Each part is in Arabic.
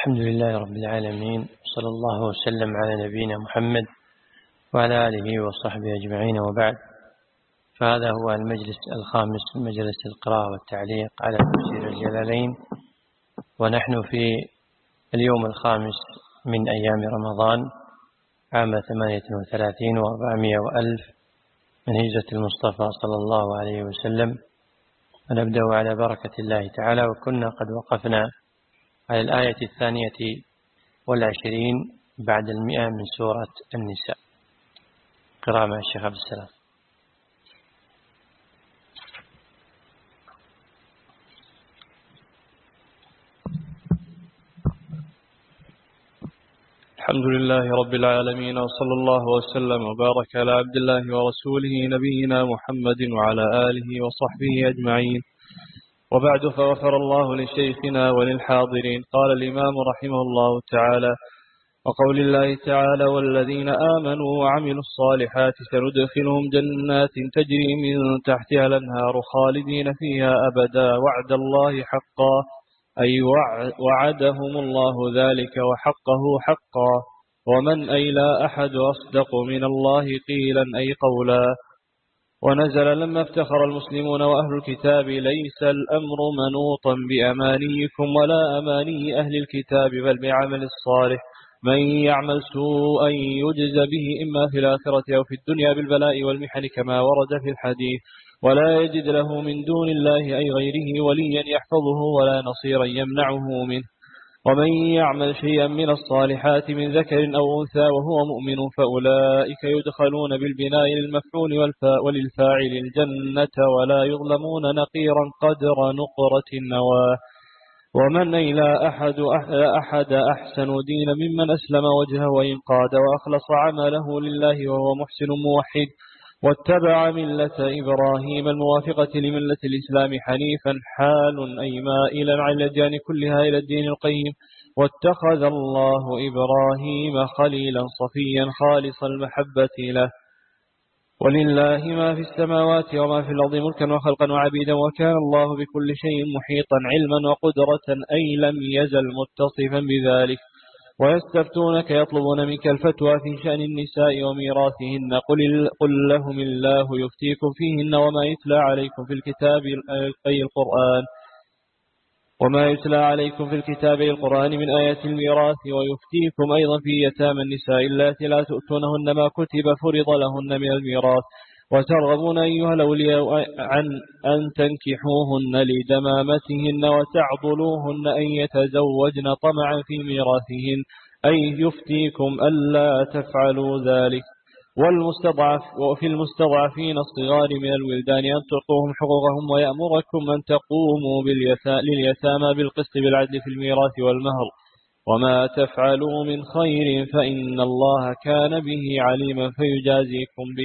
الحمد لله رب العالمين، صلى الله وسلم على نبينا محمد وعلى آله وصحبه أجمعين، وبعد. فهذا هو المجلس الخامس من مجلس القراءة والتعليق على تفسير الجلالين، ونحن في اليوم الخامس من أيام رمضان عام 38 و400 وألف من هجرة المصطفى صلى الله عليه وسلم. ونبدأ على بركة الله تعالى، وكنا قد وقفنا على الآية 22 بعد 100 من سورة النساء. قراءة مع الشيخ عبد السلام. الحمد لله رب العالمين، وصلى الله وسلم وبارك على عبد الله ورسوله نبينا محمد وعلى آله وصحبه أجمعين، وبعد. فغفر الله لشيخنا وللحاضرين. قال الإمام رحمه الله تعالى: وقول الله تعالى: والذين آمنوا وعملوا الصالحات سندخلهم جنات تجري من تحتها الأنهار خالدين فيها أبدا وعد الله حقا، أي وعدهم الله ذلك وحقه حقا. ومن أي لا أحد أصدق من الله قيلا أي قولا. ونزل لما افتخر المسلمون وأهل الكتاب: ليس الأمر منوطا بأمانيكم ولا أماني أهل الكتاب، بل بعمل الصالح. من يعمل سوءا يجز به إما في الآخرة أو في الدنيا بالبلاء والمحن، كما ورد في الحديث. ولا يجد له من دون الله أي غيره وليا يحفظه ولا نصيرا يمنعه منه. ومن يعمل شيئا من الصالحات من ذكر أو أنثى وهو مؤمن فأولئك يدخلون بالبناء للمفعول وللفاعل الجنة ولا يظلمون نقيرا قدر نقرة النواة. ومن إلى أحد أحسن دين ممن أسلم وجهه وإنقاد وأخلص عمله لله وهو محسن موحد واتبع ملة إبراهيم الموافقة لملة الإسلام حنيفا، حال أي مائلا على الأديان كلها إلى الدين القيم. واتخذ الله إبراهيم خليلا صفيا خالص المحبة له. ولله ما في السماوات وما في الأرض ملكا وخلقا وعبيدا، وكان الله بكل شيء محيطا علما وقدرة، أي لم يزل متصفا بذلك. ويستفتونك يطلبون منك الفتوى في شأن النساء وميراثهن، قل لهم الله يفتيكم فيهن وما يتلى عليكم في الكتاب أي القرآن من آيات الميراث. ويفتيكم أيضا في يتامى النساء اللاتي لا تؤتونهن ما كتب فرض لهن من الميراث، وترغبون أيها الأولياء عن أن تنكحوهن لدمامتهن وتعضلوهن أن يتزوجن طمعا في ميراثهن، أي يفتيكم ألا تفعلوا ذلك. وفي المستضعفين الصغار من الولدان أن تعطوهم حقوقهم، ويأمركم أن تقوموا لليتامى بالقسط بالعدل في الميراث والمهر. وما تفعلوا من خير فإن الله كان به عليما فيجازيكم به.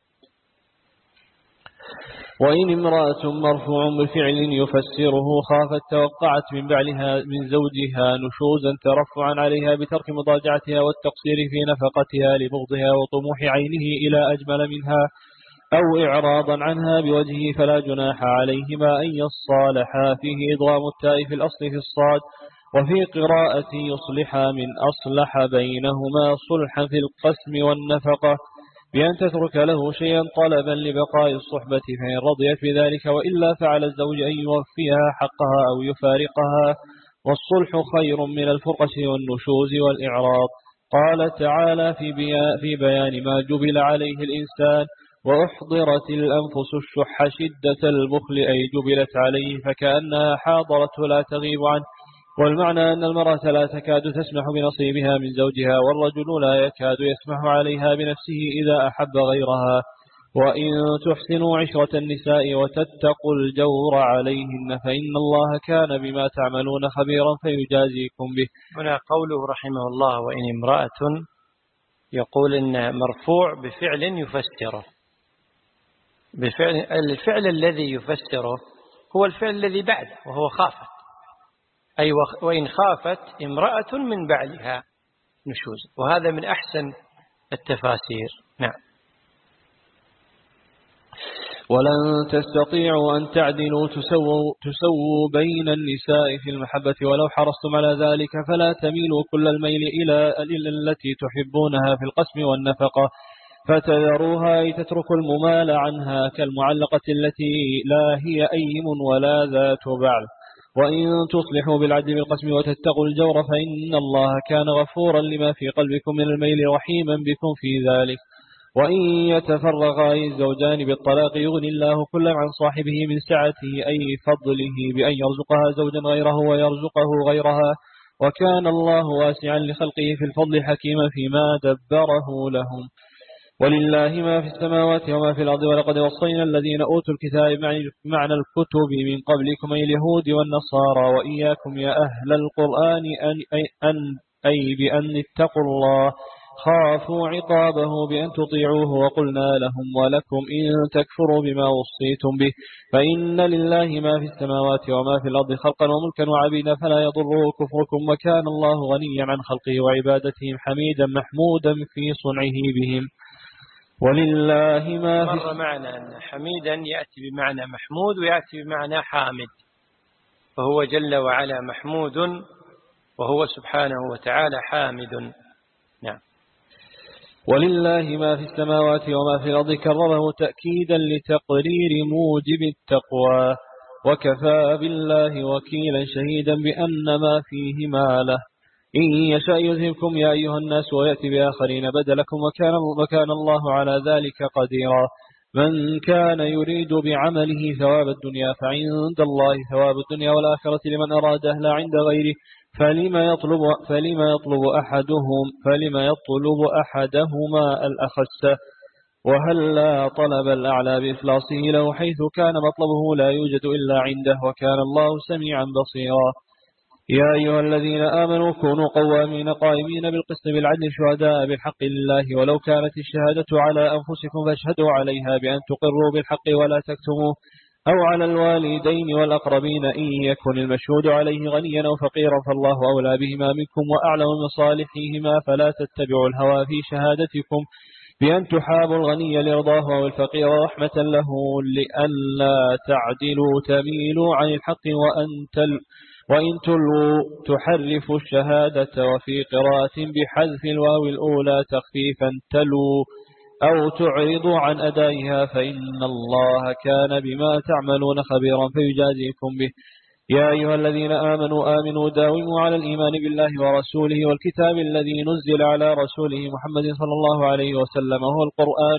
وإن امرأة مرفوع بفعل يفسره خافت توقعت من بعلها من زوجها نشوزا ترفعا عليها بترك مضاجعتها والتقصير في نفقتها لبغضها وطموح عينه إلى أجمل منها، أو إعراضا عنها بوجهه، فلا جناح عليهما أن يصالحا فيه إضغام التاء في الأصل في الصاد. وفي قراءة يصلحا من أصلح بينهما صلحا في القسم والنفقة، بأن تترك له شيئا طلبا لبقاء الصحبة فإن رضيت بذلك، وإلا فعلى الزوج أن يوفيها حقها أو يفارقها، والصلح خير من الفرقة والنشوز والإعراض. قال تعالى في بيان ما جبل عليه الإنسان: وأحضرت الأنفس الشح شدة البخل، أي جبلت عليه فكأنها حاضرته لا تغيب عنه. والمعنى أن المرأة لا تكاد تسمح بنصيبها من زوجها، والرجل لا يكاد يسمح عليها بنفسه إذا أحب غيرها. وإن تحسنوا عشرة النساء وتتقوا الجور عليهن فإن الله كان بما تعملون خبيرا فيجازيكم به. هنا قوله رحمه الله: وإن امرأة، يقول إن مرفوع بفعل يفسره. الفعل الذي يفسره هو الفعل الذي بعده، وهو خافت، أي وإن خافت امرأة من بعلها نشوز، وهذا من أحسن التفاسير. نعم. ولن تستطيعوا أن تعدلوا تسووا بين النساء في المحبة ولو حرصتم على ذلك، فلا تميلوا كل الميل إلى التي تحبونها في القسم والنفقة فتذروها أي تتركوا الممال عنها كالمعلقة التي لا هي أيم ولا ذات بعل. وإن تصلحوا بالعدل بالقسم وتتقوا الجور فإن الله كان غفورا لما في قلبكم من الميل رحيما بكم في ذلك. وإن يتفرغا الزوجان بالطلاق يغني الله كلا عن صاحبه من سعته أي فضله بأن يرزقها زوجا غيره ويرزقه غيرها، وكان الله واسعا لخلقه في الفضل حكيما فيما دبره لهم. ولله ما في السماوات وما في الأرض ولقد وصينا الذين أوتوا الكتاب معنى الكتب من قبلكم أي اليهود والنصارى وإياكم يا أهل القرآن أي بأن اتقوا الله خافوا عقابه بأن تطيعوه وقلنا لهم ولكم إن تكفروا بما وصيتم به فإن لله ما في السماوات وما في الأرض خلقا وملكا وعبيدا فلا يضره كفركم وكان الله غنيا عن خلقه وعبادتهم حميدا محمودا في صنعه بهم. ولله ما في مر معنا أن حميدا يأتي بمعنى محمود ويأتي بمعنى حامد، فهو جل وعلا محمود وهو سبحانه وتعالى حامد. نعم. ولله ما في السماوات وما في الأرض كرره تأكيدا لتقرير موجب التقوى وكفى بالله وكيلا شهيدا بأن ما فيه ما له إن يشاء يذهبكم يا أيها الناس ويأتي بآخرين بدلكم وكان الله على ذلك قديرا. من كان يريد بعمله ثواب الدنيا فعند الله ثواب الدنيا والآخرة لمن أراده لا عند غيره فلما يطلب أحدهما الأخس وهل لا طلب الأعلى بإخلاصه له حيث كان مطلبه لا يوجد إلا عنده وكان الله سميعا بصيرا. يا أيها الذين آمنوا كونوا قوامين قائمين بالقسط بالعدل شهداء بالحق لله ولو كانت الشهادة على أنفسكم فاشهدوا عليها بأن تقروا بالحق ولا تكتموه أو على الوالدين والأقربين إن يكن المشهود عليه غنيا أو فقيرا فالله أولى بهما منكم وأعلم بمصالحهما فلا تتبعوا الهوى في شهادتكم بأن تحابوا الغني لرضاه أو الفقير رحمة له لئلا تعدلوا تميلوا عن الحق وإن تلوا تحرفوا الشهادة وفي قراءة بحذف الواو الأولى تخفيفا تلوا أو تعرضوا عن أدائها فإن الله كان بما تعملون خبيرا فيجازيكم به. يا أيها الذين آمنوا داوموا على الإيمان بالله ورسوله والكتاب الذي نزل على رسوله محمد صلى الله عليه وسلم وهو القرآن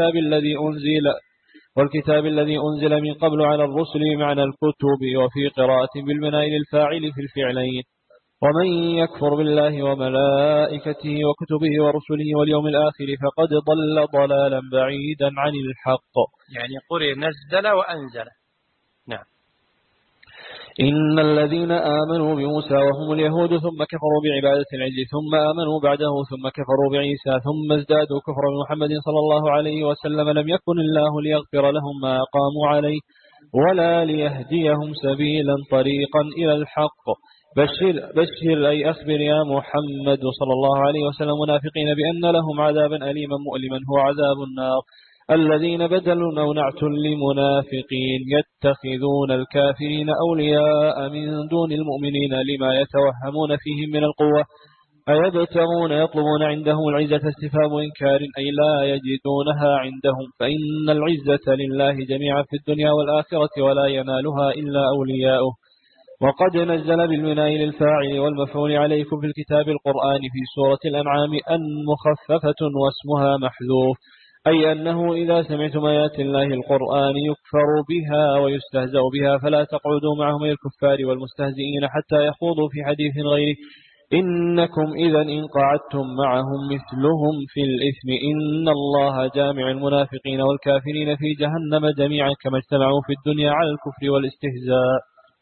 والكتاب الذي أنزل من قبل على الرسل بمعنى الكتب وفي قراءة بالبناء للفاعل في الفعلين. ومن يكفر بالله وملائكته وكتبه ورسله واليوم الآخر فقد ضل ضلالا بعيدا عن الحق. يعني قرئ نزل وأنزل. نعم. إن الذين آمنوا بموسى وهم اليهود ثم كفروا بعبادة العجل ثم آمنوا بعده ثم كفروا بعيسى ثم ازدادوا كفرا بمحمد صلى الله عليه وسلم لم يكن الله ليغفر لهم ما قاموا عليه ولا ليهديهم سبيلا طريقا إلى الحق. بشر أي أخبر يا محمد صلى الله عليه وسلم منافقين بأن لهم عذابا أليما مؤلما هو عذاب النار. الذين بدلوا أو نعت لمنافقين يتخذون الكافرين أولياء من دون المؤمنين لما يتوهمون فيهم من القوة أيبتغون يطلبون عندهم العزة استفهام إنكار أي لا يجدونها عندهم فإن العزة لله جميعا في الدنيا والآخرة ولا ينالها إلا أولياؤه. وقد نزل بالبناء للفاعل والمفعول عليكم في الكتاب القرآن في سورة الأنعام أن مخففة واسمها محذوف أي أنه إذا سمعتم آيات الله القرآن يكفر بها ويستهزأ بها فلا تقعدوا معهم الكفار والمستهزئين حتى يخوضوا في حديث غيره إنكم إذا إن قعدتم معهم مثلهم في الإثم إن الله جامع المنافقين والكافرين في جهنم جميعا كما اجتمعوا في الدنيا على الكفر والاستهزاء.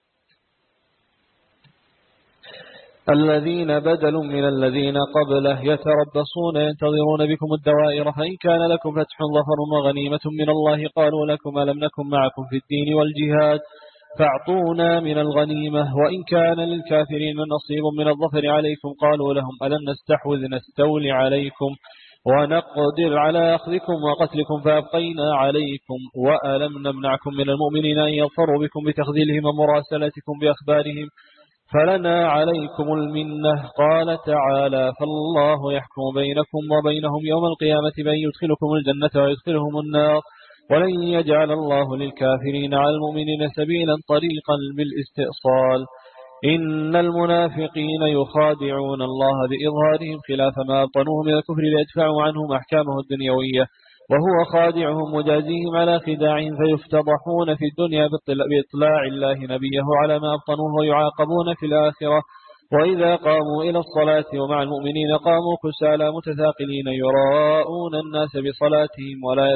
الذين بدلوا من الذين قبله يتربصون ينتظرون بكم الدوائر فإن كان لكم فتح ظفر وغنيمة من الله قالوا لكم ألم نكن معكم في الدين والجهاد فاعطونا من الغنيمة وإن كان للكافرين نصيب من الظفر عليكم قالوا لهم ألم نستحوذ نستولي عليكم ونقدر على أخذكم وقتلكم فأبقينا عليكم، وألم نمنعكم من المؤمنين أن يظفروا بكم بتخذيلهم ومراسلتكم بأخبارهم، فلنا عليكم المنة. قال تعالى: فالله يحكم بينكم وبينهم يوم القيامة بأن يدخلكم الجنة ويدخلهم النار، ولن يجعل الله للكافرين على المؤمنين سبيلا طريقا بالاستئصال. إن المنافقين يخادعون الله بإظهارهم خلاف ما أبطنوه من الكفر ليدفعوا عنهم أحكامه الدنيوية، وهو خادعهم مجازيهم على خداعهم، فيفتضحون في الدنيا بإطلاع الله نبيه على ما أبطنوه، ويعاقبون في الآخرة. وإذا قاموا إلى الصلاة ومع المؤمنين قاموا كسالى متثاقلين يراءون الناس بصلاتهم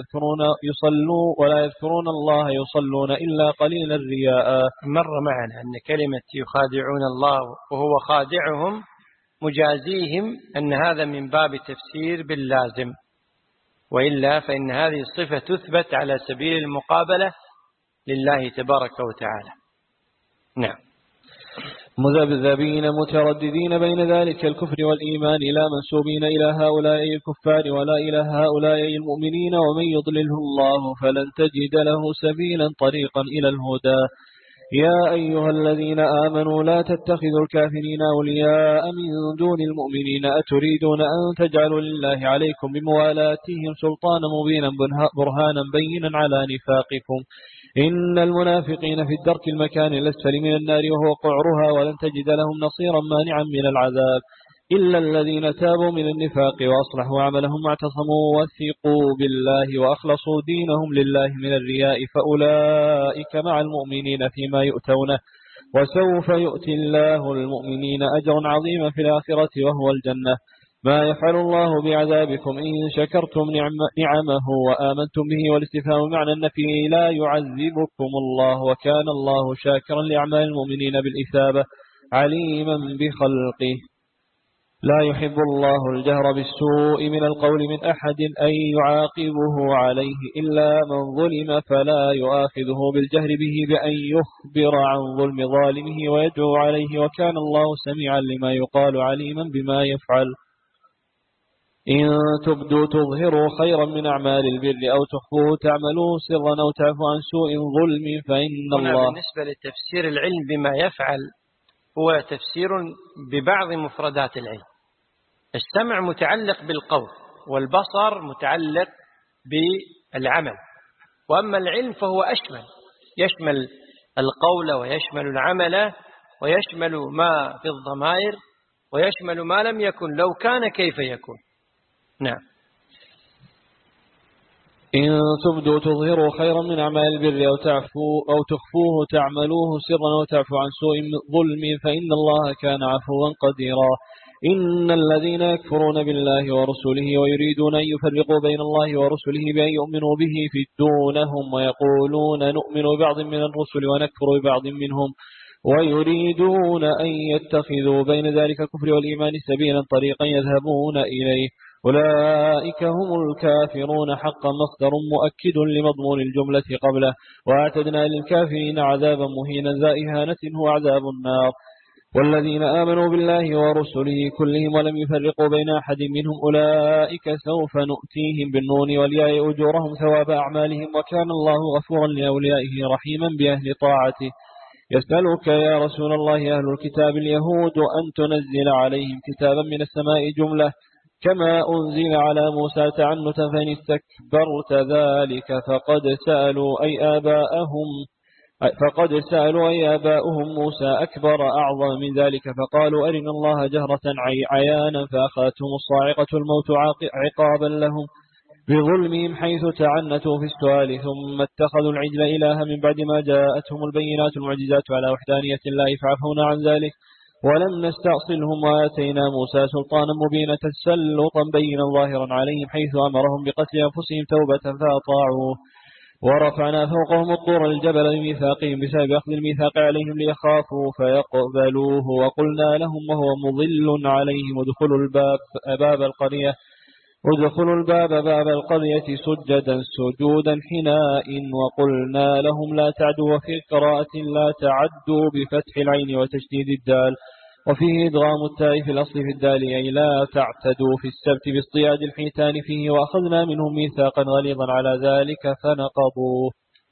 ولا يذكرون الله يصلون إلا قليلا رياء. مر معنا أن كلمة يخادعون الله وهو خادعهم مجازيهم أن هذا من باب تفسير باللازم، وإلا فإن هذه الصفة تثبت على سبيل المقابلة لله تبارك وتعالى. نعم. مذبذبين مترددين بين ذلك الكفر والإيمان، لا منسوبين إلى هؤلاء الكفار ولا إلى هؤلاء المؤمنين، ومن يضلله الله فلن تجد له سبيلا طريقا إلى الهدى. يا أيها الذين آمنوا لا تتخذوا الكافرين أولياء من دون المؤمنين، أتريدون أن تجعلوا لله عليكم بموالاتهم سلطانا مبينا برهانا بينا على نفاقكم. إن المنافقين في الدرك المكان الأسفل من النار وهو قعرها، ولن تجد لهم نصيرا مانعا من العذاب إلا الذين تابوا من النفاق وأصلحوا عملهم واعتصموا وثقوا بالله وأخلصوا دينهم لله من الرياء، فأولئك مع المؤمنين فيما يؤتونه، وسوف يؤتي الله المؤمنين أجرا عظيما في الآخرة وهو الجنة. ما يفعل الله بعذابكم إن شكرتم نعمه وآمنتم به، والاستفهام معنى النفي لا يعذبكم الله، وكان الله شاكرا لأعمال المؤمنين بالإثابة عليما بخلقه. لا يحب الله الجهر بالسوء من القول من أحد أن يعاقبه عليه إلا من ظلم، فلا يؤاخذه بالجهر به بأن يخبر عن ظلم ظالمه ويدعو عليه، وكان الله سميعا لما يقال عليما بما يفعل. إن تبدوا تظهروا خيرا من أعمال البر أو تخفوه تعملوه سرا أو تعفو عن سوء ظلم فإن الله. بالنسبة للتفسير العلم بما يفعل هو تفسير ببعض مفردات العلم. السمع متعلق بالقول، والبصر متعلق بالعمل، وأما العلم فهو أشمل، يشمل القول ويشمل العمل ويشمل ما في الضمائر ويشمل ما لم يكن لو كان كيف يكون. نعم. إن تبدوا تظهروا خيرا من أعمال البر أو تخفوه تعملوه سرا أو تعفو عن سوء ظلم فإن الله كان عفوا قديرا. إن الذين يكفرون بالله ورسوله ويريدون أن يفرقوا بين الله ورسله بأن يؤمنوا به يفتونهم ويقولون نؤمن ببعض من الرسل ونكفر ببعض منهم، ويريدون أن يتخذوا بين ذلك الكفر والإيمان سبيلا طريقا يذهبون إليه. أولئك هم الكافرون حقا، مصدر مؤكد لمضمون الجملة قبله. وأعتدنا للكافرين عذابا مهينا ذا إهانة هو عذاب النار. والذين آمنوا بالله ورسله كلهم ولم يفرقوا بين أحد منهم أولئك سوف نؤتيهم بالنون والياء أجورهم ثواب أعمالهم، وكان الله غفورا لأوليائه رحيما بأهل طاعته. يسألك يا رسول الله أهل الكتاب اليهود أن تنزل عليهم كتابا من السماء جملة كما أنزل على موسى تعنتا، فإن استكبرت ذلك فقد سألوا أي آباؤهم موسى أكبر أعظم من ذلك، فقالوا أرنا الله جهرة عيانا، فأخذتهم الصاعقة الموت عقابا لهم بظلمهم حيث تعنتوا في السؤال، ثم اتخذوا العجل إلها من بعد ما جاءتهم البينات المعجزات على وحدانية الله فعفونا عن ذلك ولم نستأصلهم، وآتينا موسى سلطانا مبينا تسلطا بينا ظاهرا عليهم حيث أمرهم بقتل أنفسهم توبة فأطاعوه. ورفعنا فوقهم الطور الجبل بميثاقهم بسبب أخذ الميثاق عليهم ليخافوا فيقبلوه، وقلنا لهم وهو مضل عليهم ادخلوا الباب باب القرية سجودا حناء، وقلنا لهم لا تعدوا، وفي قراءة لا تعدوا بفتح العين وتشديد الدال، وفيه إدغام التاء في الأصل في الدال أي لا تعتدوا في السبت باصطياد الحيتان فيه وأخذنا منهم ميثاقا غليظا على ذلك فنقضوه.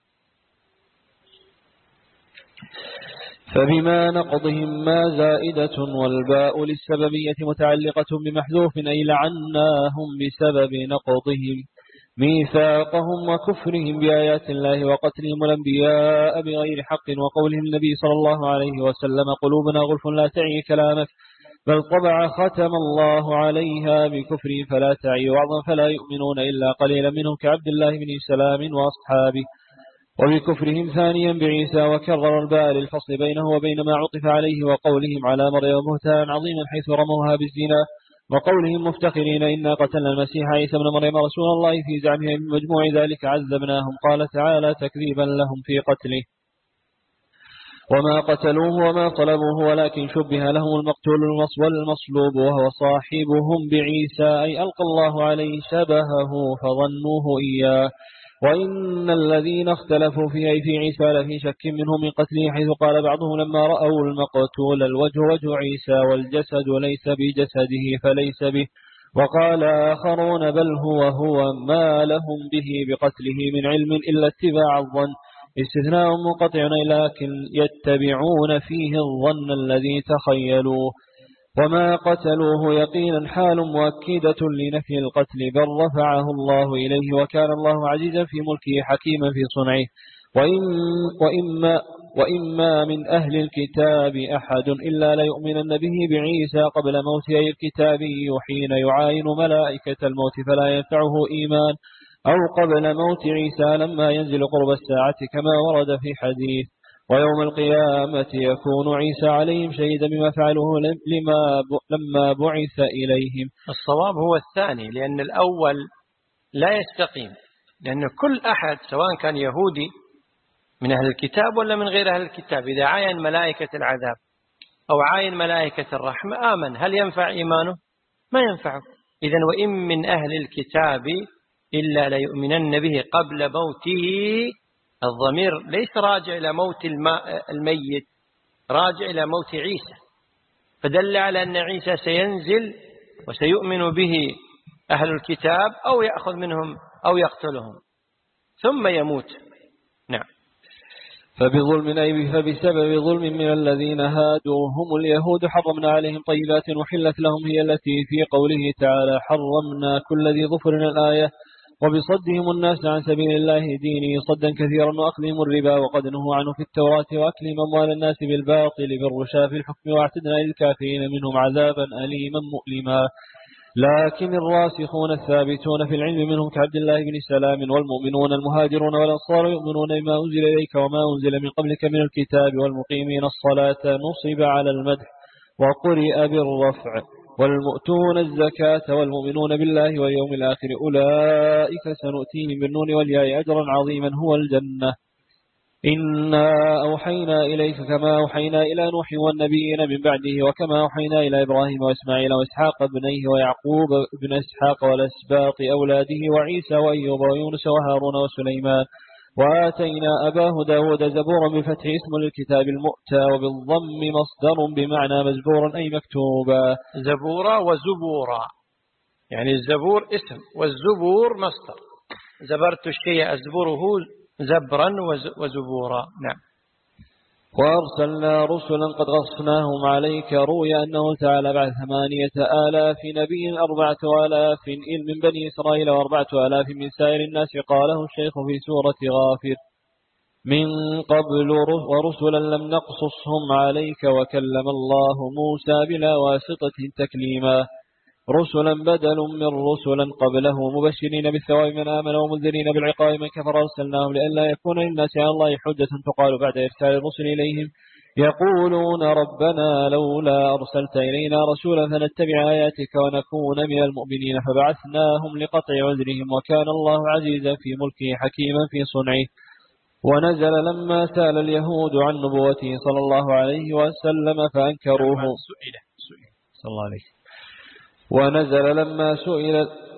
فبما نقضهم ما زائدة والباء للسببية متعلقة بمحذوف أي لعناهم بسبب نقضهم ميثاقهم وكفرهم بآيات الله وقتلهم الأنبياء بغير حق وقولهم النبي صلى الله عليه وسلم قلوبنا غلف لا تعي كلامك بل طبع ختم الله عليها بكفرهم فلا تعي وعظا فلا يؤمنون إلا قليلا منهم كعبد الله بن سلام وأصحابه وبكفرهم ثانيا بعيسى وكرر الباء للفصل بينه وبين ما عطف عليه وقولهم على مريم بهتانا عظيما حيث رموها بالزنا وقولهم مفتخرين إنا قتلنا المسيح عيسى ابن مريم رسول الله في زعمهم بمجموع ذلك عذبناهم قال تعالى تكذيبا لهم في قتله وما قتلوه وما طلبوه ولكن شبه لهم المقتول والمصلوب وهو صاحبهم بعيسى أي ألقى الله عليه شبهه فظنوه إياه وإن الذين اختلفوا فيه أي في عيسى لفي شك منه من قتله حيث قال بعضهم لما رأوا المقتول الوجه وجه عيسى والجسد ليس بجسده فليس به وقال آخرون بل هو ما لهم به بقتله من علم إلا اتباع الظن استثناء منقطع لكن يتبعون فيه الظن الذي تخيلوه وما قتلوه يقينا حال مؤكدة لنفي القتل بل رفعه الله إليه وكان الله عزيزا في ملكه حكيما في صنعه وإما من أهل الكتاب أحد إلا ليؤمنن به بعيسى قبل موت أي الكتابي حين يعاين ملائكة الموت فلا ينفعه إيمان أو قبل موت عيسى لما ينزل قرب الساعة كما ورد في حديث ويوم القيامة يكون عيسى عليهم شهيدا بما فعلوه لما بعث إليهم. الصواب هو الثاني لأن الأول لا يستقيم لأن كل أحد سواء كان يهودي من أهل الكتاب ولا من غير أهل الكتاب إذا عاين ملائكة العذاب أو عاين ملائكة الرحمة آمن هل ينفع إيمانه؟ ما ينفعه. إذن وإن من أهل الكتاب إلا ليؤمنن به قبل موته الضمير ليس راجع إلى موت الميت راجع إلى موت عيسى فدل على أن عيسى سينزل وسيؤمن به أهل الكتاب أو يأخذ منهم أو يقتلهم ثم يموت. نعم. فبظلم أي فبسبب ظلم من الذين هادوا هم اليهود حرمنا عليهم طيبات وحلت لهم هي التي في قوله تعالى حرمنا كل ذي ظفر الآية وبصدهم الناس عن سبيل الله دينه صدا كثيرا وأخذهم الربا وقد نهوا عنه في التوراة وأكلهم أموال الناس بالباطل بالرشا في الحكم واعتدنا للكافرين منهم عذابا أليما مؤلما. لكن الراسخون الثابتون في العلم منهم كعبد الله بن سلام والمؤمنون المهاجرون والأنصار يؤمنون بما أنزل إليك وما أنزل من قبلك من الكتاب والمقيمين الصلاة نصب على المدح وقرئ بالرفع والمؤتون الزكاة والمؤمنون بالله واليوم الآخر أولئك سنؤتيهم بالنون والياء أجرا عظيما هو الجنة. إنا أوحينا إليك كما أوحينا إلى نوح والنبيين من بعده وكما أوحينا إلى إبراهيم وإسماعيل وإسحاق ابنيه ويعقوب ابن إسحاق والأسباط أولاده وعيسى وأيوب ويونس وهارون وسليمان وآتينا أباه داود زبورا بفتح اسم للكتاب المؤتى وبالضم مصدر بمعنى مزبورا أي مكتوبا. زبورا وزبورا يعني الزبور اسم والزبور مصدر زبرت الشيء أزبره زبرا وزبورا. نعم. وأرسلنا رسلا قد قصناهم عليك روي أنه تعالى بعد 8,000 نبي 4,000 من بني إسرائيل و4,000 من سائر الناس قاله الشيخ في سورة غافر من قبل ورسلا لم نقصصهم عليك وكلم الله موسى بلا واسطة تكليما. رسلا بدل من رسلا قبله مبشرين بالثواب من آمن ومنذرين بالعقاب من كفر أرسلناهم لئلا يكون للناس على الله حجة تقال بعد إرسال الرسل إليهم يقولون ربنا لولا أرسلت إلينا رسولا فنتبع آياتك ونكون من المؤمنين فبعثناهم لقطع عذرهم وكان الله عزيزا في ملكه حكيما في صنعه. ونزل لما سأل اليهود عن نبوته صلى الله عليه وسلم فأنكروه سئل صلى الله عليه. ونزل لما سئل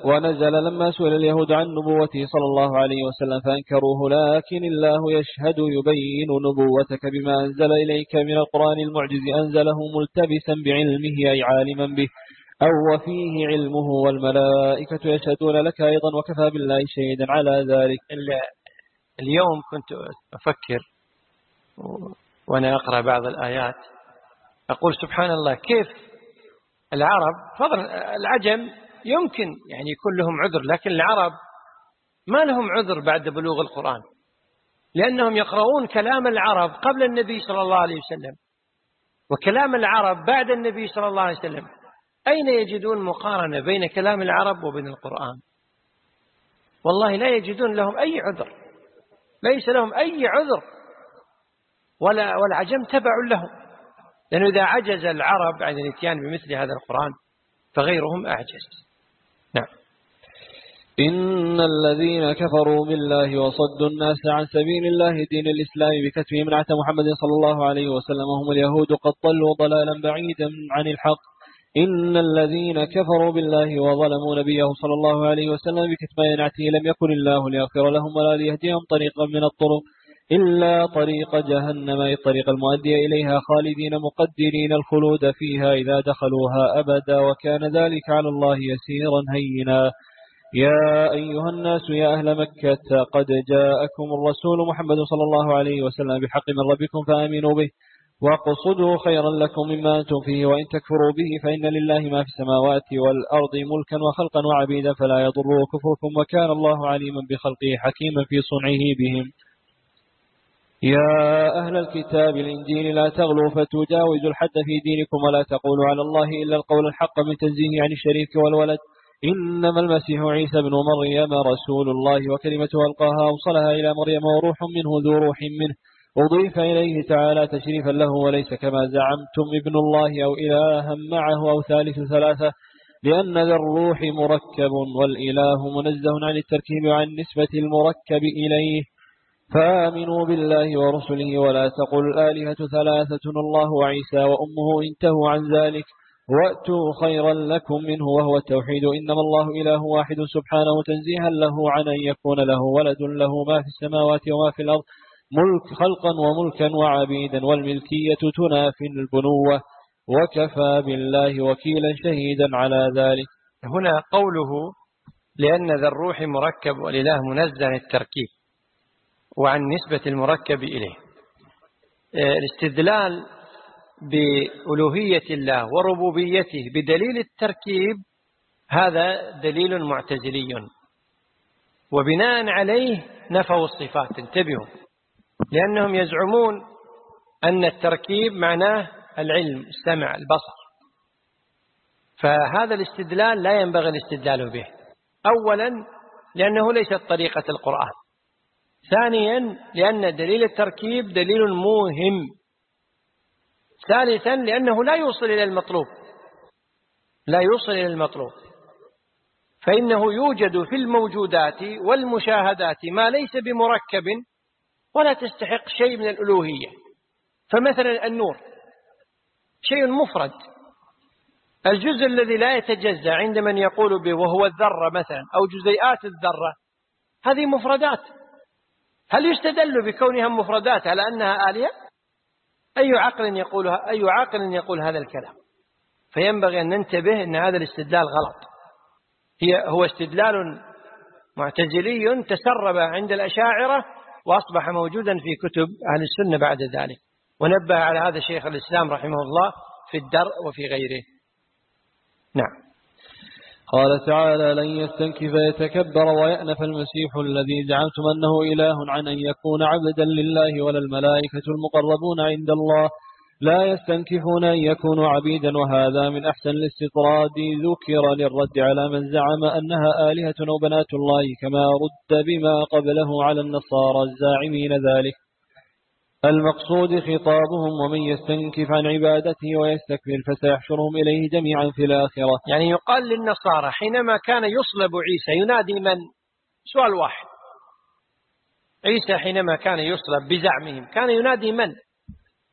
ونزل لما سئل اليهود عن نبوته صلى الله عليه وسلم فأنكروه، لكن الله يشهد يبين نبوتك بما أنزل إليك من القرآن المعجز، أنزله ملتبسا بعلمه أي عالما به، أو وفيه علمه، والملائكة يشهدون لك أيضا، وكفى بالله شهيدا على ذلك. اليوم كنت أفكر وأنا أقرأ بعض الآيات، أقول سبحان الله كيف العرب، فضلا العجم يمكن يعني يكون لهم عذر، لكن العرب ما لهم عذر بعد بلوغ القرآن، لأنهم يقرؤون كلام العرب قبل النبي صلى الله عليه وسلم وكلام العرب بعد النبي صلى الله عليه وسلم. أين يجدون مقارنة بين كلام العرب وبين القرآن؟ والله لا يجدون لهم أي عذر، ليس لهم أي عذر، والعجم تبع لهم، لأنه إذا عجز العرب عن الاتيان بمثل هذا القرآن فغيرهم أعجز. نعم. إن الذين كفروا بالله وصدوا الناس عن سبيل الله دين الإسلام بكتبهم نعت محمد صلى الله عليه وسلم هم اليهود قد ضلوا ضلالا بعيدا عن الحق. إن الذين كفروا بالله وظلموا نبيه صلى الله عليه وسلم بكتمان نعته لم يكن الله ليغفر لهم ولا ليهديهم طريقا من الطرق إلا طريق جهنم، أي الطريق المؤدي إليها، خالدين مقدرين الخلود فيها إذا دخلوها أبدا، وكان ذلك على الله يسيرا هينا. يا أيها الناس يا أهل مكة قد جاءكم الرسول محمد صلى الله عليه وسلم بالحق من ربكم فآمنوا به واقصدوا خيرا لكم مما أنتم فيه، وإن تكفروا به فإن لله ما في السماوات والأرض ملكا وخلقا وعبيدا فلا يضر كفركم، وكان الله عليما بخلقه حكيما في صنعه بهم. يا أهل الكتاب الإنجيل لا تغلوا فتجاوزوا الحد في دينكم ولا تقولوا على الله إلا القول الحق من تنزيه عن الشريك والولد، إنما المسيح عيسى بن مريم رسول الله وكلمته ألقاها أوصلها إلى مريم وروح منه ذو روح منه، أضيف إليه تعالى تشريفا له، وليس كما زعمتم ابن الله أو إلها معه أو ثالث ثلاثة، لأن ذا الروح مركب والإله منزه عن التركيب وعن نسبة المركب إليه. فآمنوا بالله ورسله ولا تقل الآلهة ثلاثة الله وعيسى وأمه، انتهوا عن ذلك وأتوا خيرا لكم منه وهو التوحيد، إنما الله إله واحد سبحانه تنزيها له عن أن يكون له ولد، له ما في السماوات وما في الأرض ملك خلقا وملكا وعبيدا، والملكية تنافي البنوة، وكفى بالله وكيلا شهيدا على ذلك. هنا قوله لأن ذا الروح مركب والإله منزه عن التركيب وعن نسبة المركب إليه، الاستدلال بألوهية الله وربوبيته بدليل التركيب هذا دليل معتزلي، وبناء عليه نفوا الصفات. انتبهوا، لأنهم يزعمون أن التركيب معناه العلم، السمع، البصر، فهذا الاستدلال لا ينبغي الاستدلال به. أولا لأنه ليست طريقة القرآن، ثانيا لأن دليل التركيب دليل موهم، ثالثا لأنه لا يوصل إلى المطلوب، لا يوصل إلى المطلوب، فإنه يوجد في الموجودات والمشاهدات ما ليس بمركب ولا تستحق شيء من الألوهية. فمثلا النور شيء مفرد، الجزء الذي لا يتجزأ عند من يقول به وهو الذرة مثلا أو جزيئات الذرة، هذه مفردات، هل يستدل بكونها مفردات على أنها آلهة؟ أي عاقل يقول هذا الكلام؟ فينبغي أن ننتبه أن هذا الاستدلال غلط، هو استدلال معتزلي تسرب عند الأشاعرة وأصبح موجودا في كتب أهل السنة بعد ذلك، ونبه على هذا شيخ الإسلام رحمه الله في الدرء وفي غيره. نعم. قال تعالى لن يستنكف يتكبر ويأنف المسيح الذي زعمتم أنه إله عن أن يكون عبدا لله ولا الملائكة المقربون عند الله لا يستنكفون أن يكونوا عبيدا، وهذا من أحسن الاستطراد ذكر للرد على من زعم أنها آلهة أو بنات الله، كما رد بما قبله على النصارى الزاعمين ذلك. المقصود خطابهم ومن يستنكف عن عبادته ويستكبر فسيحشرهم إليه جميعا في الآخرة. يعني يقال للنصارى حينما كان يصلب عيسى ينادي من؟ سؤال واحد، عيسى حينما كان يصلب بزعمهم كان ينادي من؟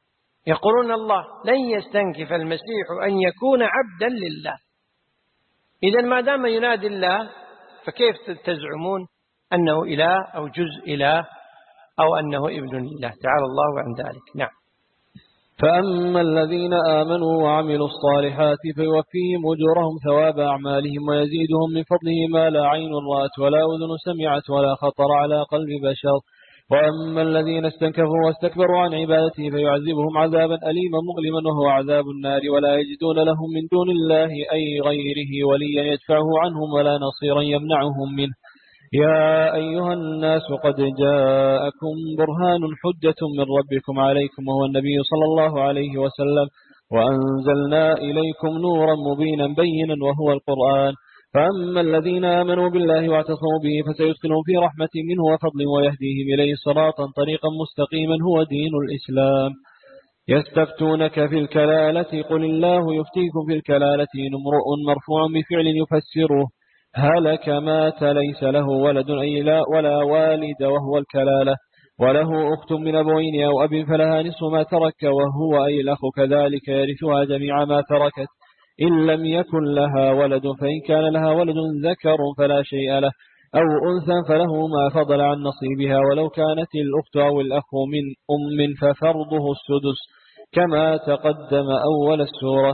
يقولون الله. لن يستنكف المسيح أن يكون عبدا لله، إذن ما دام ينادي الله فكيف تزعمون أنه إله أو جزء إله أو أنه ابن لله؟ تعالى الله عن ذلك. نعم. فأما الذين آمنوا وعملوا الصالحات فيوفيهم أجورهم ثواب أعمالهم ويزيدهم من فضله ما لا عين رأت ولا أذن سمعت ولا خطر على قلب بشر. وأما الذين استنكفوا واستكبروا عن عبادته فيعذبهم عذابا أليما مؤلما وهو عذاب النار ولا يجدون لهم من دون الله أي غيره وليا يدفعه عنهم ولا نصيرا يمنعهم منه. يا أيها الناس قد جاءكم برهان حجة من ربكم عليكم وهو النبي صلى الله عليه وسلم وأنزلنا إليكم نورا مبينا بينا وهو القرآن. فأما الذين آمنوا بالله واعتصموا به فسيدخلهم في رحمة منه وفضل ويهديهم إليه صراطا طريقا مستقيما هو دين الإسلام. يستفتونك في الكلالة قل الله يفتيكم في الكلالة إن امرؤ مرفوع بفعل يفسره هلك مات ليس له ولد أي لا ولا والد وهو الكلالة وله أخت من أبوين أو أب فلها نصف ما ترك وهو أي الأخ كذلك يرثها جميع ما تركت إن لم يكن لها ولد فإن كان لها ولد ذكر فلا شيء له أو أنثى فله ما فضل عن نصيبها ولو كانت الأخت أو الأخ من أم ففرضه السدس كما تقدم أول السورة.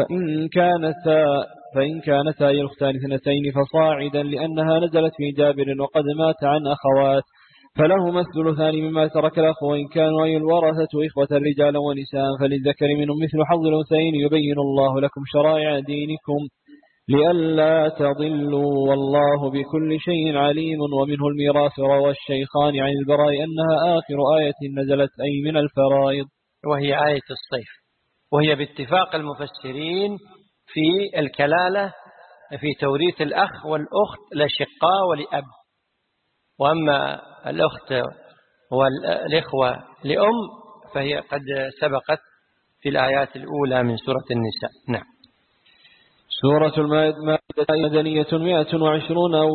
فإن كانتا أي الأختان اثنتين فصاعدا لأنها نزلت في جابر وقد مات عن أخوات فلهما الثلثان مما ترك الأخ وإن كانوا أي الورثة إخوة رجالا ونساء فللذكر منهم مثل حظ الأنثيين يبين الله لكم شرائع دينكم لئلا تضلوا والله بكل شيء عليم. ومنه الميراث روى الشيخان عن البراء أنها آخر آية نزلت أي من الفرائض وهي آية الصيف وهي باتفاق المفسرين في الكلالة في توريث الأخ والأخت لشقاء ولأب. وأما الأخت والإخوة لأم فهي قد سبقت في الآيات الأولى من سورة النساء. نعم. سورة المائدة مدنية 120 أو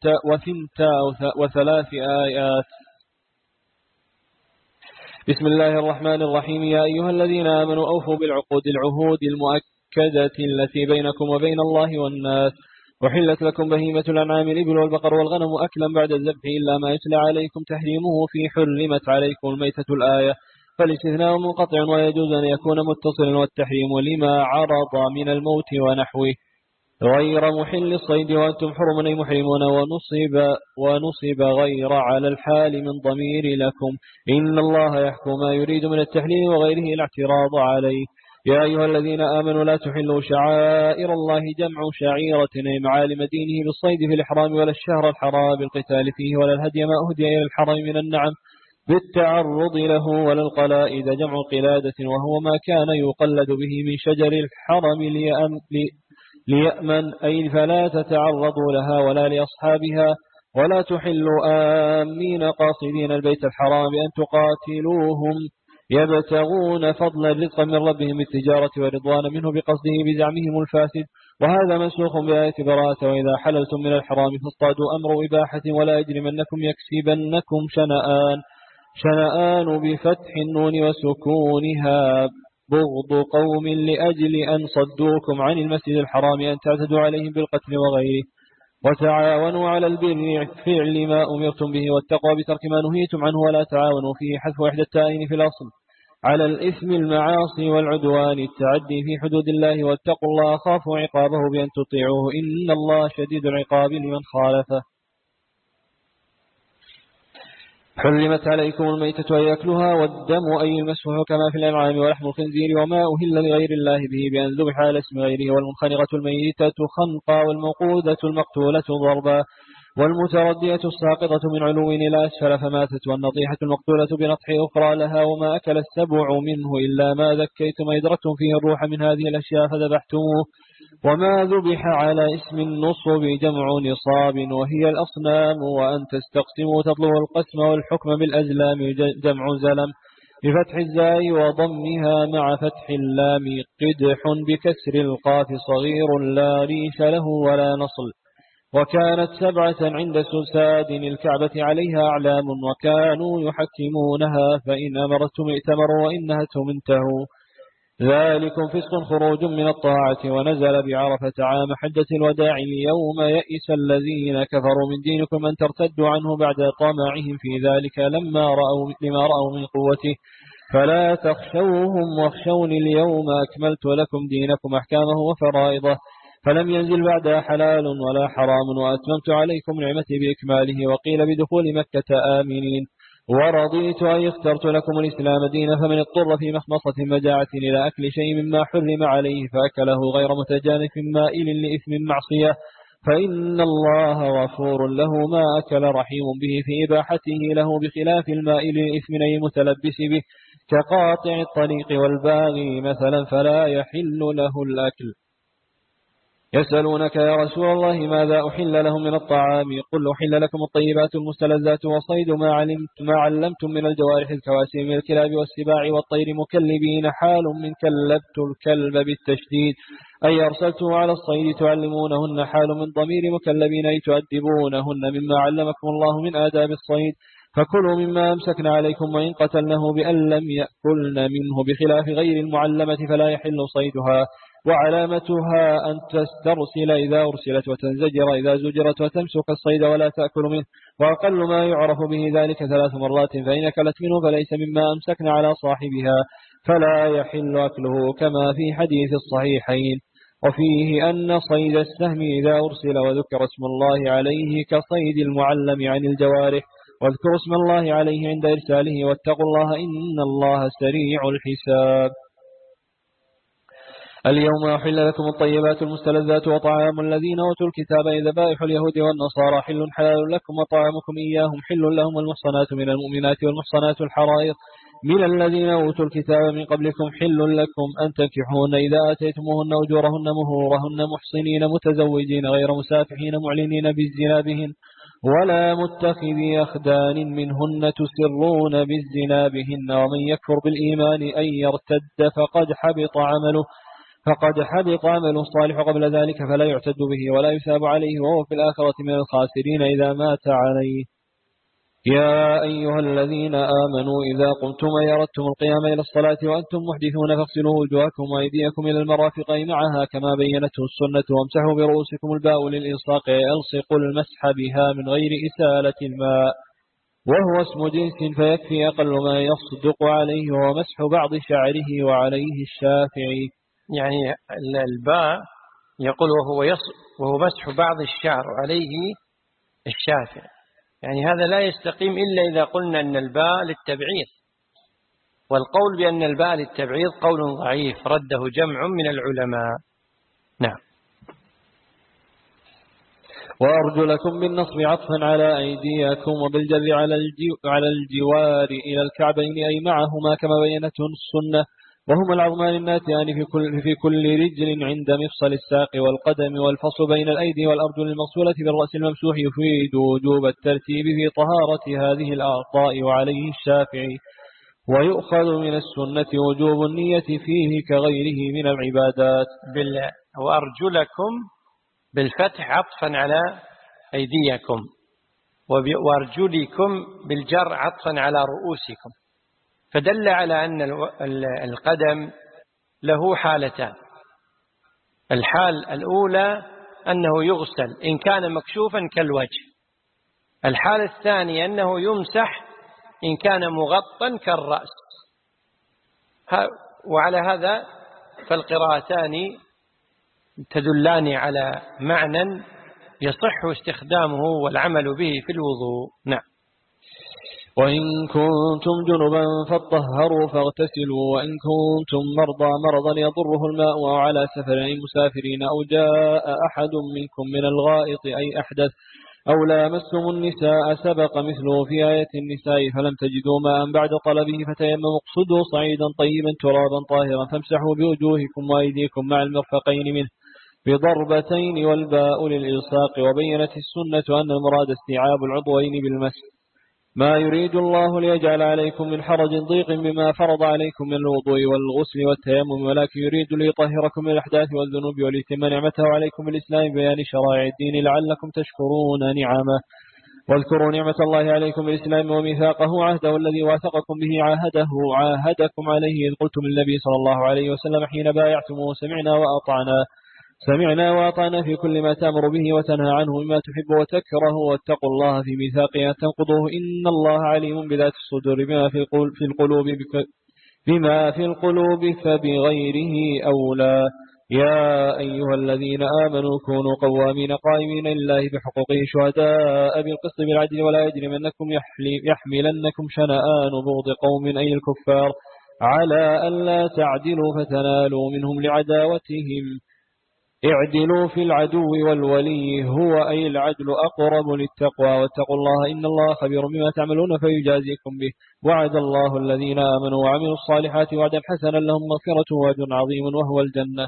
3 آيات. بسم الله الرحمن الرحيم. يا أيها الذين آمنوا أوفوا بالعقود العهود المؤكدة التي بينكم وبين الله والناس. وحلت لكم بهيمة الأنعام الإبل والبقر والغنم أكلا بعد الذبح إلا ما يتلى عليكم تحريمه في حرمت عليكم الميتة الآية. فالاستثناء منقطع ويجوز أن يكون متصلا والتحريم لما عرض من الموت ونحوه غير محل الصيد وأنتم حرم أي محرمون ونصب غير على الحال من ضمير لكم إن الله يحكم ما يريد من التحليل وغيره الاعتراض عليه. يا أيها الذين آمنوا لا تحلوا شعائر الله جمع شعيرة أي معالم دينه بالصيد في الإحرام ولا الشهر الحرام بالقتال فيه ولا الهدي ما أهدي إلى الحرم من النعم بالتعرض له ولا القلائد جمع قلادة وهو ما كان يقلد به من شجر الحرم ليأمن أي فلا تتعرضوا لها ولا لأصحابها ولا تحلوا آمين قاصدين البيت الحرام بأن تقاتلوهم يبتغون فضلا رزقا من ربهم بالتجارة ورضوانا منه بقصده بزعمهم الفاسد. وهذا منسوخ بآية براءة وإذا حللتم من الحرام فاصطادوا أمر إباحة ولا يجرمنكم يكسبنكم شنآن بفتح النون وسكونها بغض قوم لأجل أن صدوكم عن المسجد الحرام أن تعتدوا عليهم بالقتل وغيره. وتعاونوا على البر فعل ما أمرتم به والتقوى بترك ما نهيتم عنه ولا تعاونوا فيه حذف إحدى التائين في الأصل على الإثم المعاصي والعدوان التعدي في حدود الله واتقوا الله خافوا عقابه بأن تطيعوه إن الله شديد العقاب لمن خالفه. حرمت عليكم الميتة أي أكلها والدم أي المسفوح كما في الأنعام ولحم الخنزير وما أهل لغير الله به بأن ذبح على اسم غيره والمنخنقة الميتة خنقا والموقودة المقتولة ضربا والمتردية الساقطة من علو إلى أسفل فماتت والنطيحة المقتولة بنطح أخرى لها وما أكل السبع منه إلا ما ذكيتم أدركتم فيه الروح من هذه الأشياء فذبحتموه. وما ذبح على اسم النصب جمع نصاب وهي الأصنام وأن تستقسموا تطلبوا القسم والحكم بالأزلام جمع زلم بفتح الزاي وضمها مع فتح اللام قدح بكسر القاف صغير لا ريش له ولا نصل. وكانت 7 عند سساد الكعبة عليها أعلام وكانوا يحكمونها فإن أمرتم ائتمروا وإن نهتهم انتهوا. ذلكم فسق خروج من الطاعة. ونزل بعرفة عام حجة الوداع اليوم يئس الذين كفروا من دينكم أن ترتدوا عنه بعد طمعهم في ذلك لما رأوا من قوته فلا تخشوهم واخشوني اليوم أكملت لكم دينكم أحكامه وفرائضه فلم ينزل بعدها حلال ولا حرام وأتممت عليكم نعمتي بإكماله. وقيل بدخول مكة آمنين. ورضيت أن اخترت لكم الإسلام دينا فمن اضطر في مخمصة مجاعة إلى أكل شيء مما حرم عليه فأكله غير متجانف مائل لإثم معصية فإن الله غفور له ما أكل رحيم به في إباحته له بخلاف المائل لإثم أي المتلبس به كقاطع الطريق والباغي مثلا فلا يحل له الأكل. يسألونك يا رسول الله ماذا أحل لهم من الطعام قل أحل لكم الطيبات المستلذات وصيد ما علمتم من الجوارح الكواسم من الكلاب والسباع والطير مكلبين حال من كلبت الكلب بالتشديد أي أرسلته على الصيد تعلمونهن حال من ضمير مكلبين أي تؤدبونهن مما علمكم الله من آداب الصيد فكلوا مما أمسكن عليكم وإن قتلنه بأن لم يأكلن منه بخلاف غير المعلمة فلا يحل صيدها. وعلامتها أن تسترسل إذا أرسلت وتنزجر إذا زجرت وتمسك الصيد ولا تأكل منه وأقل ما يعرف به ذلك 3 مرات فإن أكلت منه فليس مما أمسكن على صاحبها فلا يحل أكله كما في حديث الصحيحين. وفيه أن صيد السهم إذا أرسل وذكر اسم الله عليه كصيد المعلم عن الجوارح واذكروا اسم الله عليه عند إرساله واتقوا الله إن الله سريع الحساب. اليوم أحل لكم الطيبات المستلذات وطعام الذين أوتوا الكتاب ذبائح اليهود والنصارى حل حلال لكم وطعامكم إياهم حل لهم والمحصنات من المؤمنات والمحصنات الحرائر من الذين أوتوا الكتاب من قبلكم حل لكم أن تنكحوهن إذا آتيتموهن أجورهن مهورهن محصنين متزوجين غير مسافحين معلنين بالزنا بهن ولا متخذي أخدان منهن تسرون بالزنا بهن ومن يكفر بالإيمان أن يرتد فقد حبط عمله الصالح قبل ذلك فلا يعتد به ولا يثاب عليه وهو في الآخرة من الخاسرين إذا مات عليه. يا أيها الذين آمنوا إذا قمتم ويردتم القيام إلى الصلاة وأنتم محدثون فاغسلوا وجوهكم وأيديكم إلى المرافق معها كما بينته السنة وامسحوا برؤوسكم الباء للإلصاق يلصق المسح بها من غير إسالة الماء وهو اسم جنس فيكفي أقل ما يصدق عليه وهو مسح بعض شعره وعليه الشافعي. يعني الباء يقول وهو مسح بعض الشعر عليه الشافعي يعني هذا لا يستقيم إلا إذا قلنا أن الباء للتبعيض والقول بأن الباء للتبعيض قول ضعيف رده جمع من العلماء. نعم. وأرجلكم بالنصب عطفا على أيديكم وبالجر على الجوار إلى الكعبين أي معهما كما بينته السنة وهما العظمان الناتئان في كل رجل عند مفصل الساق والقدم والفصل بين الأيدي والأرجل المغسولة بالرأس الممسوح يفيد وجوب الترتيب في طهارة هذه الأعضاء وعليه الشافعي. ويؤخذ من السنة وجوب النية فيه كغيره من العبادات. وأرجلكم بالفتح عطفا على أيديكم وأرجلكم بالجر عطفا على رؤوسكم فدل على أن القدم له حالتان. الحال الأولى أنه يغسل إن كان مكشوفا كالوجه. الحالة الثانية أنه يمسح إن كان مغطى كالرأس. وعلى هذا فالقراءتان تدلان على معنى يصح استخدامه والعمل به في الوضوء. نعم. وإن كنتم جنبا فاطهروا فاغتسلوا وإن كنتم مرضا يضره الماء أو على سفر أي مسافرين أو جاء أحد منكم من الغائط أي أحدث أو لامستم النساء سبق مثله في آية النساء فلم تجدوا ماء بعد طلبه فتيمموا اقصدوا صعيدا طيبا ترابا طاهرا فامسحوا بوجوهكم وأيديكم مع المرفقين منه بضربتين والباء للإلصاق. وبينت السنة أن المراد استيعاب العضوين بالمسح ما يريد الله ليجعل عليكم من حرج ضيق بما فرض عليكم من الوضوء والغسل والتيمم ولكن يريد ليطهركم من الأحداث والذنوب وليتم نعمته عليكم بالإسلام بيان شرائع الدين لعلكم تشكرون نعمه. واذكروا نعمة الله عليكم بالإسلام وميثاقه عهده الذي واثقكم به عاهدكم عليه إذ قلتم للنبي صلى الله عليه وسلم حين بايعتموه سمعنا وأطعنا في كل ما تأمر به وتنهى عنه مما تحب وتكره، واتقوا الله في ميثاقه أن تنقضوه إن الله عليم بذات الصدور بما في القلوب فبغيره أولى. يا أيها الذين آمنوا كونوا قوامين قائمين لله بحقوقه شهداء بالقسط بالعدل ولا يجرمنكم يحملنكم شنآن بغض قوم أي الكفار على ألا تعدلوا فتنالوا منهم لعداوتهم. اعدلوا في العدو والولي هو أي العدل أقرب للتقوى، واتقوا الله إن الله خبير بما تعملون فيجازيكم به. وعد الله الذين آمنوا وعملوا الصالحات وعدا حسنا لهم مغفرة وأجر عظيم وهو الجنة.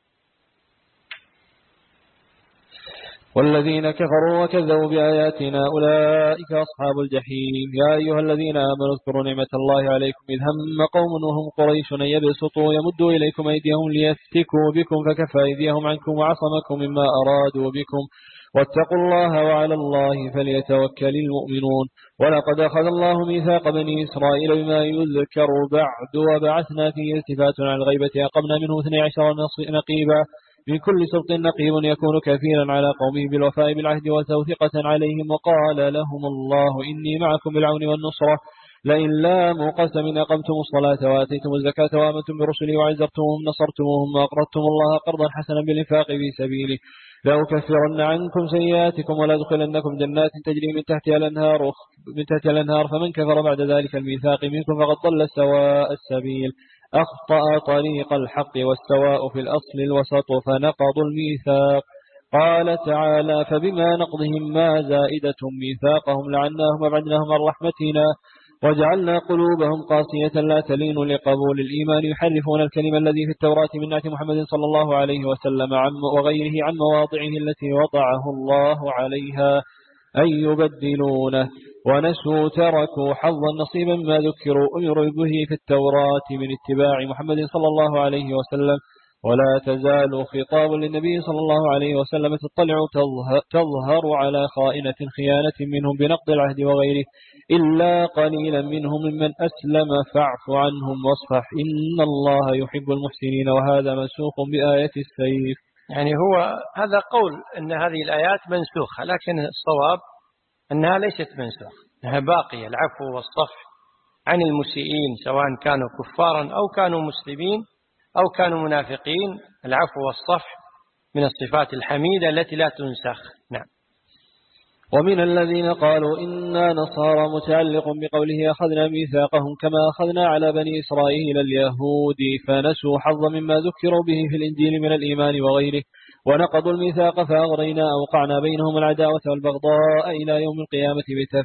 والذين كفروا وكذبوا بآياتنا أولئك أصحاب الجحيم. يا أيها الذين آمنوا اذكروا نعمة الله عليكم إذ هم قوم وهم قريش يبسطوا يمدوا إليكم أيديهم ليفتكوا بكم فكف أيديهم عنكم وعصمكم مما أرادوا بكم واتقوا الله وعلى الله فليتوكل المؤمنون. ولقد أخذ الله ميثاق بني إسرائيل بما يذكر بعد وبعثنا فيه التفات عن الغيبة أقمنا منه 12 نقيبا من كل سبط نقيب يكون كثيرا على قومه بالوفاء بالعهد وتوثقة عليهم. وقال لهم الله إني معكم بالعون والنصرة لئن لاموا قسم أقمتم الصلاة وآتيتم الزكاة وآمنتم برسلي وعزرتموهم نصرتموهم وأقرضتم الله قرضا حسنا بالإنفاق في سبيله لأكفرن عنكم سيئاتكم ولأدخلنكم جنات تجري من تحتها الأنهار فمن كفر بعد ذلك الميثاق منكم فقد ضل سواء السبيل. أخطأ طريق الحق والسواء في الأصل الوسط فنقضوا الميثاق. قال تعالى فبما نقضهم ما زائدة ميثاقهم لعناهم وبعدناهم عن رحمتنا وجعلنا قلوبهم قاسية لا تلين لقبول الإيمان يحرفون الكلمة الذي في التوراة من نعت محمد صلى الله عليه وسلم وغيره عن مواضعه التي وضعه الله عليها أن يبدلونه ونسوا تركوا حظا نصيبا ما ذكروا أمروا به في التوراة من اتباع محمد صلى الله عليه وسلم. ولا تزال خطاب للنبي صلى الله عليه وسلم تظهر على خائنة خيانة منهم بنقض العهد وغيره إلا قليلا منهم ممن أسلم فاعف عنهم واصفح إن الله يحب المحسنين. وهذا منسوخ بآية السيف. يعني هو هذا قول أن هذه الآيات منسوخة، لكن الصواب أنها ليست منسوخة، أنها باقية. العفو والصفح عن المسيئين سواء كانوا كفارا أو كانوا مسلمين أو كانوا منافقين، العفو والصفح من الصفات الحميدة التي لا تنسخ. نعم. ومن الذين قالوا إنا نصارى متعلق بقوله أخذنا ميثاقهم كما أخذنا على بني إسرائيل اليهود فنسوا حظا مما ذكروا به في الإنجيل من الإيمان وغيره ونقضوا الميثاق فأغرينا أوقعنا بينهم العداوة والبغضاء إلى يوم القيامة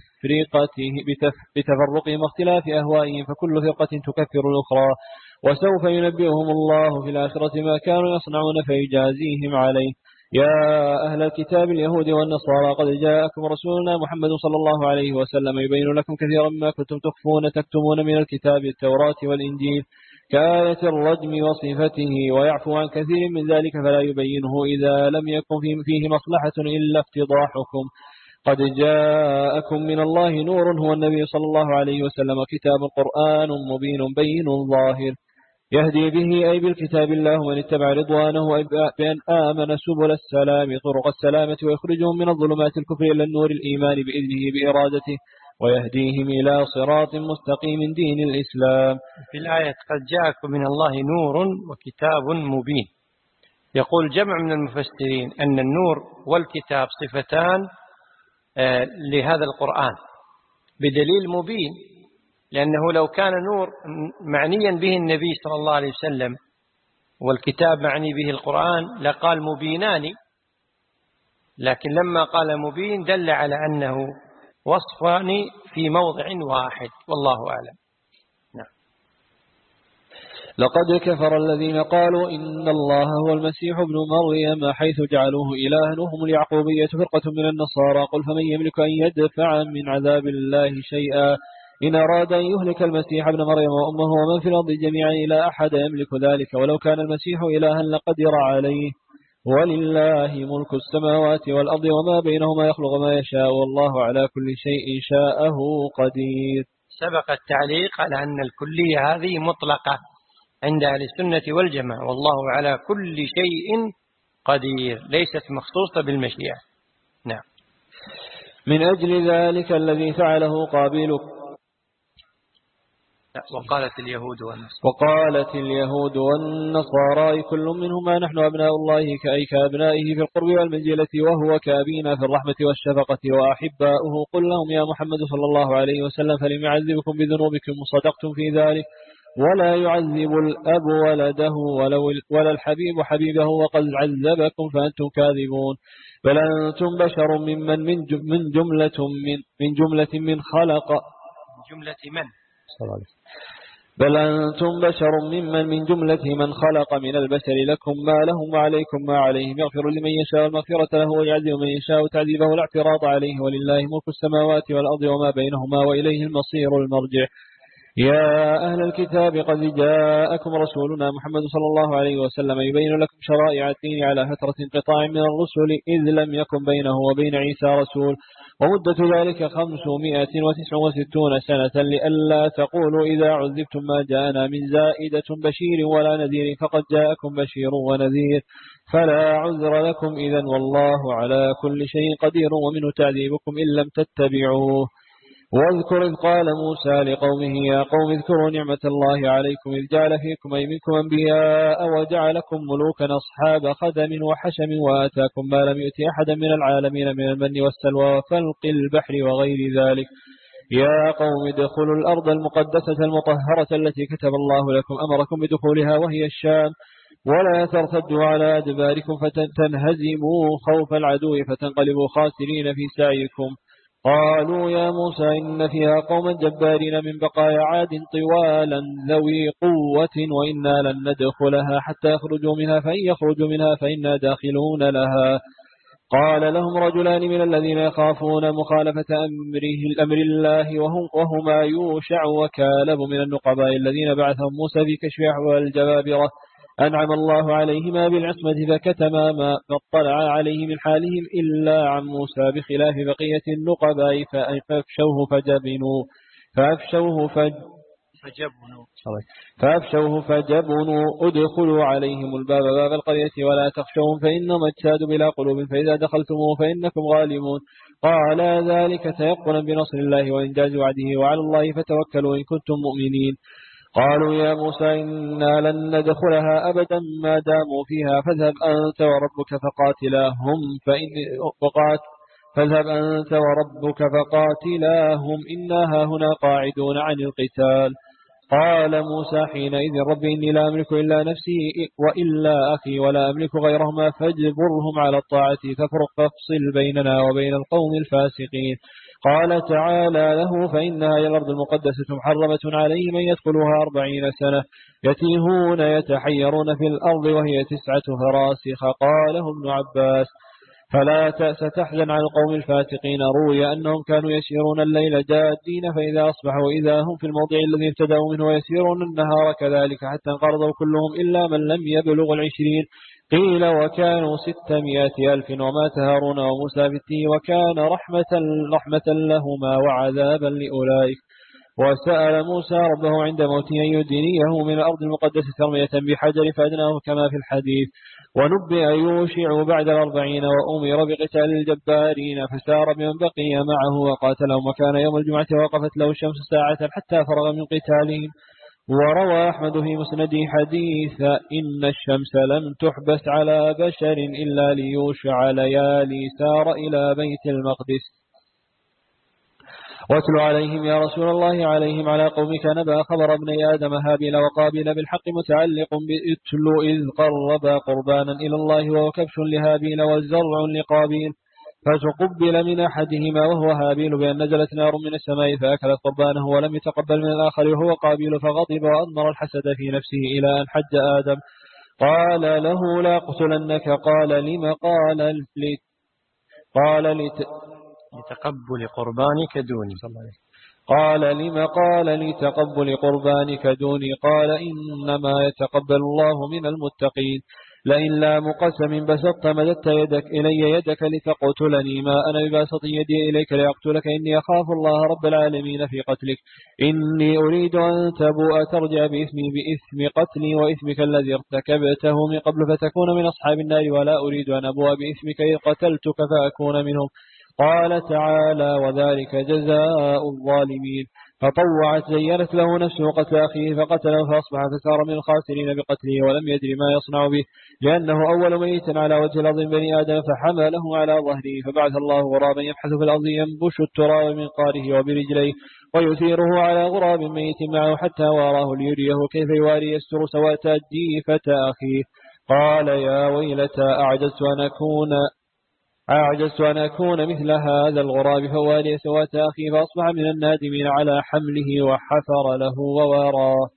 بتفرقهم واختلاف أهوائهم فكل فرقة تكفر الأخرى وسوف ينبئهم الله في الآخرة ما كانوا يصنعون فيجازيهم عليه. يا أهل الكتاب اليهود والنصارى قد جاءكم رسولنا محمد صلى الله عليه وسلم يبين لكم كثيرا مما كنتم تكتمون من الكتاب التوراة والإنجيل كآية الرجم وصفته ويعفو عن كثير من ذلك فلا يبينه إذا لم يكن فيه مصلحة إلا افتضاحكم. قد جاءكم من الله نور هو النبي صلى الله عليه وسلم كتاب قرآن مبين بين ظاهر يهدي به أي بالكتاب الله من اتبع رضوانه بأن آمن سبل السلام طرق السلامة ويخرجهم من الظلمات الكفر إلى النور الإيمان بإذنه بإرادته ويهديهم إلى صراط مستقيم دين الإسلام. في الآية قد جاءكم من الله نور وكتاب مبين، يقول جمع من المفسرين أن النور والكتاب صفتان لهذا القرآن بدليل مبين، لأنه لو كان نور معنيا به النبي صلى الله عليه وسلم والكتاب معني به القرآن لقال مبينان، لكن لما قال مبين دل على أنه وصفان في موضع واحد، والله أعلم. نعم. لقد كفر الذين قالوا إن الله هو المسيح ابن مريم حيث جعلوه إلها وهم اليعقوبية فرقة من النصارى قل فمن يملك أن يدفع من عذاب الله شيئا إن أراد أن يهلك المسيح ابن مريم وأمه ومن في الأرض جميعا إلى أحد يملك ذلك ولو كان المسيح إلها لقدر عليه ولله ملك السماوات والأرض وما بينهما يخلق ما يشاء والله على كل شيء شاءه قدير. سبق التعليق على أن الكلية هذه مطلقة عند أهل السنة والجماعة، والله على كل شيء قدير، ليست مخصوصة بالمشيئة. نعم. من أجل ذلك الذي فعله قابيل. وقالت اليهود والنصارى كل منهما نحن أبناء الله كأبنائه في القرب والمنزلة وهو كأبينا في الرحمة والشفقة وأحباؤه. قل لهم يا محمد صلى الله عليه وسلم فلم يعذبكم بذنوبكم صدقتم في ذلك ولا يعذب الأب ولده ولا الحبيب حبيبه وقد عذبكم فأنتم كاذبون. بل أنتم بشر من جملة من خلق بل أنتم بشر من جملة من خلق من البشر لكم ما لهم وعليكم ما عليهم يغفر لمن يشاء المغفرة له ويعذب من يشاء تعذيبه لا اعتراض عليه ولله ملك السماوات والأرض وما بينهما وإليه المصير المرجع. يا أهل الكتاب قد جاءكم رسولنا محمد صلى الله عليه وسلم يبين لكم شرائع الدين على فترة انقطاع من الرسل إذ لم يكن بينه وبين عيسى رسول ومدة ذلك 569 سنة لئلا تقولوا إذا عذبتم ما جاءنا من زائدة بشير ولا نذير فقد جاءكم بشير ونذير فلا عذر لكم إذن والله على كل شيء قدير ومنه تعذيبكم إن لم تتبعوه. واذكر إذ قال موسى لقومه يا قوم اذكروا نعمة الله عليكم إذ جعل فيكم أي منكم أنبياء وجعلكم ملوكا أصحاب خدم وحشم وآتاكم ما لم يؤت أحدا من العالمين من المن والسلوى وفلق البحر وغير ذلك. يا قوم ادخلوا الأرض المقدسة المطهرة التي كتب الله لكم أمركم بدخولها وهي الشام ولا ترتدوا على أدباركم فتنهزموا خوف العدو فتنقلبوا خاسرين في سعيكم. قالوا يا موسى إن فيها قوما جبارين من بقايا عاد طوالا ذوي قوة وإنا لن ندخلها حتى يخرجوا منها فإن يخرجوا منها فإنا داخلون لها. قال لهم رجلان من الذين يخافون مخالفة أمر الله وهما يوشع وكالب من النقباء الذين بعثهم موسى في كشف أحوال الجبابرة أنعم الله عليهما بالعصمة فكتما ما اطلع عليه من حالهم إلا عن موسى بخلاف بقية النقباء فأفشوه فجبنوا ادخلوا عليهم الباب باب القرية ولا تخشوهم فإنهم أجساد بلا قلوب فإذا دخلتموه فإنكم غالبون. قال ذلك تيقنا بنصر الله وإنجاز وعده وعلى الله فتوكلوا إن كنتم مؤمنين. قالوا يا موسى إنا لن ندخلها أبدا ما داموا فيها فاذهب أنت وربك فقاتلاهم إنا هاهنا قاعدون عن القتال. قال موسى حينئذ رب إني لا أملك إلا نفسي وإلا أخي ولا أملك غيرهما فاجبرهم على الطاعة فافصل بيننا وبين القوم الفاسقين. قال تعالى له فإنها هي الأرض المقدسة محرمة عليه من يدخلها 40 سنة يتيهون يتحيرون في الأرض وهي 9 فراسخ. قاله ابن عباس فلا تأس تحزن على القوم الفاسقين. روي أنهم كانوا يسيرون الليل جادين فإذا أصبحوا إذا هم في الموضع الذي ابتدأوا منه ويسيرون النهار كذلك حتى انقرضوا كلهم إلا من لم يبلغ 20. قيل وكانوا 600,000 ومات هارون وموسى في التيه وكان رحمة لهما وعذابا لأولئك. وسأل موسى ربه عند موته أن يدنيه من الأرض المقدسة رمية بحجر فأدناه كما في الحديث. ونبئ يوشع بعد 40 وأمر بقتال الجبارين فسار بمن بقي معه وقاتلهم وكان يوم الجمعة وقفت له الشمس ساعة حتى فرغ من قتالهم. وروى أحمد في مسنده حديث إن الشمس لم تحبس على بشر إلا ليوشع ليالي سار إلى بيت المقدس. واتل عليهم يا رسول الله عليهم على قومك نبأ خبر ابني آدم هابيل وقابيل بالحق متعلق بإتل إذ قربا قربانا إلى الله وهو كبش لهابيل وزرع لقابيل فتقبل من أحدهما وهو هابيل بأن نزلت نار من السماء فأكلت قربانه ولم يتقبل من الآخر وهو قابيل فغضب وأضمر الحسد في نفسه إلى أن حج آدم. قال له لا قتلنك. قال لم؟ لتقبل قربانك دوني. قال لم؟ قال لتقبل قربانك دوني. قال إنما يتقبل الله من المتقين. لئن لام قسم بسطت مددت إلي يدك لتقتلني ما أنا بباسط يدي إليك لأقتلك إني أخاف الله رب العالمين في قتلك إني أريد أن تبوء ترجع بإثم قتلي وإثمك الذي ارتكبته من قبل فتكون من أصحاب النار ولا أريد أن أبوء بإثمك إذ قتلتك فأكون منهم. قال تعالى وذلك جزاء الظالمين. فطوعت زينت له نفسه قتل أخيه فقتله فأصبح فسار من الخاسرين بقتله ولم يدري ما يصنع به لأنه أول ميت على وجه الأرض بني آدم فحمله على ظهره فبعث الله غرابا يبحث في الأرض ينبش التراب من قاره وبرجليه ويثيره على غراب ميت معه حتى واراه ليريه كيف يواري يستر سوءة جيفة أخيه. قال يا ويلتى أعجزت أن أكون مثل هذا الغراب فوالي سوات أخي فأصبح من النادمين على حمله وحفر له وواراه.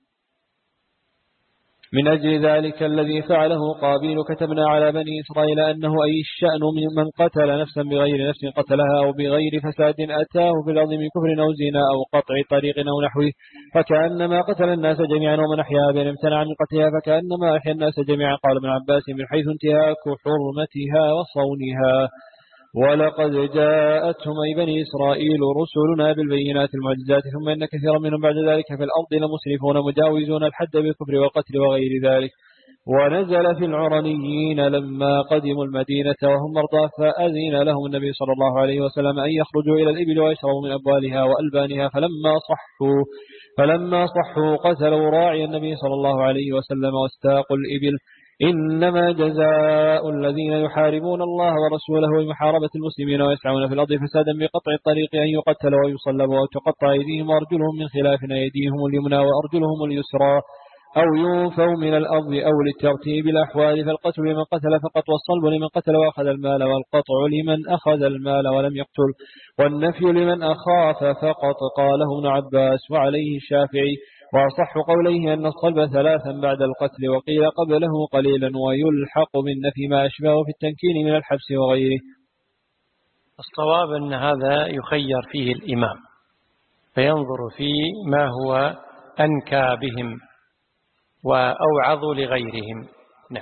من أجل ذلك الذي فعله قابيل كتبنا على بني إسرائيل أنه أي الشأن من قتل نفسا بغير نفس قتلها أو بغير فساد أتاه في الأرض من كفر أو زنا أو قطع طريق أو نحوه فكأنما قتل الناس جميعا ومن أحيا بين امتنع من قتلها فكأنما أحيا الناس جميعا. قال ابن عباس من حيث انتهاك حرمتها وصونها. ولقد جاءتهم أي بني إسرائيل رسلنا بالبينات المعجزات ثم إن كثيرا منهم بعد ذلك في الأرض لمسرفون مجاوزون الحد بالكفر والقتل وغير ذلك. ونزل في العرنيين لما قدموا المدينة وهم مرضى فأذن لهم النبي صلى الله عليه وسلم أن يخرجوا إلى الإبل ويشربوا من أبوالها وألبانها فلما صحوا قتلوا راعي النبي صلى الله عليه وسلم واستاقوا الإبل. إنما جزاء الذين يحاربون الله ورسوله ومحاربة المسلمين ويسعون في الأرض فسادا بقطع الطريق أن يقتلوا ويصلبوا وتقطع أيديهم وأرجلهم من خلاف أيديهم اليمنى وأرجلهم اليسرى أو ينفوا من الأرض أو لترتيب الأحوال. فالقتل لمن قتل فقط والصلب لمن قتل وأخذ المال والقطع لمن أخذ المال ولم يقتل والنفي لمن أخاف فقط. قاله ابن عباس وعليه الشافعي وأصح قوليه أن الصلب ثلاثا بعد القتل وقيل قبله قليلا ويلحق بالنفي ما أشبه في التنكين من الحبس وغيره. الصواب أن هذا يخير فيه الإمام فينظر في ما هو أنكى بهم وأوعظ لغيرهم. نعم.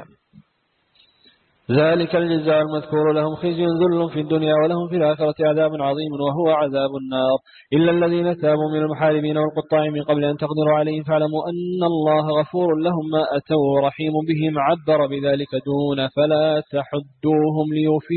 ذلك الجزاء المذكور لهم خزي ذل في الدنيا ولهم في الآخرة عذاب عظيم وهو عذاب النار إلا الذين تابوا من المحاربين والقطاع من قبل أن تقدروا عليهم فاعلموا أن الله غفور لهم ما أتوا رحيم بهم. عبر بذلك دون فلا تحدوهم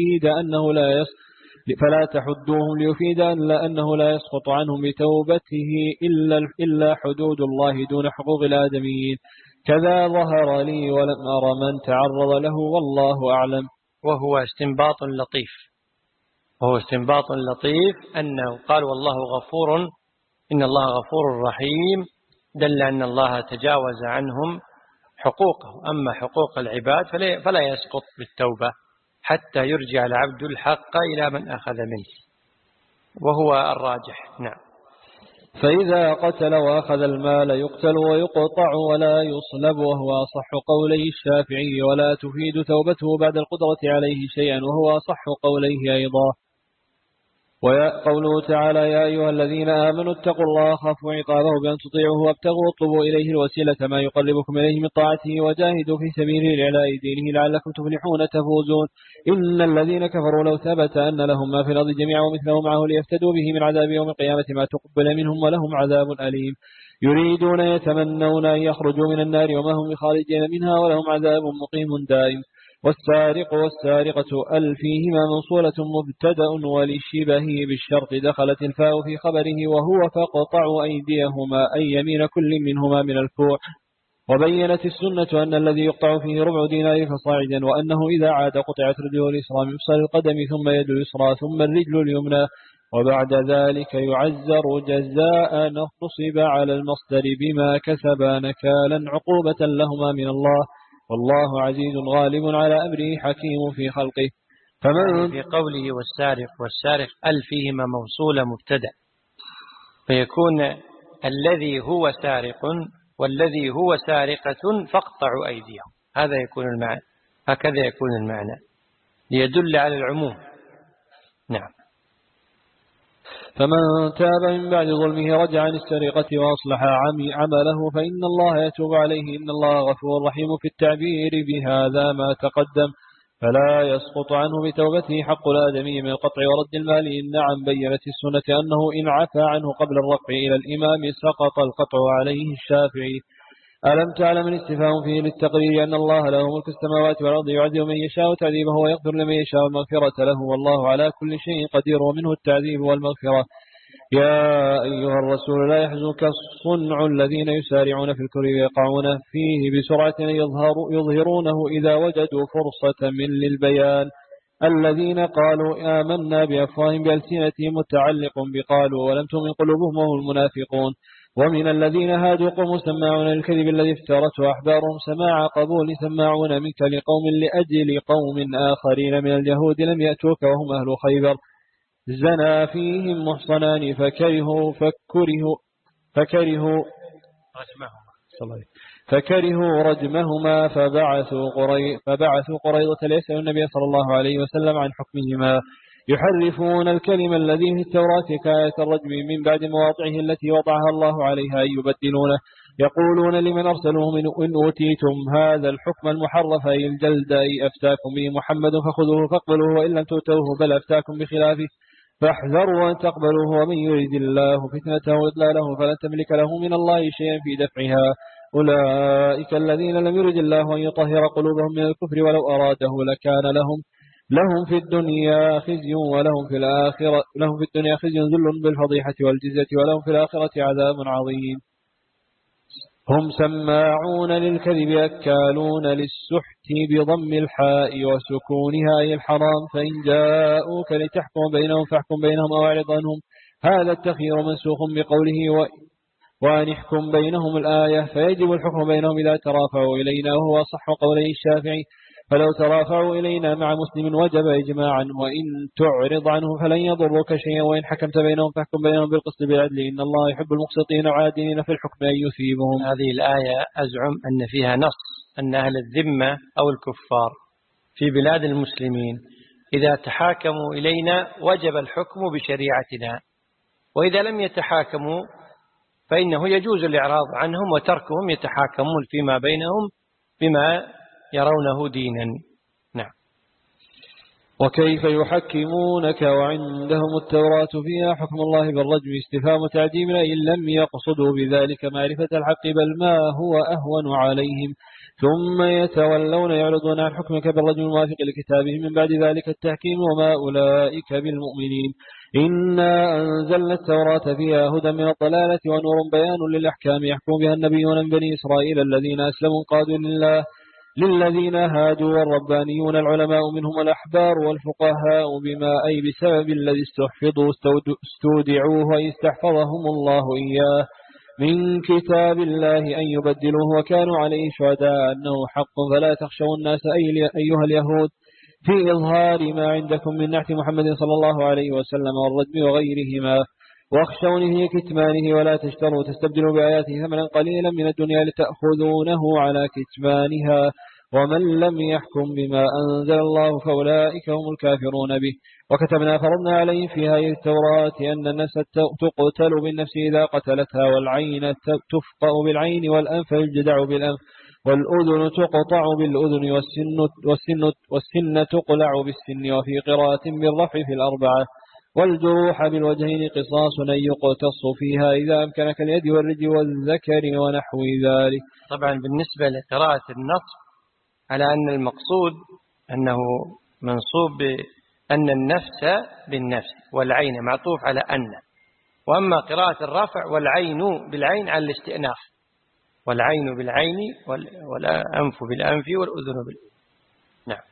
ليفيد أنه لا يسقط عنهم بتوبته إلا حدود الله دون حقوق الآدميين. كذا ظهر لي ولم أر من تعرض له والله أعلم. وهو استنباط لطيف أنه قال والله غفور إن الله غفور رحيم دل أن الله تجاوز عنهم حقوقه. أما حقوق العباد فلا يسقط بالتوبة حتى يرجع العبد الحق إلى من أخذ منه وهو الراجح. نعم. فإذا قتل وأخذ المال يقتل ويقطع ولا يصلب وهو أصح قولي الشافعي ولا تفيد توبته بعد القدرة عليه شيئا وهو أصح قوليه أيضا. وقوله تعالى يا أيها الذين آمنوا اتقوا الله خافوا عقابه بأن تطيعوه وابتغوا واطلبوا إليه الوسيلة ما يقربكم إليه من طاعته وجاهدوا في سبيله لإعلاء دينه لعلكم تفلحون تفوزون. إن الذين كفروا لو ثبت أن لهم ما في الأرض جميعا ومثله معه ليفتدوا به من عذاب يوم القيامة ما تقبل منهم ولهم عذاب أليم. يريدون يتمنون أن يخرجوا من النار وما هم بخارجين منها ولهم عذاب مقيم دائم. والسارق والسارقة فيهما منصولة مبتدأ ولشبه بالشرط دخلت الفاء في خبره وهو فقطعوا أيديهما أي يمين كل منهما من الكوع. وبينت السنة أن الذي يقطع فيه ربع دينار فصاعدا وأنه إذا عاد قطعت رجله اليسرى من مفصل القدم ثم يد اليسرى ثم الرجل اليمنى وبعد ذلك يعزر جزاء نصب على المصدر بما كسبا نكالا عقوبة لهما من الله والله عزيز غالب على أمره حكيم في خلقه. فمن في قوله والسارق فيهما موصولة مبتدأ فيكون الذي هو سارق والذي هو سارقة فاقطعوا أيديهم. هكذا يكون المعنى ليدل على العموم. نعم. فمن تاب من بعد ظلمه رجع عن السرقة وأصلح عمله فإن الله يتوب عليه، إن الله غفور رحيم. في التعبير بهذا ما تقدم فلا يسقط عنه بتوبته حق الآدمي من القطع ورد المال. إن عن بينت السنة أنه إن عفى عنه قبل الرفع إلى الإمام سقط القطع عليه. الشافعي. ألم تعلم الاستفهام فيه للتقرير أن الله له ملك السماوات والأرض يعذب من يشاء تعذيبه ويغفر لمن يشاء المغفرة له، والله على كل شيء قدير، ومنه التعذيب والمغفرة. يا أيها الرسول لا يحزنك الصنع الذين يسارعون في الكفر ويقعون فيه بسرعة يظهرونه إذا وجدوا فرصة من للبيان. الذين قالوا آمنا بأفواههم بألسنتهم متعلق بقالوا ولم تؤمن قلوبهم وهم المنافقون. ومن الذين هادوا قوم سماعون للكذب الذي افترته أحبارهم سماع قبول سماعون منك لقوم لأجل قوم آخرين من اليهود لم يأتوك وهم أهل خيبر زنا فيهم محصنان فكرهوا رجمهما فبعثوا قريظة ليسأل النبي صلى الله عليه وسلم عن حكمهما. يحرفون الكلم الذي في التوراة كآية الرجم من بعد مواضعه التي وضعها الله عليها يبدلونه. يقولون لمن أرسلوه إن أوتيتم هذا الحكم المحرف أي الجلد أي أفتاكم به محمد فخذوه فاقبلوه وإن لم تؤتوه بل أفتاكم بخلافه فاحذروا أن تقبلوه ومن يريد الله فتنته وإضلاله فلن تملك له من الله شيئا في دفعها. أولئك الذين لم يرد الله أن يطهر قلوبهم من الكفر ولو أراده لكان لهم في الدنيا خزي ولهم في الدنيا خزي ذل بالفضيحة والجزية ولهم في الآخرة عذاب عظيم. هم سماعون للكذب أكالون للسحت بضم الحاء وسكونها أي الحرام. فإن جاءوك لتحكم بينهم فاحكم بينهم أو أعرض عنهم. هذا التخيير منسوخ بقوله وأن يحكم بينهم الآية فيجب الحكم بينهم إذا ترافعوا إلينا وهو صح قولي الشافعي. فلو ترافعوا إلينا مع مسلم وجب إجماعا وإن تعرض عنه فلن يضرك شيئا وإن حكمت بينهم فاحكم بينهم بالقسط بالعدل إن الله يحب المقسطين العادلين في الحكم أن يثيبهم. هذه الآية أزعم أن فيها نص أن أهل الذمة أو الكفار في بلاد المسلمين إذا تحاكموا إلينا وجب الحكم بشريعتنا، وإذا لم يتحاكموا فإنه يجوز الإعراض عنهم وتركهم يتحاكمون فيما بينهم بما يرونه دينا. نعم. وكيف يحكمونك وعندهم التوراة فيها حكم الله بالرجم استفهام تعجيب إن لم يقصدوا بذلك معرفة الحق بل ما هو أهون عليهم ثم يتولون يعرضون عن حكمك بالرجم الموافق لكتابه من بعد ذلك التحكيم وما أولئك بالمؤمنين. إنا أنزلنا التوراة فيها هدى من الضلالة ونور بيان للأحكام يحكم بها النبيون من بني إسرائيل الذين أسلموا قادوا للذين هادوا والربانيون العلماء منهم الأحبار والفقهاء بما أي بسبب الذي استحفظوا استودعوه أي استحفظهم الله إياه من كتاب الله أن يبدلوه وكانوا عليه شهداء أنه حق فلا تخشوا الناس أيها اليهود في إظهار ما عندكم من نعت محمد صلى الله عليه وسلم والرجم وغيرهما واخشونه كتمانه ولا تستبدلوا بآياته ثمنا قليلا من الدنيا لتأخذونه على كتمانها ومن لم يحكم بما أنزل الله فأولئك هم الكافرون به. وكتبنا فرضنا عليه في هذه التوراة أن النفس تقتل بالنفس إذا قتلتها والعين تفقأ بالعين والأنف يجدع بالأنف والأذن تقطع بالأذن والسن تقلع بالسن وفي قراءة بالرفع في الأربعة والجروح بالوجهين قصاص أن يقتص فيها إذا أمكن كاليد والرجل والذكر ونحو ذلك. طبعا بالنسبة لقراءة النصب على أن المقصود أنه منصوب بأن النفس بالنفس والعين معطوف على أن، وأما قراءة الرفع والعين بالعين على الاستئناف والعين بالعين والأنف بالأنف والأذن بالأذن. نعم.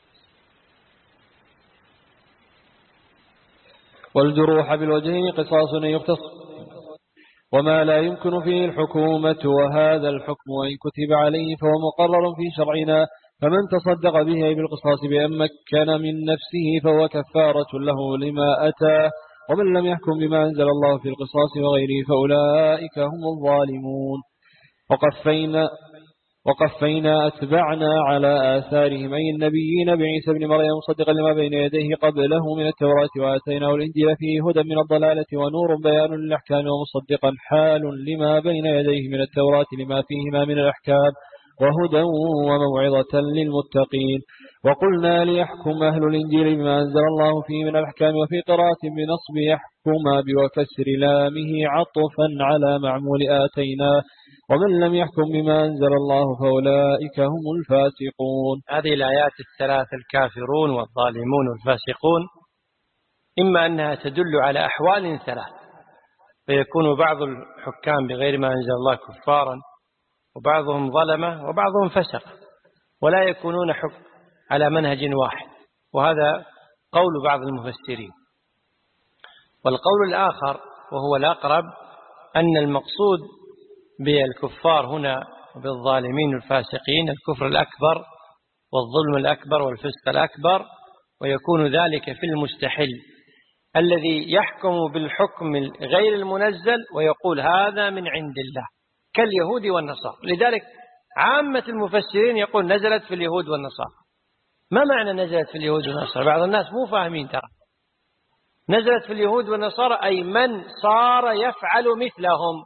والجروح بالوجهين قصاص يختص وما لا يمكن فيه الحكومة وهذا الحكم وإن كتب عليه فهو مقرر في شرعنا فمن تصدق به بالقصاص بأن مكن من نفسه فهو كفارة له لما أتى ومن لم يحكم بما أنزل الله في القصاص وغيره فأولئك هم الظالمون. وقفينا أتبعنا على آثارهم أي النبيين بعيسى بن مريم مصدقا لما بين يديه قبله من التوراة وآتيناه الإنجيل فيه هدى من الضلالة ونور بيان للأحكام ومصدقا حال لما بين يديه من التوراة لما فيهما من الأحكام وهدى وموعظة للمتقين. وقلنا ليحكم أهل الإنجيل بما أنزل الله فيه من الأحكام وفي قراءة بنصب يحكم بوكسر لامه عطفا على معمول آتينا ومن لم يحكم بما أنزل الله فأولئك هم الفاسقون. هذه الآيات الثلاث الكافرون والظالمون والفاسقون إما أنها تدل على أحوال ثلاث، فيكون بعض الحكام بغير ما أنزل الله كفارا وبعضهم ظلمة وبعضهم فسق، ولا يكونون حكم على منهج واحد، وهذا قول بعض المفسرين. والقول الآخر وهو الأقرب أن المقصود بالكفار هنا بالظالمين الفاسقين الكفر الأكبر والظلم الأكبر والفسق الأكبر، ويكون ذلك في المستحل الذي يحكم بالحكم غير المنزل ويقول هذا من عند الله كاليهود والنصارى. لذلك عامة المفسرين يقول نزلت في اليهود والنصارى. ما معنى نزلت في اليهود والنصارى؟ بعض الناس مو فاهمين ترى. نزلت في اليهود والنصارى أي من صار يفعل مثلهم،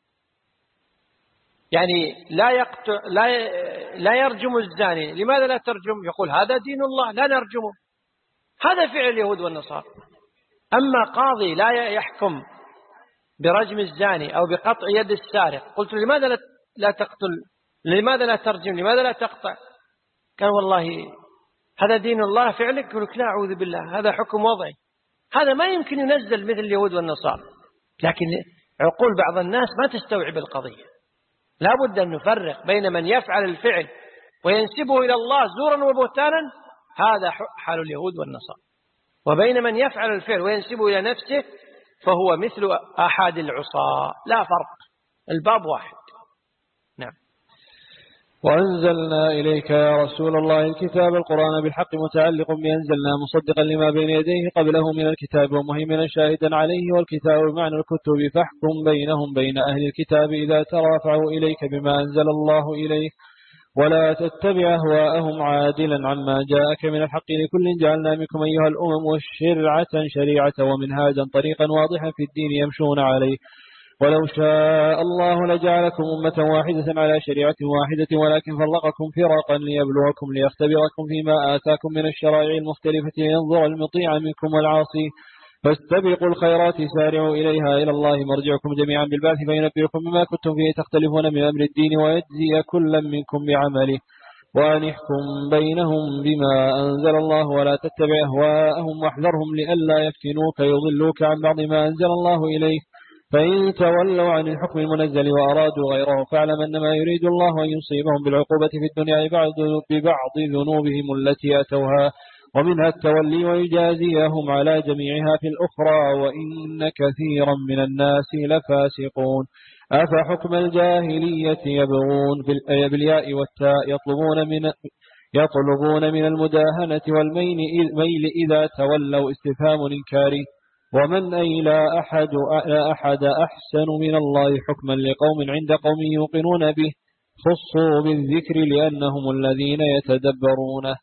يعني لا يرجم الزاني. لماذا لا ترجم؟ يقول هذا دين الله لا نرجمه. هذا فعل اليهود والنصارى. أما قاضي لا يحكم برجم الزاني أو بقطع يد السارق، قلت لماذا لا تقتل، لماذا لا ترجم، لماذا لا تقطع؟ قال والله هذا دين الله فعلك. يقول لك لا أعوذ بالله، هذا حكم وضعي، هذا ما يمكن ينزل مثل اليهود والنصارى. لكن عقول بعض الناس ما تستوعب القضية. لا بد أن نفرق بين من يفعل الفعل وينسبه إلى الله زورا وبهتانا، هذا حال اليهود والنصارى، وبين من يفعل الفعل وينسبه إلى نفسه فهو مثل أحد العصاة، لا فرق، الباب واحد. نعم. وأنزلنا إليك يا رسول الله الكتاب القرآن بالحق متعلق بأنزلنا مصدقا لما بين يديه قبله من الكتاب ومهيمنا شاهدا عليه، والكتاب بمعنى الكتب، فاحكم بينهم بين أهل الكتاب إذا ترافعوا إليك بما أنزل الله إليك ولا تتبع أهواءهم عادلا عما جاءك من الحق، لكل جعلنا منكم أيها الأمم شريعة ومنهاجا طريقا واضحا في الدين يمشون عليه، ولو شاء الله لجعلكم أمة واحدة على شريعة واحدة ولكن فرقكم فرقا ليبلوكم ليختبركم فيما آتاكم من الشرائع المختلفة لينظر المطيع منكم والعاصي، فاستبقوا الخيرات سارعوا إليها إلى الله مرجعكم جميعا بالبعث فينبئكم بما كنتم فيه تختلفون من أمر الدين ويجزي كلا منكم بعمله، وأن احكم بينهم بما أنزل الله ولا تتبع أهواءهم واحذرهم لئلا يفتنوك يضلوك عن بعض ما أنزل الله إليك، فإن تولوا عن الحكم المنزل وأرادوا غيره فاعلم أنما يريد الله أن يصيبهم بالعقوبة في الدنيا ببعض ذنوبهم التي أتوها ومنها التولي ويجازيهم على جميعها في الأخرى وإن كثيرا من الناس لفاسقون. أفحكم الجاهلية يبغون بالياء والتاء يطلبون من المداهنة والميل إذا تولوا استفهام إنكاري، ومن أي لا أحد أحسن من الله حكما لقوم عند قوم يوقنون به خصوا بالذكر لأنهم الذين يتدبرونه.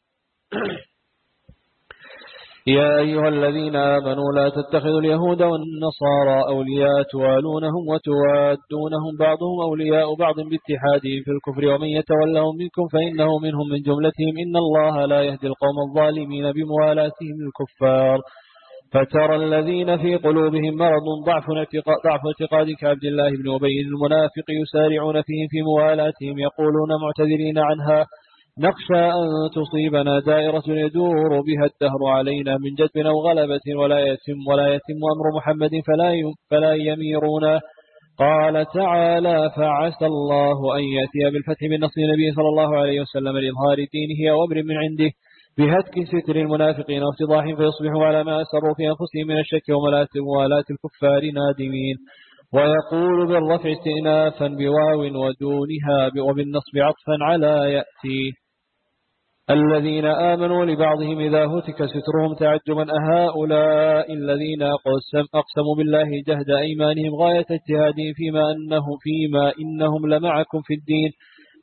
يا أيها الذين آمنوا لا تتخذوا اليهود والنصارى أولياء توالونهم وتوادونهم بعضهم أولياء بعض باتحادهم في الكفر ومن يتولهم منكم فإنه منهم من جملتهم إن الله لا يهدي القوم الظالمين بموالاتهم الكفار. فترى الذين في قلوبهم مرض ضعف اعتقاد كعبد الله بن أبي المنافق يسارعون فيهم في موالاتهم يقولون معتذرين عنها نخشى أن تصيبنا دائرة يدور بها الدهر علينا من جدب أو غلبة ولا يتم أمر محمد فلا يميرون. قال تعالى فعسى الله أن يأتي بالفتح بالنصر النبي صلى الله عليه وسلم لإظهار دينه وأمر من عنده بهتك ستر المنافقين وافتضاح فيصبحوا على ما أسروا في أنفسهم من الشك وموالاة الكفار نادمين. ويقول بالرفع استئنافا بواو ودونها وبالنصب عطفا على يأتي. الذين آمنوا لبعضهم إذا هتك سترهم تعجبا أهؤلاء الذين أقسموا بالله جهد أيمانهم غاية اجتهادهم فيما إنهم لمعكم في الدين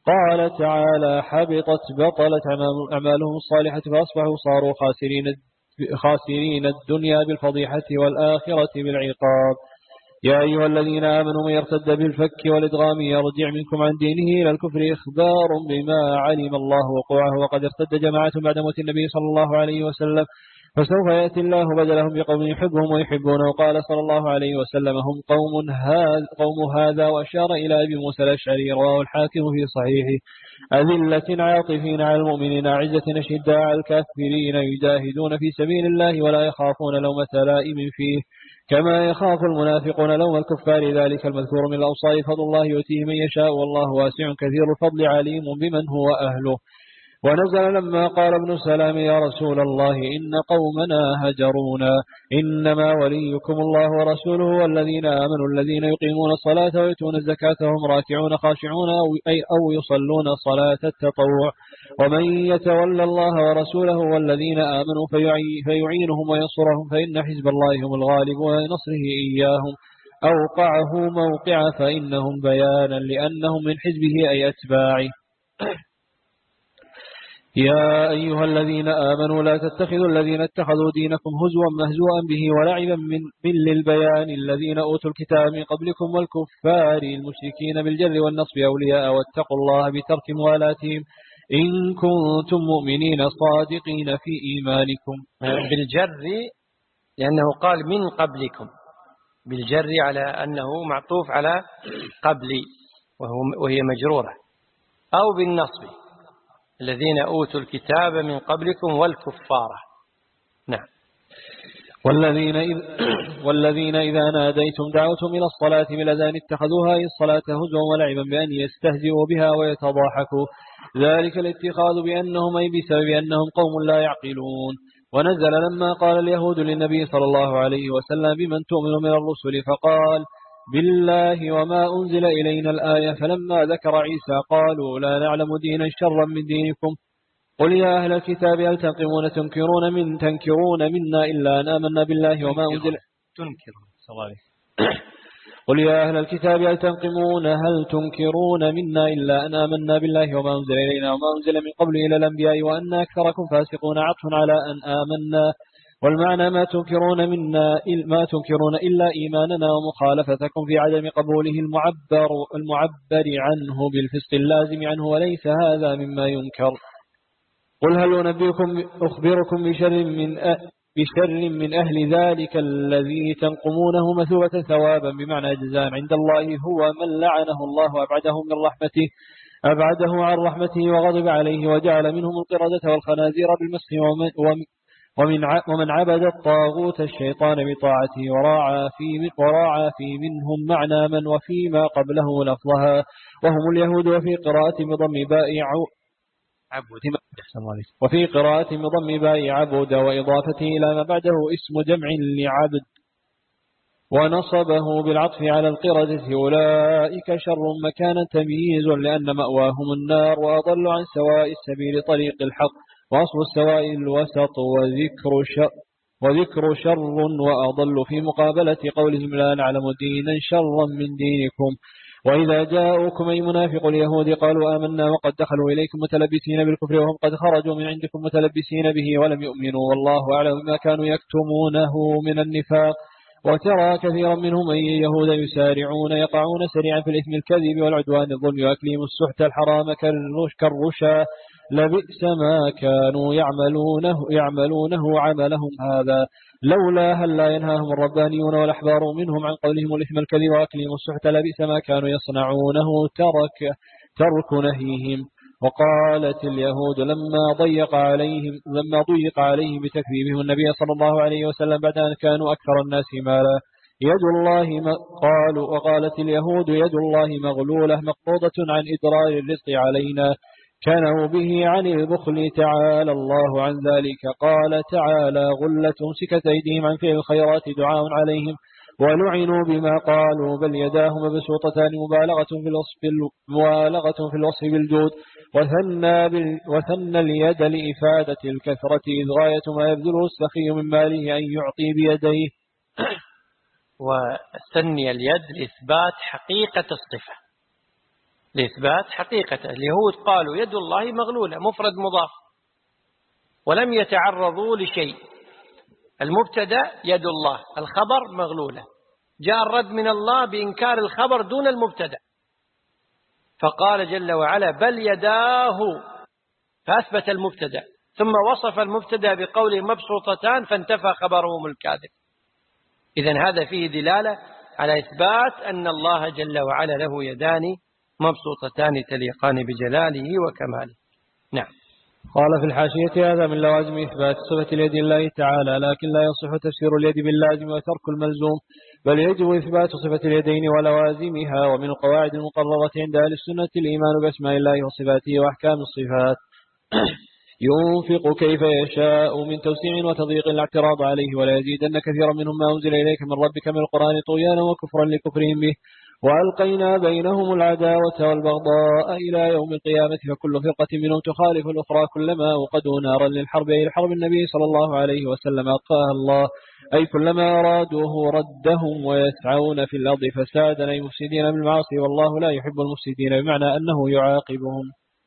قال تعالى: حبطت بطلت أعمالهم الصالحة فأصبحوا صاروا خاسرين الدنيا بالفضيحة والآخرة بالعقاب. يا أيها الذين آمنوا من يرتد بالفك والإدغام يرجع منكم عن دينه إلى الكفر إخبار بما علم الله وقوعه، وقد ارتد جماعة بعد موت النبي صلى الله عليه وسلم، فسوف يأتي الله بدلهم بقوم يحبهم ويحبونه. قال صلى الله عليه وسلم: هم قوم هذا، وأشار إلى أبي موسى الأشعري، رواه الحاكم في صحيحه: أذلة عاطفين على المؤمنين أعزة أشداء على الكافرين يجاهدون في سبيل الله ولا يخافون لومة لائم فيه، كما يخاف المنافقون لوم الكفار. ذلك المذكور من الأوصاف فضل الله يؤتيه من يشاء، والله واسع كثير الفضل عليم بمن هو أهله. ونزل لما قال ابن سلام: يا رسول الله إن قومنا هجرونا، إنما وليكم الله ورسوله والذين آمنوا الذين يقيمون الصلاة ويؤتون الزكاة وهم راكعون خاشعون، أو يصلون صلاة التطوع. ومن يتولى الله ورسوله والذين آمنوا فيعينهم وينصرهم، فإن حزب الله هم الغالبون لنصره إياهم. أوقعه موقع فإنهم بيانا لأنهم من حزبه أي أتباعه. يا أيها الذين آمنوا لا تتخذوا الذين اتخذوا دينكم هزوا مهزوءا به ولعبا من للبيان الذين أوتوا الكتاب من قبلكم والكفار المشركين بالجر والنصب أولياء، واتقوا الله بترك موالاتهم إن كنتم مؤمنين صادقين في إيمانكم. بالجر لأنه قال من قبلكم، بالجر على أنه معطوف على قبلي وهي مجرورة، أو بالنصب الذين أوتوا الكتاب من قبلكم والكفار. نعم. والذين إذا ناديتم دعوتم إلى الصلاة بالأذان اتخذوها الصلاة هزوا ولعبا بأن يستهزئوا بها ويتضاحكوا، ذلك الاتخاذ بأنهم أي بسبب أنهم قوم لا يعقلون. ونزل لما قال اليهود للنبي صلى الله عليه وسلم: بمن تؤمن من الرسل؟ فقال: بالله وما أنزل إلينا الآية. فلما ذكر عيسى قالوا: لا نعلم دينا شرا من دينكم. قل يا أهل الكتاب هل تنكرون منا إلا أن آمنا بالله وما أنزل قل يا أهل الكتاب هل تنكرون منا إلا أن آمنا بالله وما أنزل إلينا وما أنزل من قبل إلى الأنبياء وأن أكثركم فاسقون، عطف على أن آمنا، والمعنى ما تنكرون إلا إيماننا ومخالفتكم في عدم قبوله المعبر عنه بالفسق اللازم عنه، وليس هذا مما ينكر. قل هل أخبركم بشر من أهل ذلك الذي تنقمونه مثوبة ثوابا بمعنى جزاء عند الله، هو من لعنه الله أبعده عن رحمته وغضب عليه وجعل منهم القردة والخنازير بالمسخ، ومن عبد الطاغوت الشيطان بطاعته وراعى في منهم معنى من وفيما قبله لفظها، وهم اليهود. وفي قراءة بضم باء عبد وإضافته إلى ما بعده اسم جمع لعبد، ونصبه بالعطف على القردة. أولئك شر مكانا تمييز لأن مأواهم النار وأضل عن سواء السبيل طريق الحق، وأصل السواء الوسط، وذكر شر وأضل في مقابلة قولهم لا نعلم دينا شرا من دينكم. وإذا جاءوكم أي منافق اليهود قالوا آمنا وقد دخلوا إليكم متلبسين بالكفر وهم قد خرجوا من عندكم متلبسين به ولم يؤمنوا، والله أعلم بما كانوا يكتمونه من النفاق. وترى كثيرا منهم أي يهود يقعون سريعا في الإثم الكذب والعدوان الظلم وأكلهم السحت الحرام كالرشا، لبئس ما كانوا يعملونه عملهم هذا، لولا هل لا ينهاهم الربانيون والأحبار منهم عن قولهم الإثم الكذب وأكلهم السحت، لبئس ما كانوا يصنعونه ترك نهيهم. وقالت اليهود لما ضيق عليهم بتكذيبهم النبي صلى الله عليه وسلم بعد أن كانوا أكثر الناس مالا: وقالت اليهود يد الله مغلولة مقبوضة عن إدرار الرزق علينا، كانوا به عن البخل تعالى الله عن ذلك. قال تعالى: غلت أمسكت أيديهم عن فعل الخيرات دعاء عليهم ولعنوا بما قالوا، بل يداه مبسوطتان مبالغة في الوصف بالجود، وثنى اليد لإفادة الكثرة، إذ غاية ما يبذله السخي من ماله أن يعطي بيديه. وثني اليد لإثبات حقيقة الصفة، لإثبات حقيقة. اليهود قالوا يد الله مغلولة، مفرد مضاف، ولم يتعرضوا لشيء. المبتدأ يد الله، الخبر مغلولة، جاء الرد من الله بإنكار الخبر دون المبتدأ، فقال جل وعلا بل يداه، فأثبت المبتدأ، ثم وصف المبتدأ بقوله مبسوطتان فانتفى خبرهم الكاذب. إذن هذا فيه دلالة على إثبات أن الله جل وعلا له يدان مبسوطتان تليقان بجلاله وكماله. نعم. قال في الحاشية هذا من لوازم إثبات صفة اليد لله تعالى، لكن لا يصح تفسير اليد باللازم وترك الملزوم، بل يجب إثبات صفة اليدين ولوازمها. ومن القواعد المقررة عند أهل السنة الإيمان بأسماء الله وصفاته وأحكام الصفات. ينفق كيف يشاء من توسيع وتضييق الاعتراض عليه، ولا يزيدن كثيرا منهم ما أنزل إليك من ربك من القرآن طغيانا وكفرا لكفرهم به، وألقينا بينهم العداوة والبغضاء إلى يوم القيامة، فكل فرقة منهم تخالف الأخرى كلما أوقدوا نارا للحرب أي لحرب النبي صلى الله عليه وسلم أطفاها الله، أي كلما أرادوه ردهم، ويسعون في الأرض فسادا أي مفسدين بالمعاصي، والله لا يحب المفسدين، بمعنى أنه يعاقبهم.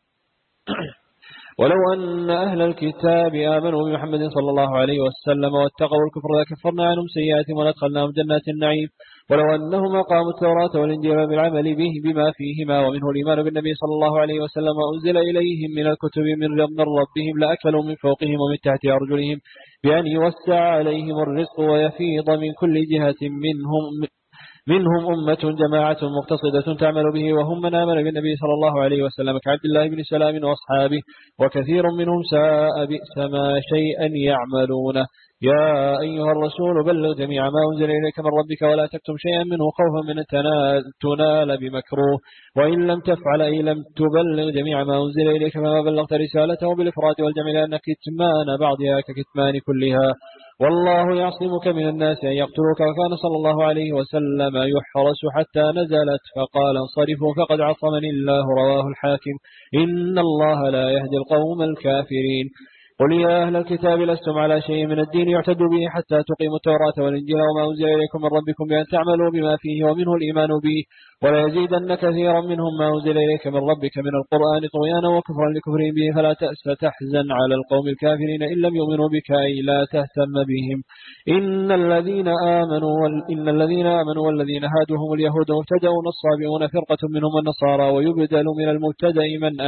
ولو أن أهل الكتاب آمنوا بمحمد صلى الله عليه وسلم واتقوا الكفر لكفرنا عنهم سيئاتهم ولادخلناهم جنات النعيم. ولو أنهم أقاموا التوراة والإنجيل بالعمل به بما فيهما، ومنه الإيمان بالنبي صلى الله عليه وسلم وأنزل إليهم من الكتب من ربهم لأكلوا من فوقهم ومن تحت أرجلهم، بأن يوسع عليهم الرزق ويفيض من كل جهة منهم أمة جماعة مقتصدة تعمل به، وهم من آمن بالنبي صلى الله عليه وسلم كعبد الله بن سلام وأصحابه، وكثير منهم ساء بئس ما شيئا يعملونه. يا أيها الرسول بلغ جميع ما أنزل إليك من ربك ولا تكتم شيئا منه خوفا من تنال بمكروه، وإن لم تفعل أي لم تبلغ جميع ما أنزل إليك فما بلغت رسالته بالإفراد والجمع، لأن كتمان بعضها ككتمان كلها، والله يعصمك من الناس أن يقتلوك. وكان صلى الله عليه وسلم يحرس حتى نزلت فقال انصرفوا فقد عصمني الله، رواه الحاكم. إن الله لا يهدي القوم الكافرين. قل يا أهل الكتاب لستم على شيء من الدين يعتد به حتى تقيموا التوراة والإنجيل وما أنزل إليكم من ربكم بأن تعملوا بما فيه ومنه الإيمان به، ولا يزيدن كثيرا منهم ما أنزل إليك من ربك من القرآن طغيانا وكفرا لكفرهم به، فلا تأس تحزن على القوم الكافرين إن لم يؤمنوا بك أي لا تهتم بهم. إن الذين آمنوا والذين هادوا هم اليهود مبتدأون الصابئون فرقة منهم النصارى، ويبدل من المبتدأ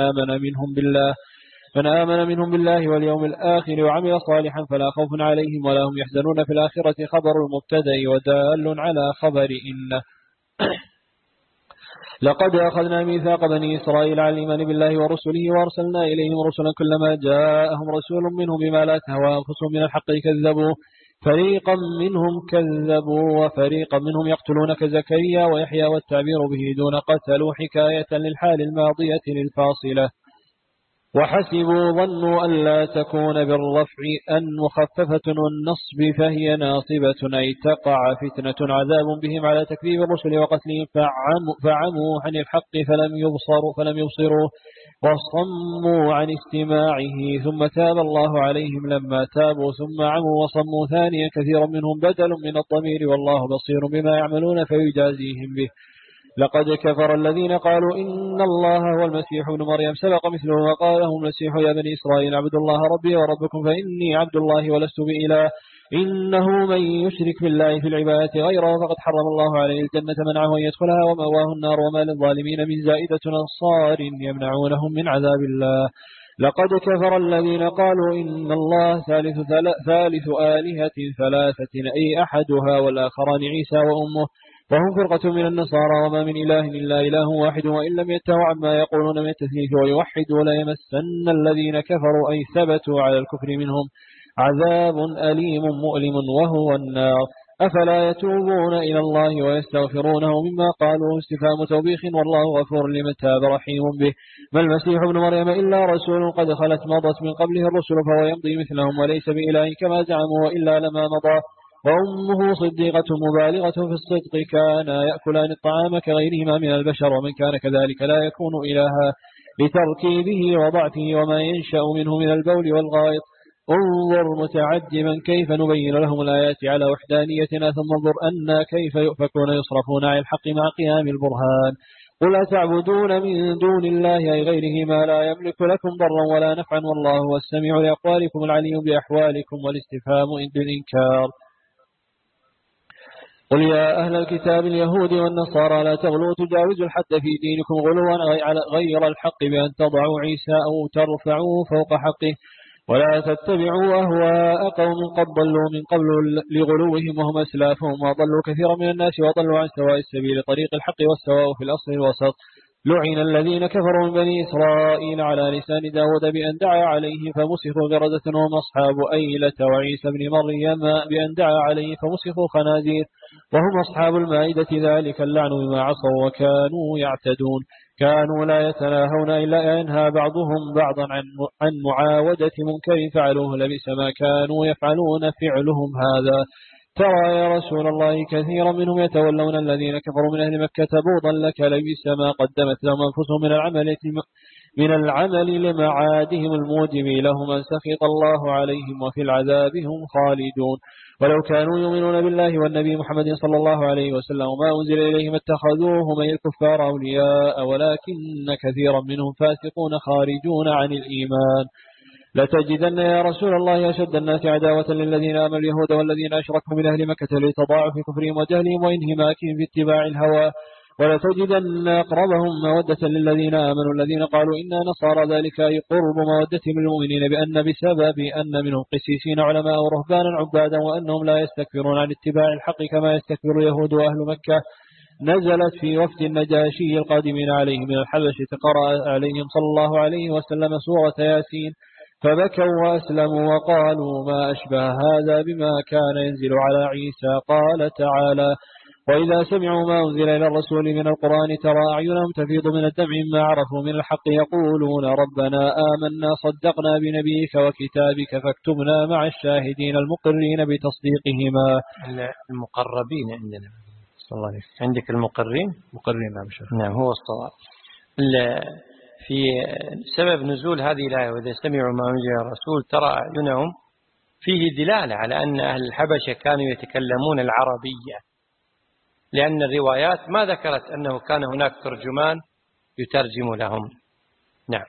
من آمن منهم بالله واليوم الآخر وعمل صالحا فلا خوف عليهم ولا هم يحزنون. في الآخرة خبر المبتدأ ودال على خبر إن. لقد أخذنا ميثاق بني إسرائيل على الإيمان بالله ورسله، وأرسلنا إليهم رسلا كلما جاءهم رسول منهم بما لا تهوى أنفسهم من الحق كذبوا، فريقا منهم كذبوا وفريقا منهم يقتلون كزكريا ويحيى، والتعبير به دون قتلوا حكاية للحال الماضية للفاصلة. وحسبوا ظنوا أن لا تكون بالرفع أن مخففة والنصب فهي ناصبة، أي تقع فتنة عذاب بهم على تكذيب الرسل وقتلهم، فعموا عن الحق فلم يبصروا وصموا عن استماعه، ثم تاب الله عليهم لما تابوا، ثم عموا وصموا ثانيا كثيرا منهم بدل من الضمير، والله بصير بما يعملون فيجازيهم به. لقد كفر الذين قالوا إن الله هو المسيح ابن مريم، سبق مثله وقاله المسيح يا بني إسرائيل اعبدوا الله ربي وربكم فإني عبد الله ولست بإله، إنه من يشرك بالله في العبادة غيره فقد حرم الله عليه الجنة منعه أن يدخلها ومأواه النار وما للظالمين من زائدة أنصار يمنعونهم من عذاب الله. لقد كفر الذين قالوا إن الله ثالث آلهة ثلاثة أي أحدها والآخران عيسى وأمه، وهم فرقة من النصارى، وما من إله إلا إله واحد، وإن لم ينتهوا عما يقولون من التثليث ويوحدوا ليمسن الذين كفروا أي ثبتوا على الكفر منهم عذاب أليم مؤلم وهو النار. أفلا يتوبون إلى الله ويستغفرونه مما قالوا استفهام توبيخ، والله غفور لمن تاب رحيم به. ما المسيح ابن مريم إلا رسول قد خلت مضت من قبله الرسل فهو يمضي مثلهم وليس بإله كما زعموا، وإلا لما مضى. وأمه صديقة مبالغة في الصدق كانا يأكلان الطعام كغيرهما من البشر، ومن كان كذلك لا يكون إلها لتركيبه وضعفه وما ينشأ منه من البول والغائط. انظر متعجبا كيف نبين لهم الآيات على وحدانيتنا، ثم انظر أن كيف يؤفكون يصرفون عن الحق مع قيام البرهان. قل أتعبدون من دون الله أي غيره ما لا يملك لكم ضرا ولا نفعا والله هو السميع لأقوالكم العليم بأحوالكم والاستفهام للإنكار. قل يا أهل الكتاب اليهود والنصارى لا تغلوا تجاوزوا الحد في دينكم غلوا غير الحق بأن تضعوا عيسى أو ترفعوه فوق حقه ولا تتبعوا أهواء قوم قد ضلوا من قبل لغلوهم وهم أسلافهم وضلوا كثيرا من الناس وضلوا عن سواء السبيل طريق الحق والسواء في الأصل الوسط. لعن الذين كفروا من بني إسرائيل على لسان داود بأن دعا عليه فمسخوا غرزة وهم أصحاب أيلة وعيسى بن مريم بأن دعا عليه فمسخوا خنازير وهم أصحاب المائدة ذلك اللعن بما عصوا وكانوا يعتدون. كانوا لا يتناهون إلا ينهى بعضهم بعضا عن معاودة منكر فعلوه لبئس ما كانوا يفعلون فعلهم هذا. ترى يا رسول الله كثيرا منهم يتولون الذين كفروا من أهل مكة بغضا لك لبئس ما قدمت لهم أنفسهم من العمل لمعادهم الموجب لهم أن سخط الله عليهم وفي العذاب هم خالدون. ولو كانوا يؤمنون بالله والنبي محمد صلى الله عليه وسلم وما أنزل إليهم اتخذوهم أي الكفار أولياء ولكن كثيرا منهم فاسقون خارجون عن الإيمان. لتجدن يا رسول الله أشد الناس عداوة للذين آمنوا اليهود والذين أشركوا من أهل مكة لتضاعف كفرهم وجهلهم وانهماكهم في اتباع الهوى ولتجدن أقربهم مودة للذين آمنوا الذين قالوا إنا نصارى ذلك أي قرب مودتهم للمؤمنين بأن بسبب أن منهم قسيسين علماء ورهبانا عبادا وأنهم لا يستكبرون عن اتباع الحق كما يستكبر اليهود وأهل مكة. نزلت في وفد النجاشي القادمين عليه من الحبشة قرأ عليهم صلى الله عليه وسلم سورة ياسين فبكوا وأسلموا وقالوا ما أشبه هذا بما كان ينزل على عيسى. قال تعالى وإذا سمعوا ما أنزل إلى الرسول من القرآن ترى أعينهم تفيض من الدمع ما عرفوا من الحق يقولون ربنا آمنا صدقنا بنبيك وكتابك فاكتبنا مع الشاهدين المقرين بتصديقهما. المقربين عندنا صلى الله عليه وسلم. عندك المقرين نعم شيخ. نعم هو الصواب. في سبب نزول هذه الآية وإذا سمعوا ما أنزل الرسول ترى أعينهم فيه دلالة على أن أهل الحبشة كانوا يتكلمون العربية لأن الروايات ما ذكرت أنه كان هناك ترجمان يترجم لهم. نعم.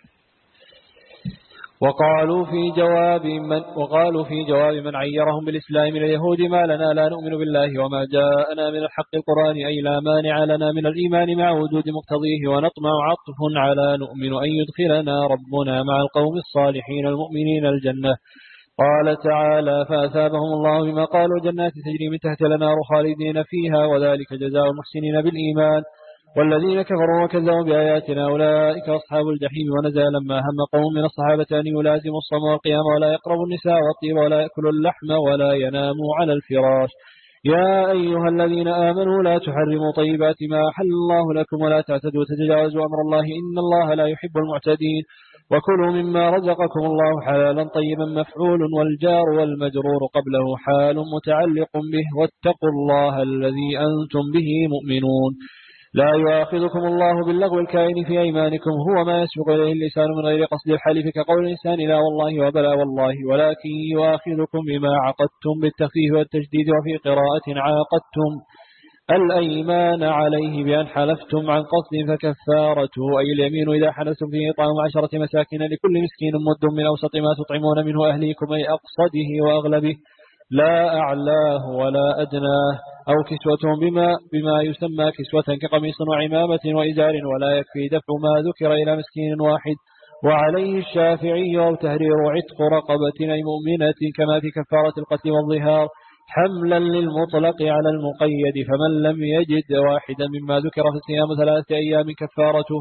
وقالوا في جواب من عيرهم بالإسلام من اليهود ما لنا لا نؤمن بالله وما جاءنا من الحق القرآن أي لا مانع لنا من الإيمان مع وجود مقتضيه ونطمع عطف على نؤمن أن يدخلنا ربنا مع القوم الصالحين المؤمنين الجنة. قال تعالى فأثابهم الله بما قالوا جنات تجري من تحت الأنهار خالدين فيها وذلك جزاء المحسنين بالإيمان. والذين كفروا وكذبوا بآياتنا أولئك أصحاب الجحيم. ونزل لما هم قوم من الصحابة أن يلازموا الصوم والقيام ولا يقربوا النساء والطيب ولا يأكلوا اللحم ولا يناموا على الفراش. يا أيها الذين آمنوا لا تحرموا طيبات ما أحل الله لكم ولا تعتدوا تتجاوزوا أمر الله إن الله لا يحب المعتدين. وكلوا مما رزقكم الله حلالا طيبا مفعول والجار والمجرور قبله حال متعلق به واتقوا الله الذي أنتم به مؤمنون. لا يؤاخذكم الله باللغو الكائن في أيمانكم هو ما يسبق إليه اللسان من غير قصد الحلف كقول الإنسان لا والله وبلا والله ولكن يؤاخذكم بما عقدتم بالتخفيف والتجديد وفي قراءة عاقدتم الأيمان عليه بأن حلفتم عن قصد فكفارته أي اليمين إذا حلفتم فيه إطعام 10 مساكين لكل مسكين مد من أوسط ما تطعمون منه أهليكم أي أقصده وأغلبه لا أعلاه ولا أدناه أو كسوة بما يسمى كسوة كقميص وعمامة وإزار ولا يكفي دفع ما ذكر إلى مسكين واحد. وعليه الشافعي أو تهرير عتق رقبة أي مؤمنة كما في كفارة القتل والظهار حملا للمطلق على المقيد فمن لم يجد واحدا مما ذكر فصيام 3 أيام كفارته.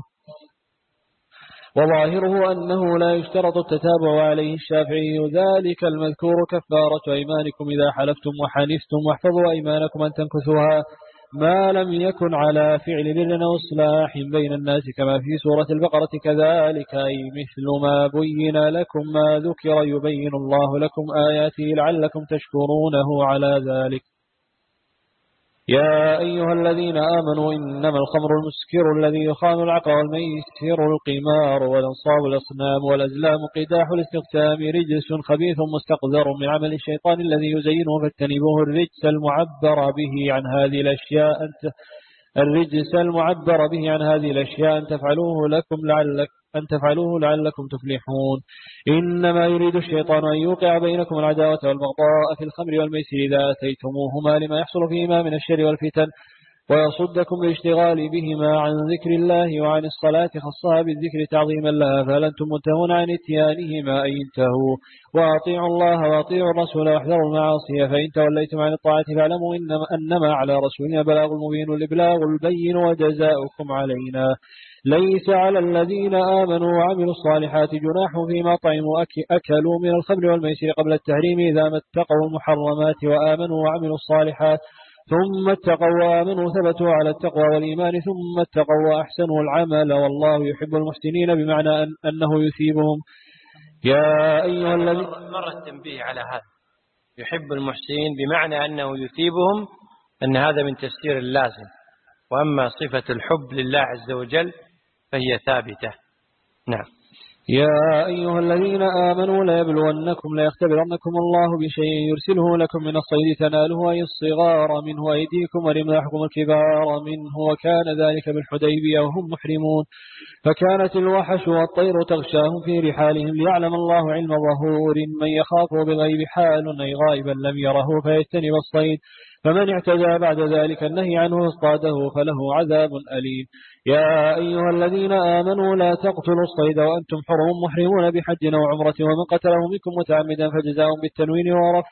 وظاهره أنه لا يشترط التتابع وعليه الشافعي ذلك المذكور كفارة أيمانكم إذا حلفتم وحنفتم واحفظوا أيمانكم أن تنكثوها ما لم يكن على فعل بر وإصلاح بين الناس كما في سورة البقرة كذلك أي مثل ما بين لكم ما ذكر يبين الله لكم آياته لعلكم تشكرونه على ذلك. يا أيها الذين آمنوا إنما الخمر المسكر الذي يخام العقل والميسر القمار والأنصاب والأصنام والأزلام قداح الاستقسام رجس خبيث مستقذر من عمل الشيطان الذي يزينه فاجتنبوه الرجس المعبر به عن هذه الأشياء الرجس المعبر به عن هذه الأشياء أن تفعلوه لعلكم تفلحون. إنما يريد الشيطان أن يوقع بينكم العداوة والبغضاء في الخمر والميسر إذا أتيتموهما لما يحصل فيهما من الشر والفتن ويصدكم بالاشتغال بهما عن ذكر الله وعن الصلاة، خصها بالذكر تعظيما لها، فهل أنتم منتهون عن اتيانهما أي انتهوا. وأطيعوا الله وأطيعوا الرسول واحذروا المعاصي، فإن توليتم عن الطاعة فاعلموا أنما على رسولنا بلاغ المبين الإبلاغ البين وجزاؤكم علينا. ليس على الذين آمنوا وعملوا الصالحات جناح فيما طعموا أكلوا من الخمر والميسر قبل التحريم إذا ما اتقوا المحرمات وآمنوا وعملوا الصالحات ثم اتقوا وآمنوا ثبتوا على التقوى والإيمان ثم اتقوا وأحسنوا العمل والله يحب المحسنين، بمعنى أنه يثيبهم. يا أيها الذين مر التنبيه على هذا، يحب المحسنين بمعنى أنه يثيبهم، أن هذا من تفسير اللازم، وأما صفة الحب لله عز وجل فهي ثابتة. نعم. يا أيها الذين آمنوا ليختبرنكم الله بشيء يرسله لكم من الصيد تناله أي الصغار منه أيديكم ورماحكم الكبار منه، وكان ذلك بالحديبية وهم محرمون، فكانت الوحش والطير تغشاهم في رحالهم ليعلم الله علم ظهور من يخافه بالغيب حال أي غائبا لم يره فيجتنب الصيد، فمن اعتدى بعد ذلك النهي عنه اصطاده فله عذاب أليم. يا أيها الذين آمنوا لا تقتلوا الصيد وأنتم حرم محرمون بحج أو عمرة، ومن قتله منكم متعمدا فجزاء بالتنوين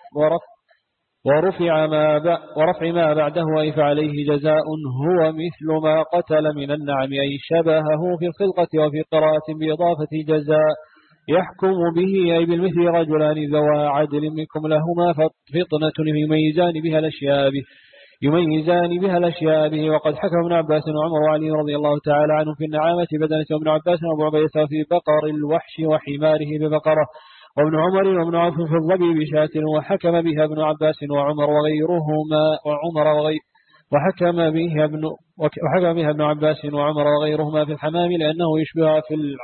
ورفع ما بعده أي فعليه جزاء هو مثل ما قتل من النعم أي شبهه في الخلقة، وفي قراءة بإضافة جزاء يحكم به أي بالمثل رجلان ذوى عدل منكم لهما فطنة يميزان بها الأشياء به. وقد حكم ابن عباس وعمر وعلي رضي الله تعالى عنه في النعامة بدنة، وابن عباس وابو عبيدة في بقر الوحش وحماره ببقرة، وابن عمر وابن عوف في الظبي بشاة، وحكم بها ابن عباس وعمر وغيرهما في الحمام لأنه يشبهها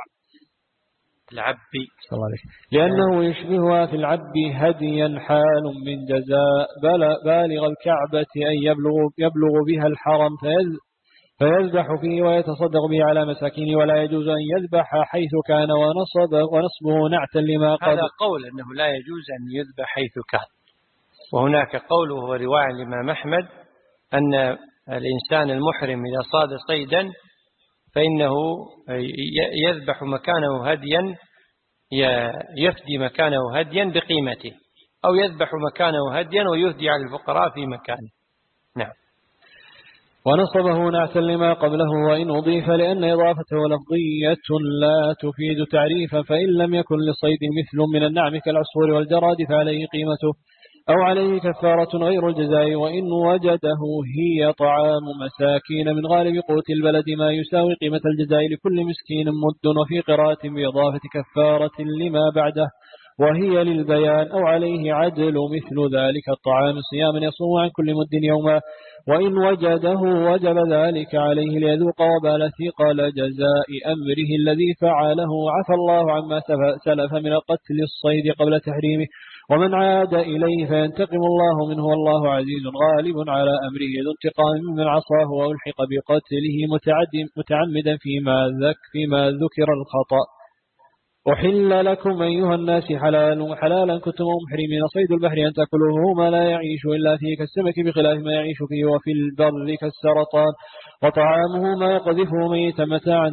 في العب هديا حال من جزاء بالغ الكعبة أي يبلغ بها الحرم فيذبح فيه ويتصدق به على مساكين، ولا يجوز أن يذبح حيث كان ونصبه نعتا لما قد. هذا قول أنه لا يجوز أن يذبح حيث كان، وهناك قول وهو رواية الإمام أحمد أن الإنسان المحرم إذا صاد صيدا فإنه يذبح مكانه هديا، يفدي مكانه هديا بقيمته، أو يذبح مكانه هديا ويهدي على الفقراء في مكانه. نعم. ونصبه نعتا لما قبله وإن أضيف لأن إضافته لفظية لا تفيد تعريفا، فإن لم يكن للصيد مثل من النعم كالعصفور والجراد فعليه قيمته أو عليه كفارة غير الجزاء، وإن وجده هي طعام مساكين من غالب قوت البلد ما يساوي قيمة الجزاء لكل مسكين مد، وفي قراءة بإضافة كفارة لما بعده وهي للبيان أو عليه عدل مثل ذلك الطعام صياما يصوم عن كل مد يوما، وإن وجده وجب ذلك عليه ليذوق وبال ثقل جزاء أمره الذي فعله، عفى الله عما سلف من قتل الصيد قبل تحريمه، ومن عاد إليه فينتقم الله منه والله عزيز غالب على أمره ذو انتقام من عصاه، وألحق بقتله متعمدا فيما ذكر الخطأ. أحل لكم أيها الناس حلالا كنتم محرمين صيد البحر أن تأكلوه ما لا يعيش إلا فيه كالسمك بخلاف ما يعيش فيه، وفي البر كالسرطان، وطعامه ما يقذفه ميتا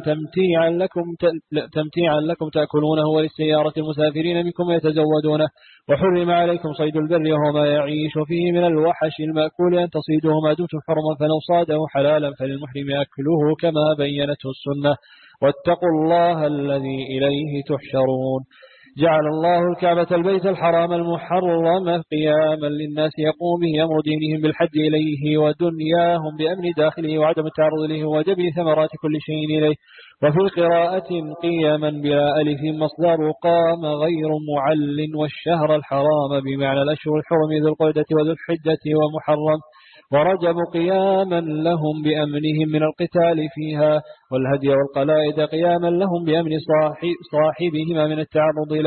تمتيعا لكم تأكلونه وللسيارة المسافرين منكم يتزودونه، وحرم عليكم صيد البر وهو ما يعيش فيه من الوحش المأكول أن تصيدوه ما دمتم حرما، فلو صاده حلالا فللمحرم أكله كما بينته السنة، واتقوا الله الذي إليه تحشرون. جعل الله الكعبة البيت الحرام المحرم قياما للناس يقوم به أمر دينهم بالحج إليه ودنياهم بأمن داخله وعدم التعرض إليه وجبل ثمرات كل شيء إليه. وفي القراءة قياما بلا ألف مصدر قام غير معل، والشهر الحرام بمعنى الأشهر الحرم ذو القعدة وذو الحجة ومحرم، ورجب قياما لهم بأمنهم من القتال فيها، والهدي والقلائد قياما لهم بأمن صاحبهما من التعرض له،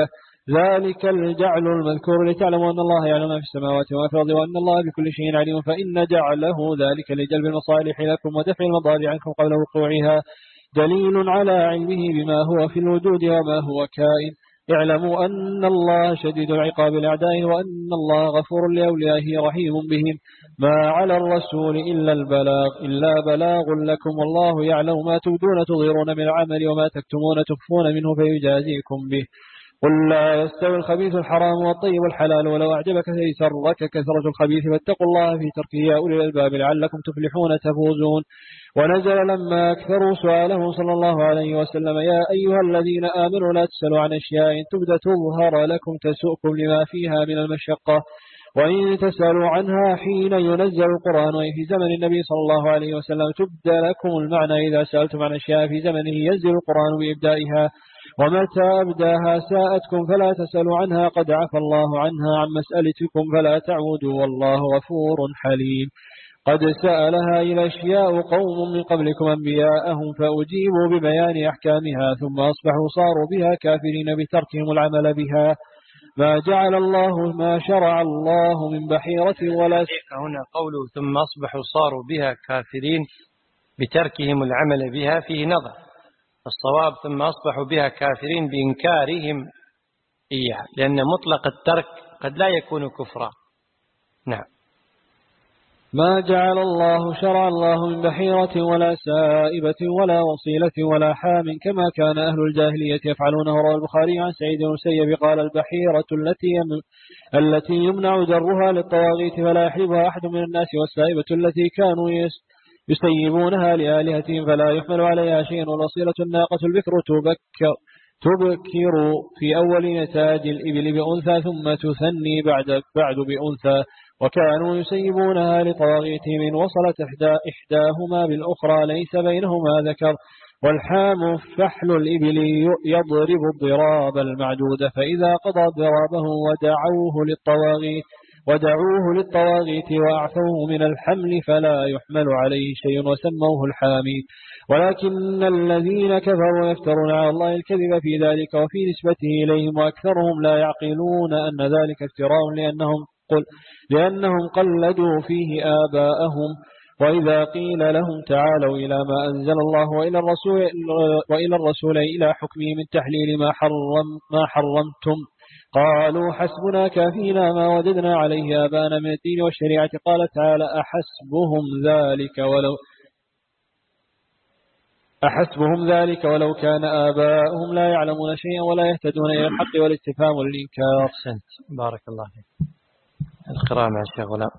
ذلك الجعل المذكور لتعلموا أن الله يعلم ما في السماوات وما في الأرض وأن الله بكل شيء عليم، فإن جعله ذلك لجلب المصالح لكم ودفع المضار عنكم قبل وقوعها دليل على علمه بما هو في الوجود وما هو كائن. اعلموا أن الله شديد العقاب الأعداء وأن الله غفور لأوليائه رحيم بهم. ما على الرسول إلا بلاغ لكم، والله يعلم ما تبدون تظهرون من العمل وما تكتمون تخفون منه فيجازيكم به. قل لا يستوي الخبيث الحرام والطيب الحلال ولو أعجبك سيسرك كثرة الخبيث، فاتقوا الله في تركه يا أولي الألباب لعلكم تفلحون تفوزون. ونزل لما أكثروا سؤاله صلى الله عليه وسلم يا أيها الذين آمنوا لا تسألوا عن أشياء تبد تظهر لكم تسؤكم لما فيها من المشقة، وإن تسألوا عنها حين ينزل القرآن وإن في زمن النبي صلى الله عليه وسلم تبد لكم المعنى إذا سألتم عن أشياء في زمنه ينزل القرآن بإبدائها، ومتى أبداها ساءتكم فلا تسألوا عنها قد عفى الله عنها عن مسألتكم فلا تعودوا والله غفور حليم. قد سألها إلى أشياء قوم من قبلكم أنبياءهم فأجيبوا ببيان أحكامها ثم أصبحوا صاروا بها كافرين بتركهم العمل بها. ما جعل الله ما شرع الله من بحيرة ولا هنا قوله ثم أصبحوا صاروا بها كافرين بتركهم العمل بها فيه نظر. الصواب ثم أصبحوا بها كافرين بإنكارهم إياها، لأن مطلق الترك قد لا يكون كفرا. نعم. ما جعل الله شرع الله من بحيرة ولا سائبة ولا وصيلة ولا حام كما كان أهل الجاهلية يفعلونه. روى البخاري عن سعيد بن المسيب قال البحيرة التي يمنع درها للطواغيت فلا يحلبها أحد من الناس، والسائبة التي كانوا يسيبونها لآلهتهم فلا يحمل عليها شيء، والوصيلة الناقة البكر تبكر في أول نتاج الإبل بأنثى ثم تثني بعد بأنثى، وكانوا يسيبونها لطواغيتهم إن وصلت إحداهما بالأخرى ليس بينهما ذكر. والحام فحل الإبل يضرب الضراب المعدود، فإذا قضى ضرابه ودعوه للطواغيت وأعفوه من الحمل فلا يحمل عليه شيء وسموه الحامي. ولكن الذين كفروا يفترون على الله الكذب في ذلك وفي نسبته إليهم، وأكثرهم لا يعقلون أن ذلك افتراء لأنهم قلدوا فيه آباءهم. وإذا قيل لهم تعالوا إلى ما أنزل الله وإلى الرسول إلى حكمه من تحليل ما حرمتم قالوا حسبنا كافينا ما وجدنا عليه آباءنا من الدين والشريعة. قال تعالى أحسبهم ذلك ولو كان آباءهم لا يعلمون شيئا ولا يهتدون إلى الحق والاستفهام والإنكار. أحسنت، بارك الله فيك. القراءة مع الشيخ غلام.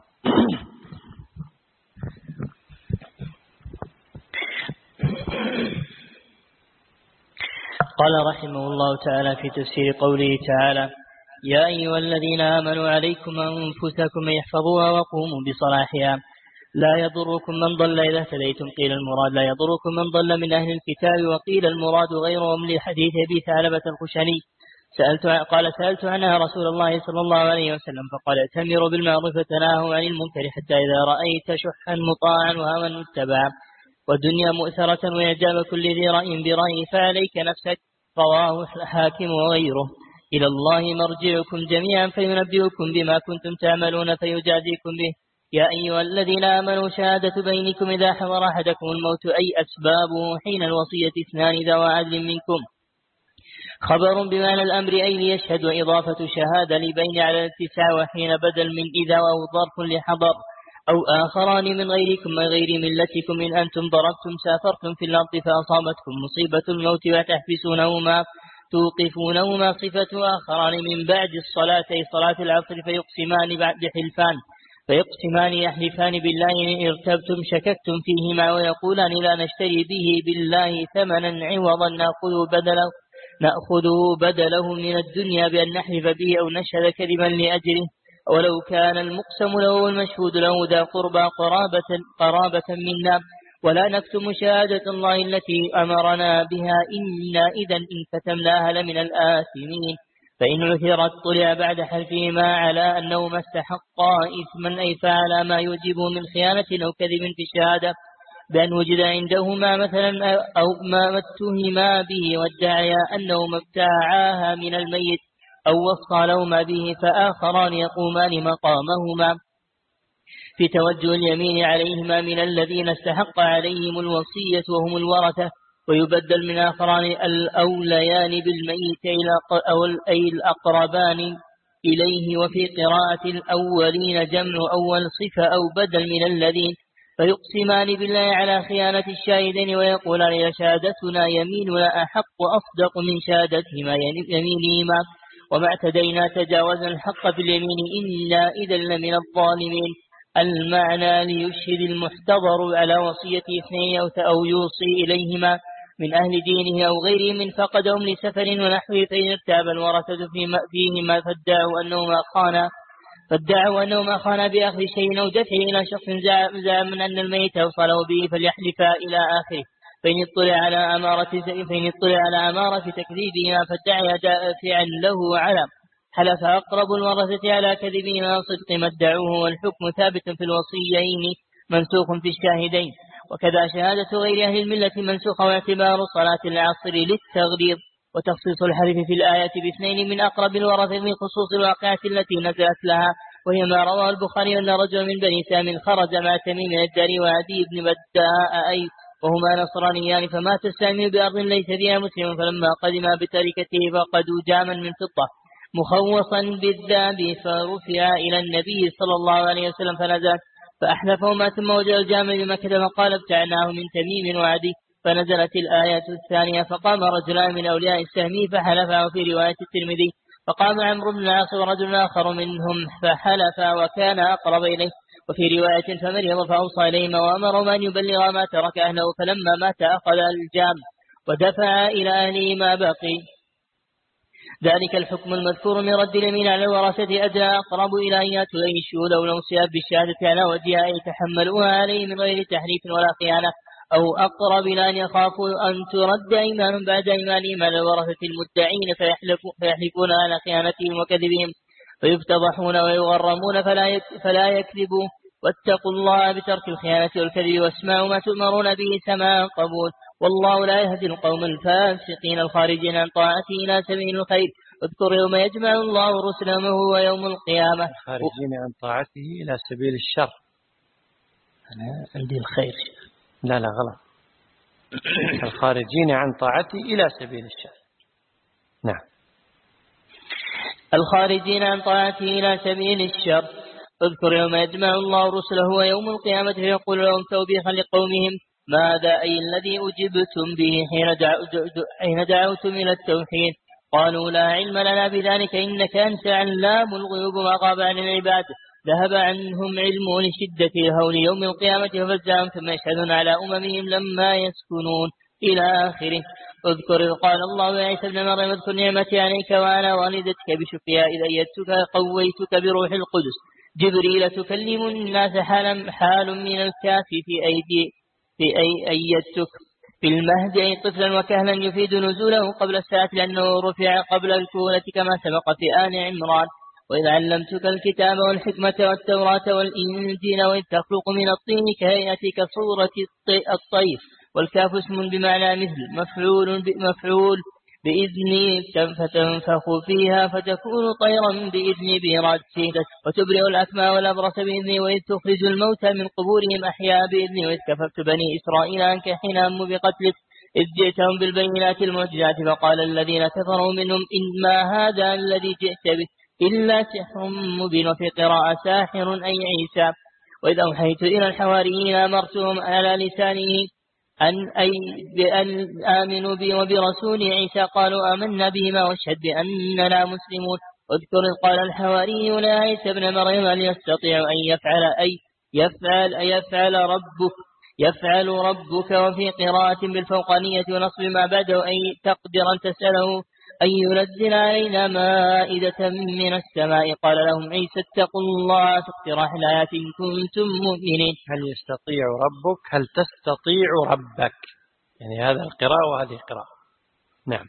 قال رحمه الله تعالى في تفسير قوله تعالى يا أيها الذين آمنوا عليكم أنفسكم يحفظوها وقوموا بصلاحها لا يضركم من ضل إذا اهتديتم. قيل المراد لا يضركم من ضل من أهل الكتاب، وقيل المراد غيرهم لحديث أبي ثعلبة الخشني سألت عنها رسول الله صلى الله عليه وسلم فقال ائتمروا بالمعروف وتناهوا عن المنكر حتى إذا رأيت شحا مطاعا وهوى متبعا والدنيا مؤثرة وإعجاب كل ذي رأي برأي فعليك نفسك. رواه الحاكم وغيره. إلى الله مرجعكم جميعا فينبئكم بما كنتم تعملون فيجازيكم به. يا أيها الذين آمنوا شهادة بينكم إذا حضر أحدكم الموت أي أسبابه حين الوصية اثنان ذوى عدل منكم. خبر بمعنى الأمر أي ليشهد، وإضافة شهادة لبين على الاتساع وحين بدل من إذا أو ظرف لحضر أو آخران من غيركم من غير ملتكم إن أنتم ضربتم سافرتم في الأرض فأصابتكم مصيبة الموت وتحبسونهما توقفونهما صفة آخران من بعد الصلاة أي صلاة العصر فيقسمان يحلفان بالله إن ارتبتم شككتم فيهما ويقولان لا نشتري به بالله ثمنا عوضا نأخذه بدله من الدنيا بأن نحلف به أو نشهد كذبا لأجله، ولو كان المقسم له والمشهود له ذا قربى قرابة منا ولا نكتم شهادة الله التي أمرنا بها إنا إذا إن كتمناها لمن الآثمين. فإن عثرت طلع بعد حلفهما على أنه ما استحقا إثما أي فعل ما يوجب من خيانة أو كذب في الشهادة بأن وجد عندهما مثلا أو ما اتهما به وادعيا أنه ما ابتاعاها من الميت أو وصى لهما به فآخران يقومان مقامهما في توجه اليمين عليهما من الذين استحق عليهم الوصية وهم الورثة، ويبدل من آخران الأوليان بالميت أي الأقربان إليه. وفي قراءة الأولين جمع أول صفة أو بدل من الذين، فيقسمان بالله على خيانة الشاهدين ويقولان لشهادتنا يميننا أحق أصدق من شهادتهما يمينهما، وما اعتدينا تجاوزنا الحق في اليمين إنا إذا لمن الظالمين. المعنى ليشهد المحتضر على وصيته اثنين أو يوصي إليهما من أهل دينه أو غيره من فقدهم لسفر ونحوه، فإن ارتاب الورثة فيهما فادعوا أنهما خانا بأخذ شيء أو دفعه إلى شخص زعم أن الميت أوصله به فليحلفا إلى آخره. فإن اطلع على أمارة تكذيبهما فادعي دافعا له علم، حلف أقرب الورثة على كذبهما وصدق ما ادعوه، والحكم ثابت في الوصيين منسوخ في الشاهدين. وكذا شهادة غير أهل الملة منسوخة، واعتبار صلاة العصر للتغليظ، وتخصيص الحلف في الآية باثنين من أقرب الورثة من خصوص الواقعة التي نزلت لها، وهي ما رواه البخاري أن رجل من بني سام خرج مع تميم الداري وعدي بن بداء وهما نصرانيان، فمات السامي بأرض ليس فيها مسلم، فلما قدما بتركته فقدوا جاما من فضة مخوصا بالذهب فرفع إلى النبي صلى الله عليه وسلم فنزل فأحلفهما، ثم وجد الجامع بمكة فقال ابتعناه من تميم وعدي، فنزلت الآية الثانية فقام رجلان من أولياء السهم فحلفا. وفي رواية الترمذي فقام عمرو بن العاص ورجل آخر منهم فحلفا وكان أقرب إليه. وفي رواية فمرض فأوصى إليهما وأمرهما أن يبلغا ما ترك أهله، فلما مات أخذ الجامع ودفع إلى أهله ما بقي. ذلك الحكم المذكور من رد اليمين على الورثة أدنى أقرب إلى أن يأتوا إليه الشهود أو الأوصياء بالشهادة على وجهها أي يتحملوها عليه من غير تحريف ولا خيانة، أو أقرب إلى أن يخافوا أن ترد أيمان بعد أيمانهم على الورثة المدعين فيحلفون على خيانتهم وكذبهم فيفتضحون ويغرمون فلا يكذبوا. واتقوا الله بترك الخيانة والكذب واسمعوا ما تؤمرون به سماع قبول، والله لا يهدي القوم الفاسقين الخارجين عن طاعته إلى سبيل الخير. اذكر يوم يجمع الله رسله وهو يوم القيامة. الخارجين عن طاعته إلى سبيل الشر. أنا عندي الخير. لا غلط. الخارجين عن طاعته إلى سبيل الشر. نعم. الخارجين عن طاعته إلى سبيل الشر. اذكر يوم يجمع الله رسله ويوم القيامة فيقول لهم توبيخا لقومهم ماذا أي الذي أجبتم به حين دعوتم إلى التوحيد؟ قالوا لا علم لنا بذلك إنك أنت علام الغيوب ما غاب عن العباد. ذهب عنهم علم لشدة الهول يوم القيامة ففزعهم ثم يشهدون على أممهم لما يسكنون إلى آخره. اذكر إذ قال الله يا عيسى ابن مريم اذكر نعمتي عليك وعلى والدتك بشفياء إذ أيدتك قويتك بروح القدس جبريل تكلم الناس حال من الكاف في أيدتك في المهد أي طفلا وكهلا يفيد نزوله قبل الساعة لأنه رفع قبل الكهولة كما سبق في آل عمران. وإذ علمتك الكتاب والحكمة والتوراة والإنجيل وإذ تخلق من الطين كهيئتك صورة الطير والكاف اسم بمعنى مثل مفعول بإذني فتنفخ فيها فتكون طيرا بإذني بإرادتي وتبرئ الأكمى والأبرص بإذني وإذ تخرج الموتى من قبورهم أحياء بإذني وإذ كففت بني إسرائيل عنك حين هموا بقتلك إذ جئتهم بالبينات المعجزات فقال الذين كفروا منهم إن ما هذا الذي جئت به إلا سحر مبين. وفي قراءة ساحر أي عيسى. وإذ أوحيت إلى الحواريين أمرتهم على لسانه بأن آمنوا بي وبرسول عيسى قالوا آمنا بهما واشهد بأننا مسلمون. واذكر إذ قال الحواريون يا عيسى ابن مريم هل يستطيع أن يفعل ربك. وفي قراءة بالفوقانية ونصب ما بعده أي تقدر أن تسأله أن ينزل علينا مائدة من السماء. قال لهم عيسى اتقوا الله في اقتراح الآيات إن كنتم مؤمنين. هل يستطيع ربك هل تستطيع ربك، يعني هذا القراءة وهذه القراءة. نعم.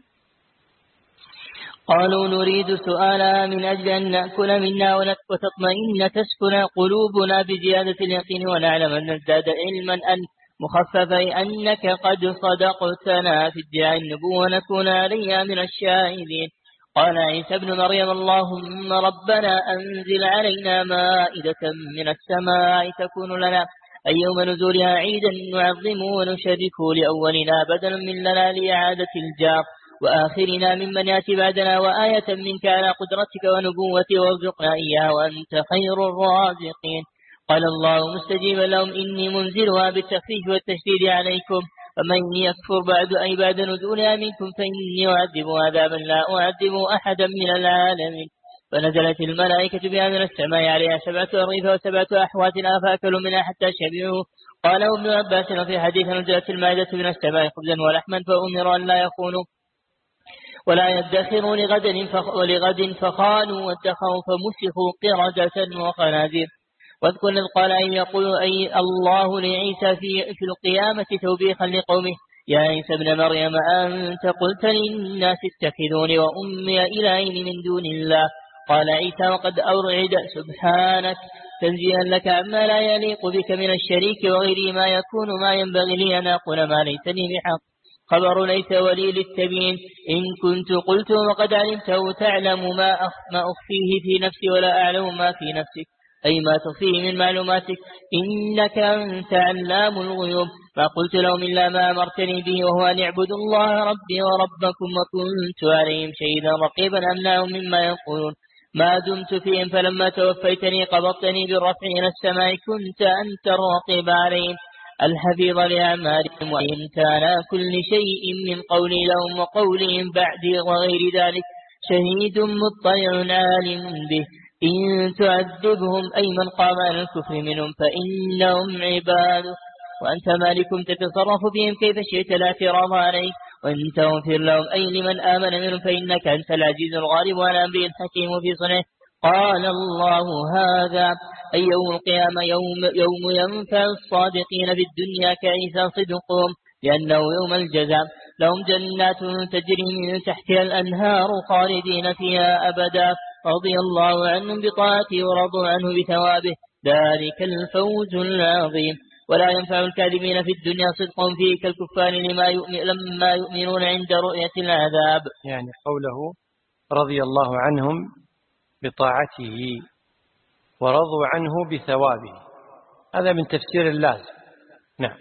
قالوا نريد سؤالها من أجل أن نأكل منا وتطمئن تسكن قلوبنا بزيادة اليقين ونعلم أن نزداد علما أن مخففة أنك قد صدقتنا في ادعاء النبوة ونكون عليها من الشاهدين. قال عيسى ابن مريم اللهم ربنا أنزل علينا مائدة من السماء تكون لنا أي يوم نزولها عيدا نعظم ونشرك لأولنا بدلا من لنا لإعادة الجار وآخرنا ممن يأتي بعدنا وآية منك على قدرتك ونبوتك وارزقنا إياها وأنت خير الرازقين. قال الله مستجيبا لهم إني منزلها بالتخفيف والتشديد عليكم فمن يكفر بعد نزولها منكم فإني أعذب عذابا لا أعذب أحدا من العالمين. فنزلت الملائكة بها من السماء عليها 7 أرغفة و7 أحوات فأكلوا منها حتى شبعوا. قال ابن عباس في حديث نزلت المائدة من السماء خبزا ولحما فأمر أن لا يخونوا ولا يدخروا لغد فخانوا وادخروا فمسخوا قردة وخنازير. واذكر إذ قال أن يقول أي الله لعيسى في القيامة توبيخا لقومه يا عيسى ابن مريم أنت قلت للناس اتخذوني وأمي إلهين من دون الله. قال عيسى وقد أرعد سبحانك تنزيها لك عما لا يليق بك من الشريك وغيره ما يكون ما ينبغي لي أن أقول ما ليس لي بحق خبر ليس ولي للتبيين إن كنت قلت وقد علمته تعلم ما أخفيه في نفسي ولا أعلم ما في نفسك أي ما تخفيه من معلوماتك إنك أنت علام الغيوب. ما قلت لهم إلا ما أمرتني به وهو أن اعبدوا الله ربي وربكم وكنت عليهم شهيدا رقيبا أمنعهم مما يقولون ما دمت فيهم فلما توفيتني قبضتني بالرفع إلى السماء كنت أنت الرقيب عليهم الحفيظ لأعمالهم وإنت على كل شيء من قولي لهم وقولهم بعدي وغير ذلك شهيد مطلع عالم به إن تعذبهم أي من قام على الكفر منهم فإنهم عباد وأنت مالك تتصرف بهم كيف شئت لا اعتراض عليك وإن تغفر لهم أي لمن آمن منهم فإنك أنت العزيز الغالب على أمره الحكيم في صنعه. قال الله هذا أي يوم القيامة يوم ينفع الصادقين في الدنيا كعيسى صدقهم لأنه يوم الجزاء لهم جنات تجري من تحتها الأنهار خالدين فيها أبدا رضي الله عنهم بطاعته ورضوا عنه بثوابه ذلك الفوز العظيم. ولا ينفع الكاذبين في الدنيا صدقهم فيه كالكفار لما يؤمنون عند رؤية العذاب. يعني قوله رضي الله عنهم بطاعته ورضوا عنه بثوابه هذا من تفسير اللازم. نعم.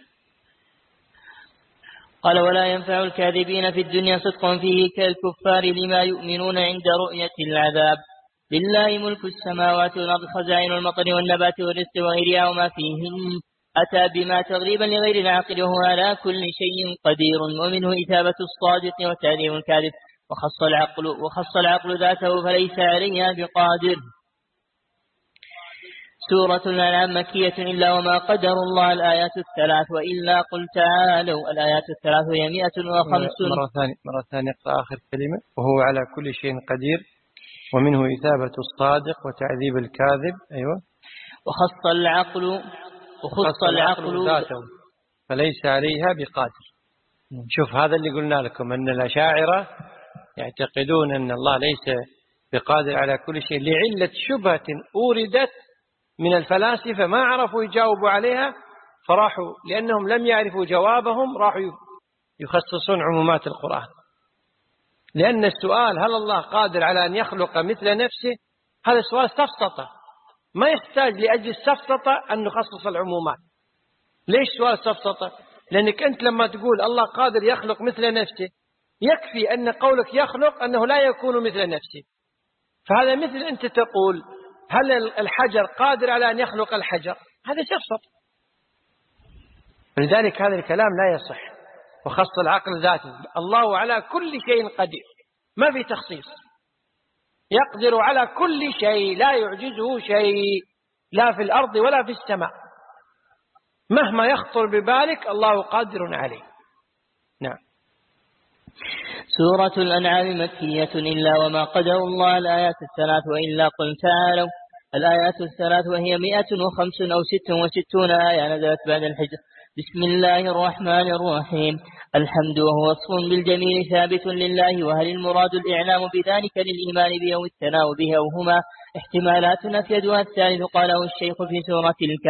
قال ولا ينفع الكاذبين في الدنيا صدقهم فيه كالكفار لما يؤمنون عند رؤية العذاب. لله ملك السماوات والأرض خزائن المطر والنبات والرزق وغيرها وما فيهم أتى بما تغريبا لغير العاقل وهو على كل شيء قدير ومنه إثابة الصادق وتعليم الكاذب وخص العقل ذاته فليس عليها بقادر. سورة الأنعام مكية إلا وما قدر الله الآيات 3 وإلا قل تعالوا الآيات 3 هي 150. مرة ثانية اقرأ آخر كلمة وهو على كل شيء قدير ومنه إثابة الصادق وتعذيب الكاذب. أيوة. وخص العقل ذاته فليس عليها بقادر. شوف هذا اللي قلنا لكم أن الأشاعرة يعتقدون أن الله ليس بقادر على كل شيء لعلة شبهة أوردت من الفلاسفة ما عرفوا يجاوبوا عليها فراحوا لأنهم لم يعرفوا جوابهم راحوا يخصصون عمومات القرآن. لأن السؤال هل الله قادر على أن يخلق مثل نفسه هذا سؤال سفسطة ما يحتاج لأجل السفسطة أن نخصص العمومات. ليش سؤال سفسطة؟ لأنك أنت لما تقول الله قادر يخلق مثل نفسه يكفي أن قولك يخلق أنه لا يكون مثل نفسه. فهذا مثل أنت تقول هل الحجر قادر على أن يخلق الحجر هذا سفسطة. لذلك هذا الكلام لا يصح. وخص العقل ذاته الله على كل شيء قدير ما في تخصيص يقدر على كل شيء لا يعجزه شيء لا في الأرض ولا في السماء مهما يخطر ببالك الله قادر عليه. نعم. سورة الأنعام مكية إلا وما قدر الله الآيات 3 وإلا قل تعالوا الآيات 3 وهي 105 أو 66 آية نزلت بعد الحجر. بسم الله الرحمن الرحيم. الحمد وهو وصف بالجميل ثابت لله وهل المراد الإعلام بذلك للإيمان به أو الثناء به أو هما احتمالات نفيدها الثالث قاله الشيخ في سورة الكهف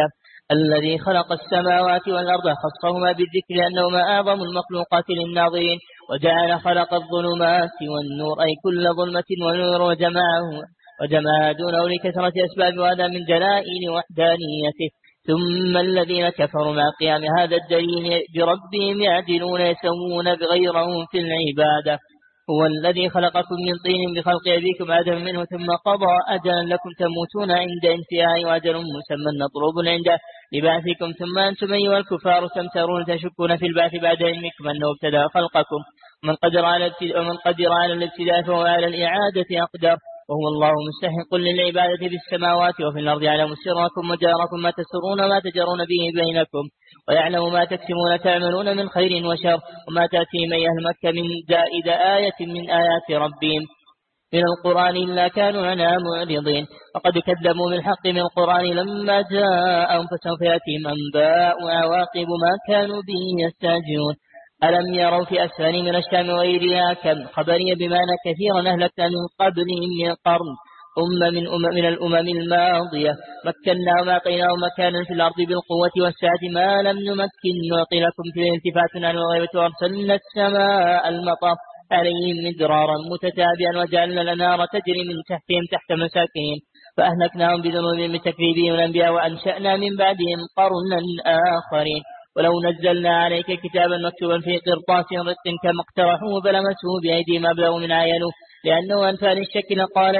الذي خلق السماوات والأرض خصهما بالذكر لأنهما أعظم المخلوقات للناظرين، وجعل خلق الظلمات والنور أي كل ظلمة ونور وجمعها دونه لكثرة أسباب، وهذا من دلائل وحدانيته. ثم الذين كفروا مع قيام هذا الدليل بربهم يعدلون يسوون بغيرهم في العبادة. هو الذي خلقكم من طين بخلق أبيكم آدم منه، ثم قضى أجلا لكم تموتون عند انتهاء وأجل مسمى مطلوب عنده لبعثكم، ثم أنتم أيها الكفار تمترون تشكون في البعث بعد علمكم أنه ابتدأ خلقكم، ومن قدر على الابتداء فهو على الإعادة أقدر، وهو الله مستحق للعبادة في السماوات وفي الأرض، يعلم سركم وجاركم ما تسرون وما تجرون به بينكم، ويعلم ما تكسبون تعملون من خير وشر، وما تأتيهم أهل مكة من زائد آية من آيات ربهم من القرآن إلا كانوا عنها معرضين، وقد كذبوا بالحق من القرآن لما جاءهم، فسوف يأتيهم أنباء وعواقب ما كانوا به يستهزئون. ألم يروا في أسفل من الشام وغيرها كم خبري بمعنى كثيرا أهلكنا من قبلهم من قرن من الأمم الماضية مكناهم وأعطيناهم مكانا في الأرض بالقوة والسعة ما لم نمكن نعطي لكم في الالتفات عن الغيبة، وأرسلنا السماء المطر عليهم مدرارا متتابعا، وجعلنا الأنهار تجري من تحتهم تحت مساكنهم فأهلكناهم بذنوبهم بتكذيبهم الأنبياء، وأنشأنا من بعدهم قرنا آخرين. ولو نزلنا عليك كتابا مكتوبا في قرطاس رق كما اقترحوه فلمسوه بأيديهم أبلغوا من عينه، لأنه أنفى للشك لقال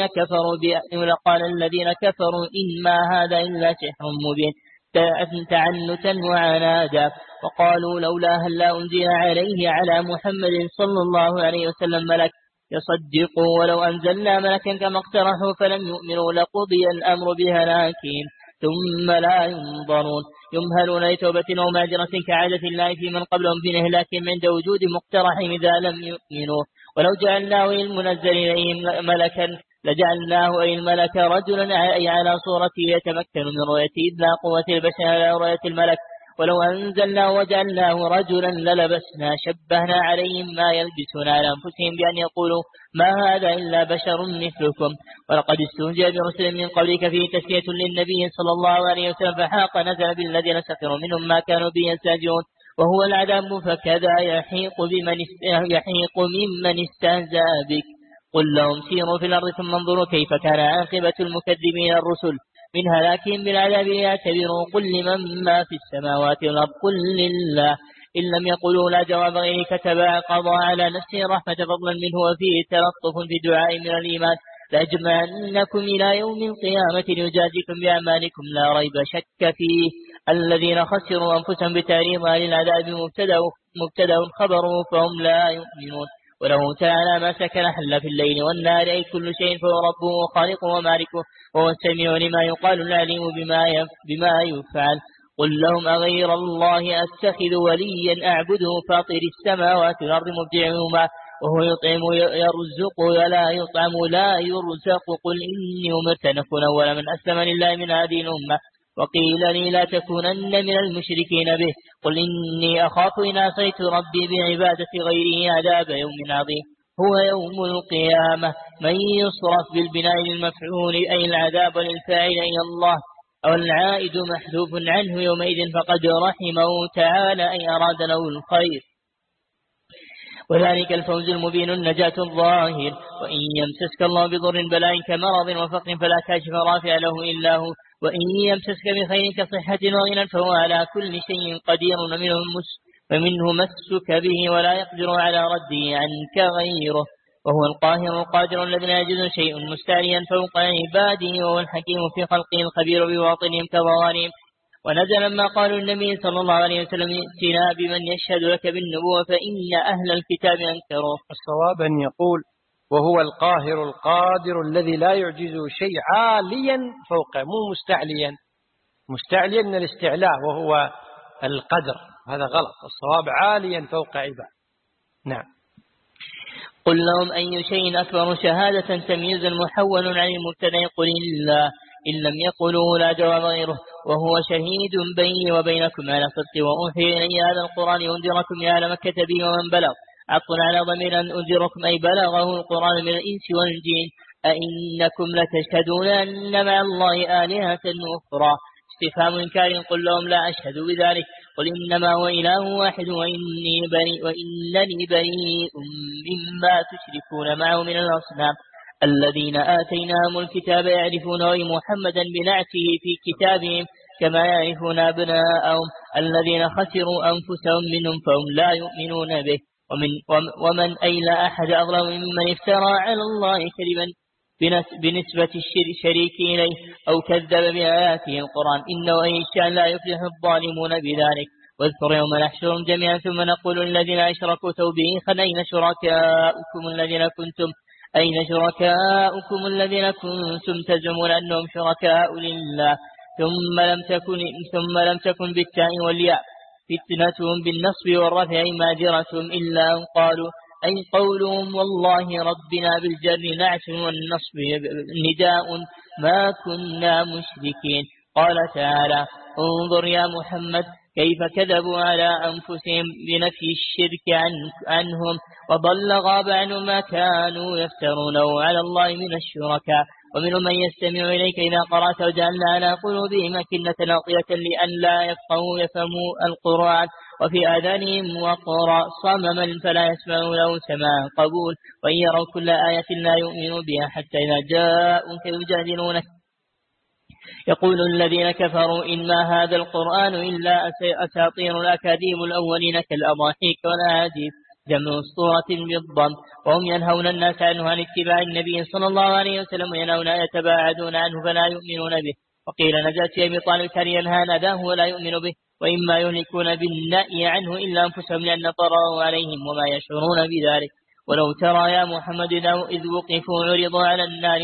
الذين كفروا إن ما هذا إلا سحر مبين تعنتا وعنادا، وقالوا لولا هل لا أنزل عليه على محمد صلى الله عليه وسلم ملك يصدقوا، ولو أنزلنا ملكا كما اقترحوا فلم يؤمنوا لقضي الأمر بهلاكهم ثم لا ينظرون، يمهلون لتوبة ومعذرة كعادة الله في من قبلهم في إهلاكهم عند وجود مقترحهم إذا لم يؤمنوا. ولو جعلناه المنزل إليهم ملكا لجعلناه أي الملك رجلا أي على صورته يتمكن من رؤيته، إذ لا قوة البشر على رؤية الملك، ولو أنزلناه وجعلناه رجلا للبسنا شبهنا عليهم ما يلبسون على أنفسهم بأن يقولوا ما هذا إلا بشر مثلكم. ولقد استهزئ برسل من قبلك فيه تسلية للنبي صلى الله عليه وسلم، فحاق نزل بالذين سخروا منهم ما كانوا به يستهزئون، وهو العذاب فكذا يحيق ممن استهزأ بك. قل لهم سيروا في الأرض ثم انظروا كيف كان عاقبة المكذبين الرسل من هلاكهم بالعذاب يعتبروا. قل لمن ما في السماوات والأرض قل لله، إن لم يقولوا لا جواب غيره كتب قضى على نفسه رحمة فضلا منه وفيه تلطف في دعاء من الإيمان، لأجمعنكم إلى يوم القيامة ليجازيكم بأعمالكم لا ريب شك فيه. الذين خسروا أنفسهم بتعريضها للعذاب مبتدأ خبره فهم لا يؤمنون. وله تعالى ما سكن حل في الليل والنهار أي كل شيء فهو ربه وخالقه ومالكه، وهو السميع لما يقال العليم بما يفعل. قل لهم أغير الله أتخذ وليا أعبده فاطر السماوات والأرض مبدعهما، وهو يطعم يرزق ولا يطعم لا يرزق. قل إني أمرت أن أكون أول من أسلم لله من هذه الأمة، وقيل لي لا تكونن من المشركين به. قل إني أخاف إن عصيت ربي بعبادة غيره عذاب يوم عظيم هو يوم القيامة. من يصرف بالبناء للمفعول أي العذاب للفاعل إلى الله، أو العائد محذوف عنه يومئذ فقد رحمه تعالى أي أراد له الخير، وذلك الفوز المبين النجاة الظاهر. وإن يمسسك الله بضر بلاء كمرض وفقر فلا كاشف رافع له إلا هو، وإن يمسسك بخير كصحة وغنى فهو على كل شيء قدير، ومنه مسك به ولا يقدر على رده عنك غيره، وهو القاهر القادر الذي لا يجوز شيء مستعليا فوق عباده، وهو الحكيم في خلقه الخبير بواطنهم كظواهرهم. ونزل ما قالوا النبي صلى الله عليه وسلم ائتنا بمن يشهد لك بالنبوة فإن أهل الكتاب أنكروا. الصواب أن يقول وهو القاهر القادر الذي لا يعجزه شيء عاليا فوق، مو مستعليا من الاستعلاء وهو القدر، هذا غلط. الصواب عاليا فوق عباد. نعم. قل لهم أي شيء أكبر شهادة تمييز محول عن المبتدأ قل الله، إن لم يقولوا لا جواب غيره، وهو شهيد بيني وبينكم على صدق. وأوحي إلي هذا القرآن أنذركم يا أهل مكة به ومن بلغ، عطل على ضمير أن أنذركم أي بلغه القرآن من الإنس والجن. أئنكم لتشهدون أن مع الله آلهة أخرى استفهام إنكار قل لهم لا أشهد بذلك قل إنما هو إله واحد وإنني بريء مما تشركون معه من الأصنام الذين آتيناهم الكتاب يعرفونه محمدا بنعته في كتابهم كما يعرفون أبناءهم الذين خسروا أنفسهم منهم فهم لا يؤمنون به ومن أي لا أحد أظلم ممن افترى على الله كذبا بنسبة الشريك إليه أو كذب بآياته القرآن إنه أي شأن لا يفلح الظالمون بذلك. واذكر يوم نحشرهم جميعا ثم نقول الذين أشركوا توبيخا أين شركاؤكم الذين كنتم تزعمون أنهم شركاء لله ثم لم تكن بالتاء والياء فتنتهم بالنصب والرفع ماجرتهم إلا أن قالوا أي قولهم والله ربنا بالجر نعت والنصب نداء ما كنا مشركين. قال تعالى انظر يا محمد كيف كذبوا على أنفسهم بنفي الشرك عنهم وضل غاب عنهم ما كانوا يفترونه على الله من الشركاء. ومنهم من يستمع إليك إذا قرأت وجعلنا على قلوبهم أكنة ناطية لأن لا يفهموا القرآن وفي آذانهم وقرا صمما فلا يسمعوا له سماع قبول وإن يروا كل آية لا يؤمنوا بها حتى إذا جاءوك يجادلونك يقول الذين كفروا إنما هذا القرآن إلا أساطير الأكاذيب الأولين كالأضاحيك والأحاديث جمع أسطورة بالضم وهم ينهون الناس عنه عن اتباع النبي صلى الله عليه وسلم وينهون يتباعدون عنه فلا يؤمنون به. وقيل نجات في أبي طالب كان ينهى نداه ولا يؤمن به وإما يهلكون بالنأي عنه إلا أنفسهم لأن طرأوا عليهم وما يشعرون بذلك. ولو ترى يا محمد إذ وقفوا عرضوا على النار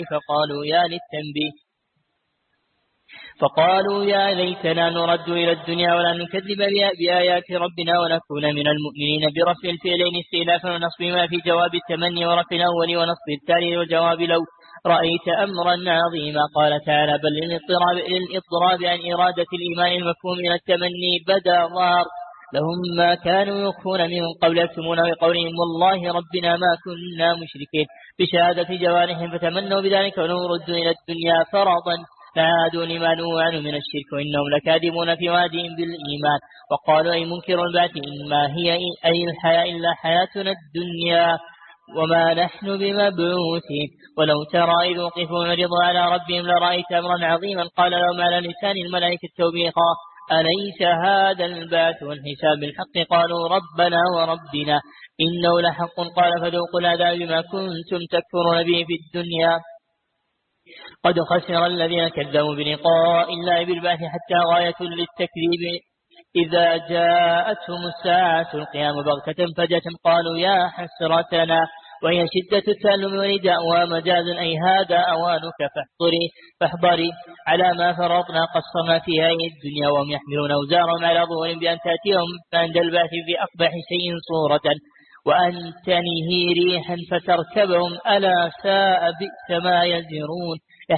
فقالوا يا ليتنا نرد إلى الدنيا ولا نكذب بآيات ربنا ونكون من المؤمنين برفع الفعلين استئنافا ونصب ما في جواب التمني ورفع الأول ونصب التالي وجواب لو رأيت أمرا عظيما. قال تعالى بل للإضراب عن إرادة الإيمان المفهوم من التمني بدا ظهر لهم ما كانوا يخفون من قبل يكتمون بقولهم والله ربنا ما كنا مشركين بشهادة جوارحهم فتمنوا بذلك ولو ردوا إلى الدنيا فرضا فعادوا لما نهوا عنه من الشرك وإنهم لكاذبون في وعدهم بالإيمان. وقالوا أي منكر البعث إنما هي أي الحياة إلا حياتنا الدنيا وما نحن بمبعوثين. ولو ترى إذ وقفوا عرضوا على ربهم لرأيت أمرا عظيما قال لهم على لسان الملائكة توبيخا أليس هذا البعث والحساب بالحق قالوا ربنا وربنا إنه لحق قال فذوقوا العذاب بما كنتم تكفرون به في الدنيا قد خسر الذين كذبوا بلقاء الله بالبعث حتى غاية للتكذيب إذا جاءتهم الساعة القيام بغتة فجأة قالوا يا حسرتنا وهي شدة التألم ونداء مجاز أي هذا أوانك فاحضري على ما فرطنا قصرنا في هذه الدنيا وهم يحملون أوزارهم على ظهورهم بأن تأتيهم عند البعث في أقبح شيء صورة وأن تنهي ريحا فتركبهم ألا ساء بئس ما يزرون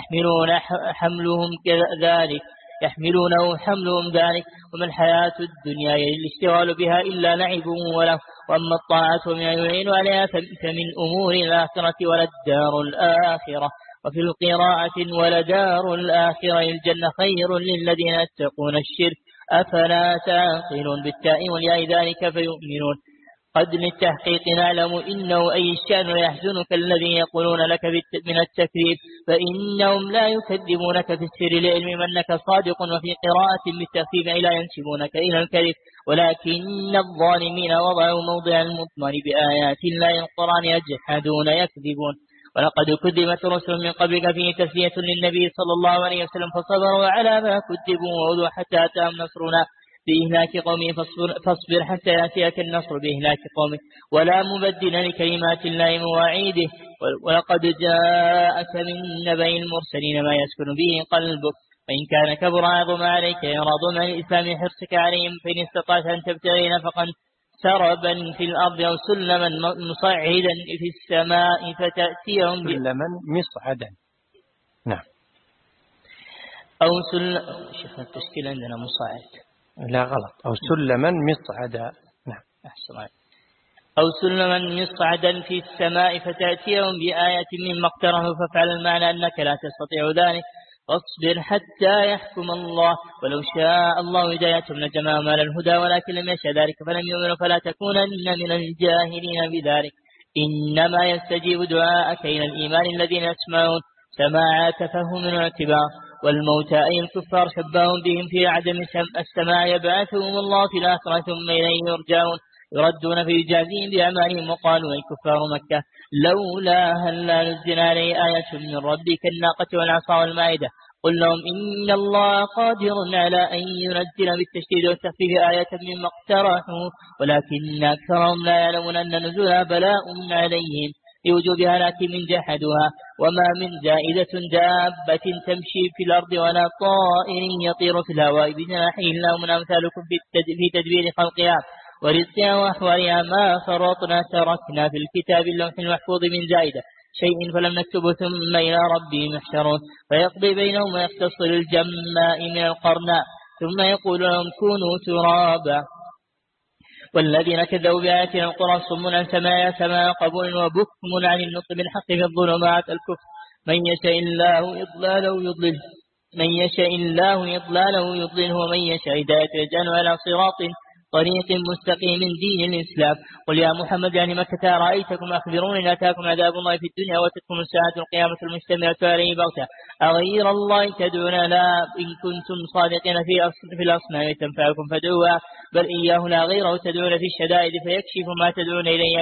يحملونه حملهم ذلك وما الحياة الدنيا الاشتغال بها إلا لعب وله وأما الطاعة وما يعين عليها فمن أمور الآخرة ولدار الآخرة. وفي القراءة ولدار الآخرة الجنة خير للذين يتقون الشرك أفلا تعقلون بالتاء والياء ذلك فيؤمنون. قد للتحقيق نعلم إنه أي الشأن يحزنك الذي يقولون لك من التكذيب فإنهم لا يكذبونك في السر لعلم أنك صادق وفي قراءة بالتخفيف لا ينسبونك إلى الكذب ولكن الظالمين وضعوا موضع المضمر بآيات الله القرآن يجحدون يكذبون. ولقد كذبت رسل من قبلك فيه تسلية للنبي صلى الله عليه وسلم فصبروا على ما كذبوا ووضوا حتى أتاهم نصرنا بإهلاك قومه فاصبر حتى يأتيك النصر بإهلاك قومه ولا مبدل لكلمات الله مواعيده. ولقد جاءك من نبأ المرسلين ما يسكن به قلبك وإن كان كبر عظم عليك إعراض عن الإسلام حرصك عليهم فإن استطعت أن تبتغي نفقا سربا في الأرض أو سلما مصعدا في السماء فتأتيهم سلما مصعدا. نعم. أو شوف التشكيل عندنا مصعد لا غلط أو سلما مصعدا. نعم أحسن. أو سلما مصعدا في السماء فتأتيهم بآية مما اقترحوا فافعل المعنى أنك لا تستطيع ذلك فاصبر حتى يحكم الله ولو شاء الله هدايتهم لجمعهم على الهدى ولكن لم يشاء ذلك فلم يؤمنوا فلا تكونن من الجاهلين بذلك إنما يستجيب دعاءك إلى الإيمان الذين يسمعون سماع تفهم واعتبار والموتى أي الكفار شبههم بهم في عدم السماع يبعثهم الله في الآخرة ثم إليه يرجعون يردون في جازهم بأعمالهم وقالوا الكفار مكة لولا هل لا نزل عليه آية من ربك الناقة والعصا والمائدة قل لهم إن الله قادر على أن ينزل بالتشديد والتخفيف آية مما اقترحوا ولكن أكثرهم لا يعلمون أن نزولها بلاء عليهم لوجوبها لكن من جحدها وما من زائدة دابة تمشي في الأرض ولا طائر يطير في الهواء بجناحه إلا من أمثالكم في تدبير خلقها ورزقها وأحوالها ما فرطنا تركنا في الكتاب اللوح المحفوظ من زائدة شيء فلم نكتبه ثم إلى ربهم يحشرون فيقضي بينهم ويختصر الجماء من القرناء ثم يقول لهم كونوا ترابا والذين كذبوا بآياتنا القرى صم عن سماع قبول وبكم عن النطق بالحق في الظلمات الكفر من يشاء الله إضلاله يضلله ومن يشاء هداية يجعله على صراط طريق مستقيم دين الإسلام قل يا محمد يعني مكة رأيتكم أخبروني إن أتاكم عذاب الله في الدنيا وتتكم الساعة القيامة المجتمعة عليه بغتة أغير الله تدعون لا إن كنتم صادقين في الأصنام تنفعكم فادعوها بل إياه لا غيره تدعون في الشدائد فيكشف ما تدعون إليه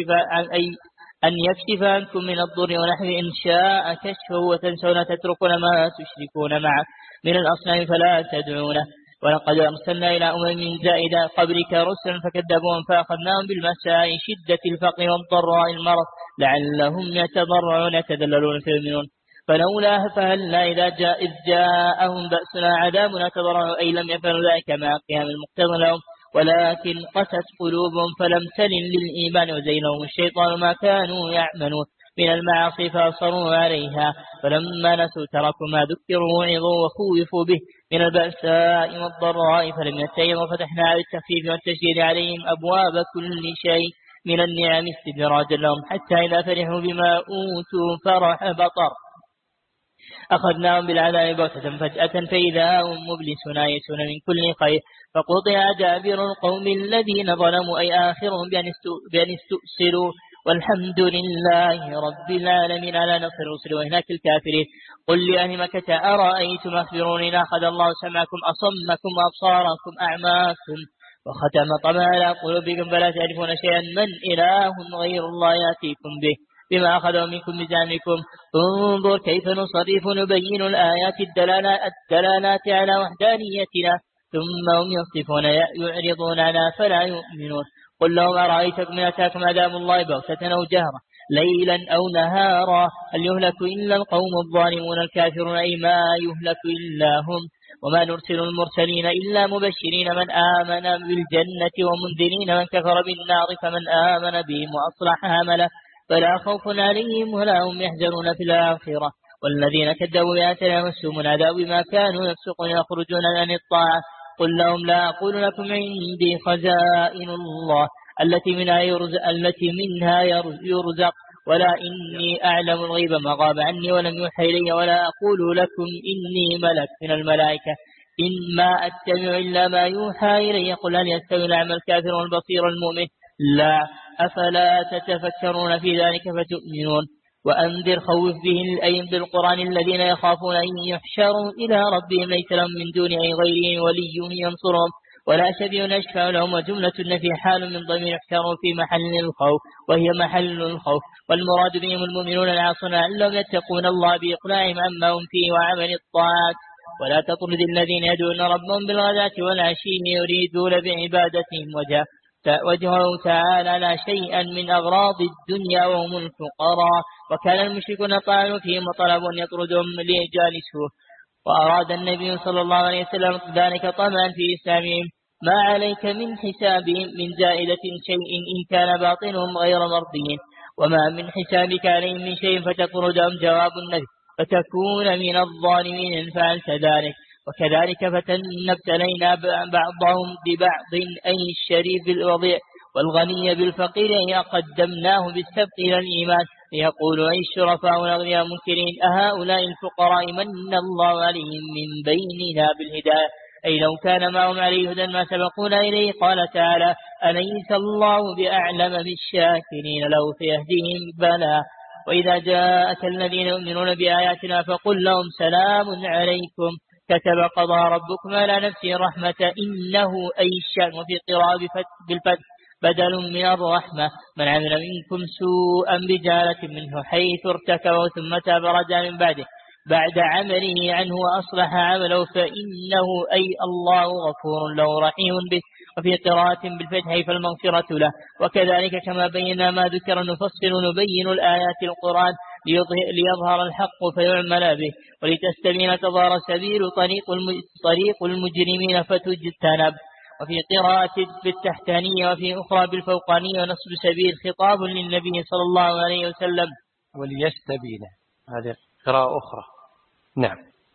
أن يكشف عنكم من الضر ونحو إن شاء كشفه وتنسون تتركون ما تشركون معه من الأصنام فلا تدعونه ولقد أرسلنا إلى من زائدة قبلك رسلا فكذبوهم فأخذناهم بالمساء شدة الفقر والضراء المرض لعلهم يتضرعون يتذللون فيؤمنون فلولا فهلا إذ جاءهم بأسنا عذابنا تضرعوا أي لم يفعلوا ذلك مع قيام المقتضى لهم ولكن قست قلوبهم فلم تلن للإيمان وزينهم الشيطان ما كانوا يعملون من المعاصي فأصروا عليها فلما نسوا تركوا ما ذكروا وعظوا وخوفوا به من البأساء والضراء فلم يستيقظوا وفتحنا على التخفيف والتشديد عليهم أبواب كل شيء من النعم استدراجا لهم حتى إذا فرحوا بما أوتوا فرح بطر أخذناهم بالعذاب بغتة فجأة فإذا هم مبلسون آيسون من كل خير فقطع دابر القوم الذين ظلموا أي آخرهم بأن استؤصلوا والحمد لله رب العالمين على نصر رسله وهناك الكافرين قل لأهل مكة أرأيتم أخبروني إن أخذ الله سمعكم أصمكم وأبصاركم أعماكم وختم طبعا على قلوبكم فلا تعرفون شيئا من إله غير الله يأتيكم به بما أخذوا منكم بزعمكم انظر كيف نصرف نبين الآيات الدلالات على وحدانيتنا ثم هم يصفون يعرضون عنها فلا يؤمنون قل لهم أرأيتكم إن أتاكم عذاب الله بغتة أو جهرا ليلا أو نهارا هل يهلك إلا القوم الظالمون الكافرون أي ما يهلك إلا هم وما نرسل المرسلين إلا مبشرين من آمن بالجنة ومنذرين من كفر بالنار فمن آمن بهم وأصلح عمله فلا خوف عليهم ولا هم يحزنون في الآخرة والذين كذبوا بآياتنا يمسهم العذاب بما كانوا يفسقون يخرجون عن الطاعة قل لهم لا أقول لكم عندي خزائن الله التي منها يرزق ولا إني أعلم الغيب ما غاب عني ولم يوحى إلي ولا أقول لكم إني ملك من الملائكة إما أتبع إلا ما يوحى إلي قل هل يستوي الأعمى الكافر والبصير المؤمن لا أفلا تتفكرون في ذلك فتؤمنون وأنذر خوف به الأيم بالقرآن الذين يخافون أن يحشروا إلى ربهم ليس لهم من دون أي غيره ولي ينصرهم ولا شبيه يشفع لهم وجملة النفي حال من ضمير يحشروا في محل الخوف وهي محل الخوف والمراد بهم المؤمنون العاصون لعلهم يتقون الله بإقلاعهم عما هم فيه وعمل الطاعات ولا تطرد الذين يدعون ربهم بالغداة والعشي يريدون بعبادتهم وجهه تعالى لا شيئا من أغراض الدنيا وهم الفقراء وكان المشركون طعنوا فيهم وطلبوا أن يطردهم ليجالسوه وأراد النبي صلى الله عليه وسلم ذلك طمعا في إسلامهم ما عليك من حسابهم من زائدة شيء إن كان باطنهم غير مرضيين وما من حسابك عليهم من شيء فتطردهم جواب النبي فتكون من الظالمين إن فعلت ذلك وكذلك فتنا ابتلينا بعضهم ببعض أي الشريف بالوضيع والغني بالفقير أي قدمناه بالسبق إلى الإيمان يقول أي الشرفاء الأغنياء منكرين أهؤلاء الفقراء من الله عليهم من بيننا بالهداية أي لو كان معهم عليه هدى ما سبقونا إليه. قال تعالى أليس الله بأعلم بالشاكرين لو سيهديهم بلى. وإذا جاءك الذين يؤمنون بآياتنا فقل لهم سلام عليكم كتب قضى ربكم على نفسه الرحمة إنه أي الشأن. وفي قراءة بالفتح بدل من الرحمة من عمل منكم سوءا بجالة منه حيث ارتكبه ثم تاب رجع من بعد عمله عنه وأصلح عمله فإنه أي الله غفور له رحيم به. وفي قراءة بالفتح فالمغفرة له. وكذلك كما بينا ما ذكر نفصل نبين الآيات القرآن ليظهر الحق فيعمل به ولتستبين تظهر سبيل طريق المجرمين فتجتنب. وفي قراءة بالتحتانية وفي أخرى بالفوقانية ونصب سبيل خطاب للنبي صلى الله عليه وسلم وليستبين. هذه قراءة أخرى. نعم.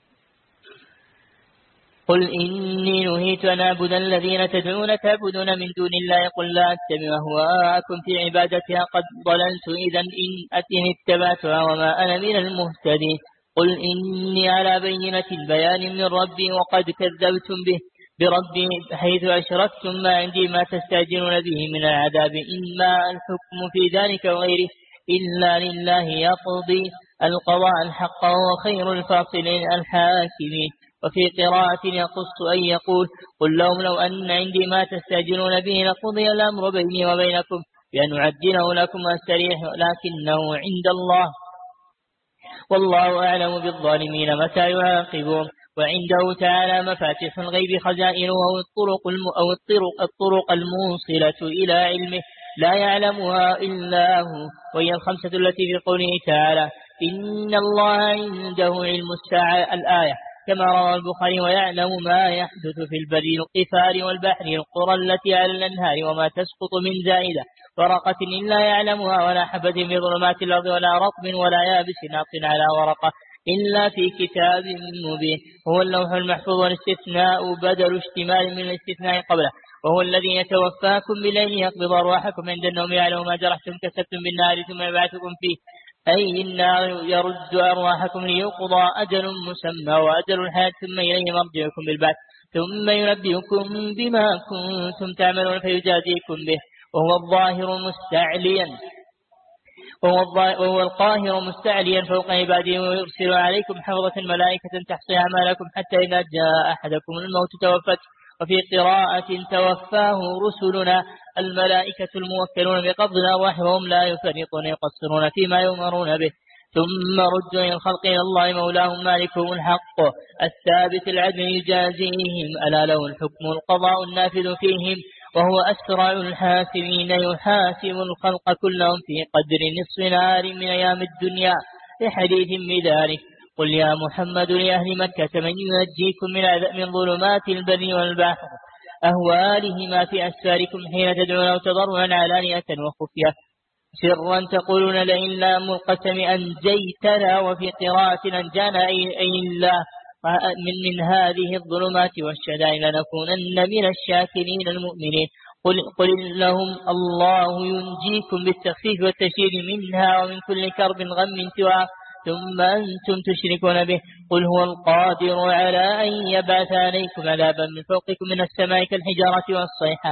قل إني نهيت أن أعبد الذين تدعون تعبدون من دون الله قل لا أتبع أهواءكم في عبادتها قد ضللت إذا إن اتبعتها وما أنا من المهتدين. قل إني على بينة بيان من ربي وقد كذبتم بربي حيث أشركتم ما عندي ما تستعجلون به من العذاب إما الحكم في ذلك وغيره إلا لله يقضي القضاء الحق وهو خير الفاصلين الحاكمين. وفي قراءة يقص أن يقول قل لهم لو أن عندي ما تستعجلون به لقضي الأمر بيني وبينكم بأن أعجله لكم أستريح لكنه عند الله والله أعلم بالظالمين متى يعاقبون. وعنده تعالى مفاتيح الغيب خزائنه أو الطرق الموصلة إلى علمه لا يعلمها إلا هو وهي الخمسة التي في قوله تعالى إن الله عنده علم الساعة الآية كما روى البخاري ويعلم ما يحدث في البر القفار والبحر القرى التي على الأنهار وما تسقط من زائدة ورقة إلا يعلمها ولا حبة في ظلمات الأرض ولا رطب ولا يابس ناط على ورقة إلا في كتاب مبين. هو اللوح المحفوظ والاستثناء بدل اشتمال من الاستثناء قبله. وهو الذي يتوفاكم بالليل يقبض أرواحكم عند النوم يعلم ما جرحتم كسبتم بالنار ثم يبعثكم فيه أي النار يرد أرواحكم ليقضى أجل مسمى وأجل الحياة ثم إليه مرجعكم بالبعث ثم ينبئكم بما كنتم تعملون فيجازيكم به. وهو القاهر مستعليا فوق عباده ويرسل عليكم حفظة ملائكة تحصي أعمالكم حتى إذا جاء أحدكم الموت توفته. وفي قراءة توفاه رسلنا الملائكة الموكلون بقبض الأرواح وهم لا يفرطون يقصرون فيما يؤمرون به ثم ردوا إلى الخلق إلى الله مولاهم مالكهم الحق الثابت العدل يجازيهم ألا له الحكم القضاء النافذ فيهم وهو أسرع الحاسبين يحاسب الخلق كلهم في قدر نصف نهار من أيام الدنيا لحديث بذلك. قل يا محمد لأهل مكة من ينجيكم من ظلمات البر والبحر أهوالهما في أسفاركم حين تدعون أو تضرعا علانية وخفية سرا تقولون لئن لام القسم أنجيتنا. وفي قراءة أنجانا أي الله من هذه الظلمات والشدائد لنكونن من الشاكرين المؤمنين. قل لهم الله ينجيكم بالتخفيف والتشير منها ومن كل كرب غم سواه ثم أنتم تشركون به. قل هو القادر على أن يبعث عليكم عذابا من فوقكم من السماء كالحجارة والصيحة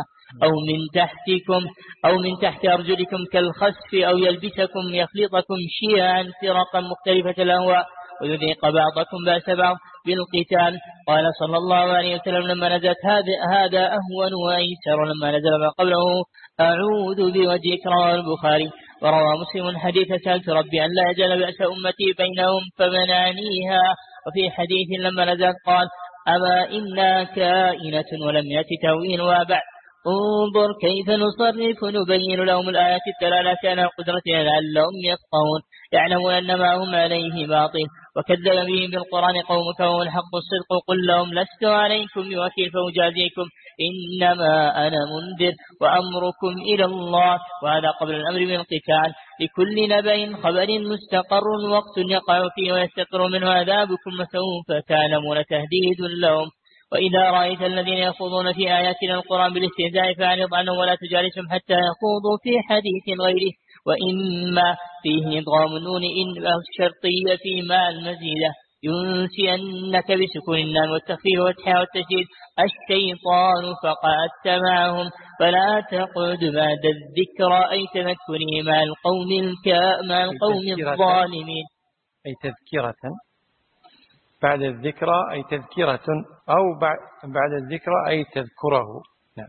أو من تحت أرجلكم كالخسف أو يلبسكم يخلطكم شيعا فرقا مختلفة الأهواء ويذيق بعضكم بأس بعض بالقتال. قال صلى الله عليه وسلم لما نزلت هذا أهون وأيسر لما نزل ما قبله أعوذ بوجهك. رواه البخاري. وروى مسلم حديث سألت ربي أن لا يجعل بأس أمتي بينهم فمنعنيها. وفي حديث لما نزلت قال أما إنا كائنة ولم يأت تأويلها بعد انظر كيف نصرف نبين لهم الآيات الدلالة على قدرتنا لعلهم يفقهون يعلمون أن ما هم عليه باطل وكذب به بالقرآن قومك وهو الحق الصدق. قل لهم لست عليكم بوكيل فأجازيكم إنما أنا منذر وأمركم إلى الله. وهذا قبل الأمر بالقتال. لكل نبأ خبر مستقر وقت يقع فيه ويستقر منه عذابكم وسوف تعلمون تهديد لهم. وإذا رأيت الذين يخوضون في آياتنا القرآن بالاستهزاء فأعرض عنهم ولا تجالسهم حتى يخوضوا في حديث غيره وإما فيه إدغام النون إن الشرطية فيما المزيدة ينسينك بسكون النام والتخفيف والتحية والتشديد الشيطان فقعدت معهم فلا تقعد بعد الذكرى أي تذكره مع القوم الظالمين. أي تذكرة بعد الذكرى أي تذكرة أو بعد الذكرى أي تذكره. نعم.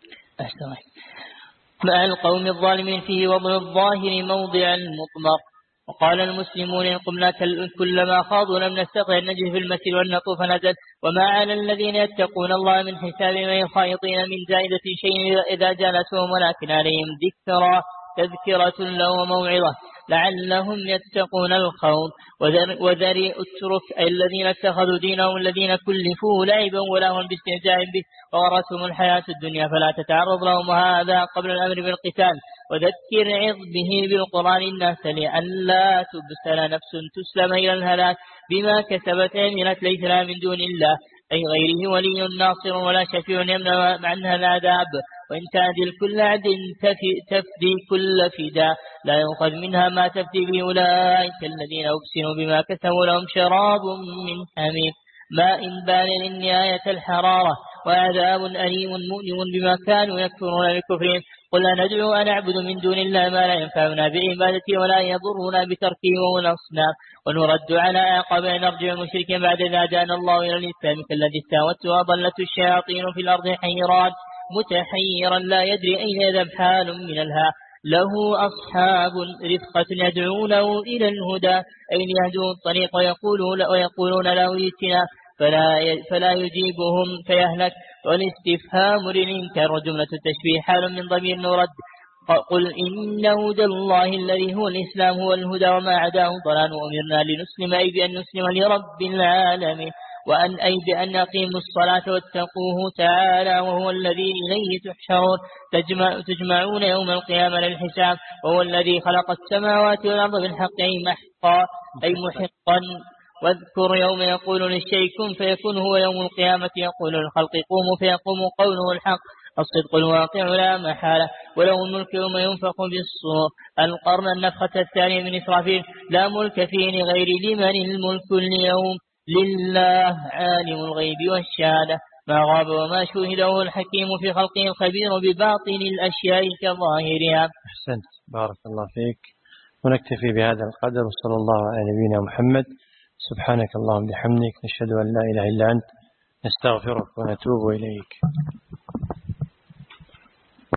مع القوم الظالمين فيه وضع الظاهر موضع المضمر. وقال المسلمون إن قمنا كلما خاضوا لم نستطع أن نجد في المسجد والنطوف نزل وما على الذين يتقون الله من حساب من خائطين من زائدة شيء إذا جالسهم ولكن عليهم تذكرة له موعظة لعلهم يتقون الخوض وذري اترك الذين اتخذوا دينهم الذين كلفوه لعبا ولهم باستهزاء به وغرتهم الحياة الدنيا فلا تتعرض لهم هذا قبل الأمر بالقتال وذكر عظ به بالقرآن الناس لئلا تبسل نفس تسلم إلى الهلاك بما كسبت عملت ليس لها من دون الله أي غيره ولي ناصر ولا شفيع يمنع عنها العذاب وإن تعدل كل عدل تفدي كل فداء لا يؤخذ منها ما تفدي به أولئك الذين أبسلوا بما كسبوا لهم شراب من حميم ماء بالغ نهاية الحرارة وعذاب أليم مؤلم بما كانوا يكفرون بكفرهم قل ندعو أن نعبد من دون الله ما لا ينفعنا بعبادته ولا يضرنا بتركه والأصنام ونرد على أعقابنا نرجع المشركين بعد إذ هدانا الله إلى الإسلام كالذي استهوته وأضلته الشياطين في الأرض حيران متحيرا لا يدري أين يذهب حال من الها له أصحاب رفقة يدعونه إلى الهدى أين يهدون الطريق ويقولون له ائتنا فلا يجيبهم فيهلك والاستفهام للإنكار وجملة التشبيه حال من ضمير نرد قل إن هدى الله الذي هو الإسلام هو الهدى وما عداه ضلال وأمرنا لنسلم أي بأن نسلم لرب العالمين بأن نقيموا الصلاة واتقوه تعالى وهو الذي إليه تحشرون تجمعون يوم القيامة للحساب وهو الذي خلق السماوات والأرض بالحق أي محقا واذكر يوم يقول للشيء كن فيكون هو يوم القيامة يقول للخلق قوموا فيقوم قوله الحق الصدق الواقع لا محالة وله الملك يوم ينفخ بالصور القرن النفخة الثانية من إسرافيل لا ملك فيه لغير لمن الملك اليوم لله عالم الغيب والشهادة ما غاب وما شهده الحكيم في خلقه الخبير بباطن الأشياء كظاهرها. أحسنت بارك الله فيك ونكتفي بهذا القدر وصلى الله على نبينا محمد سبحانك اللهم بحمدك نشهد أن لا إله إلا أنت نستغفرك ونتوب إليك.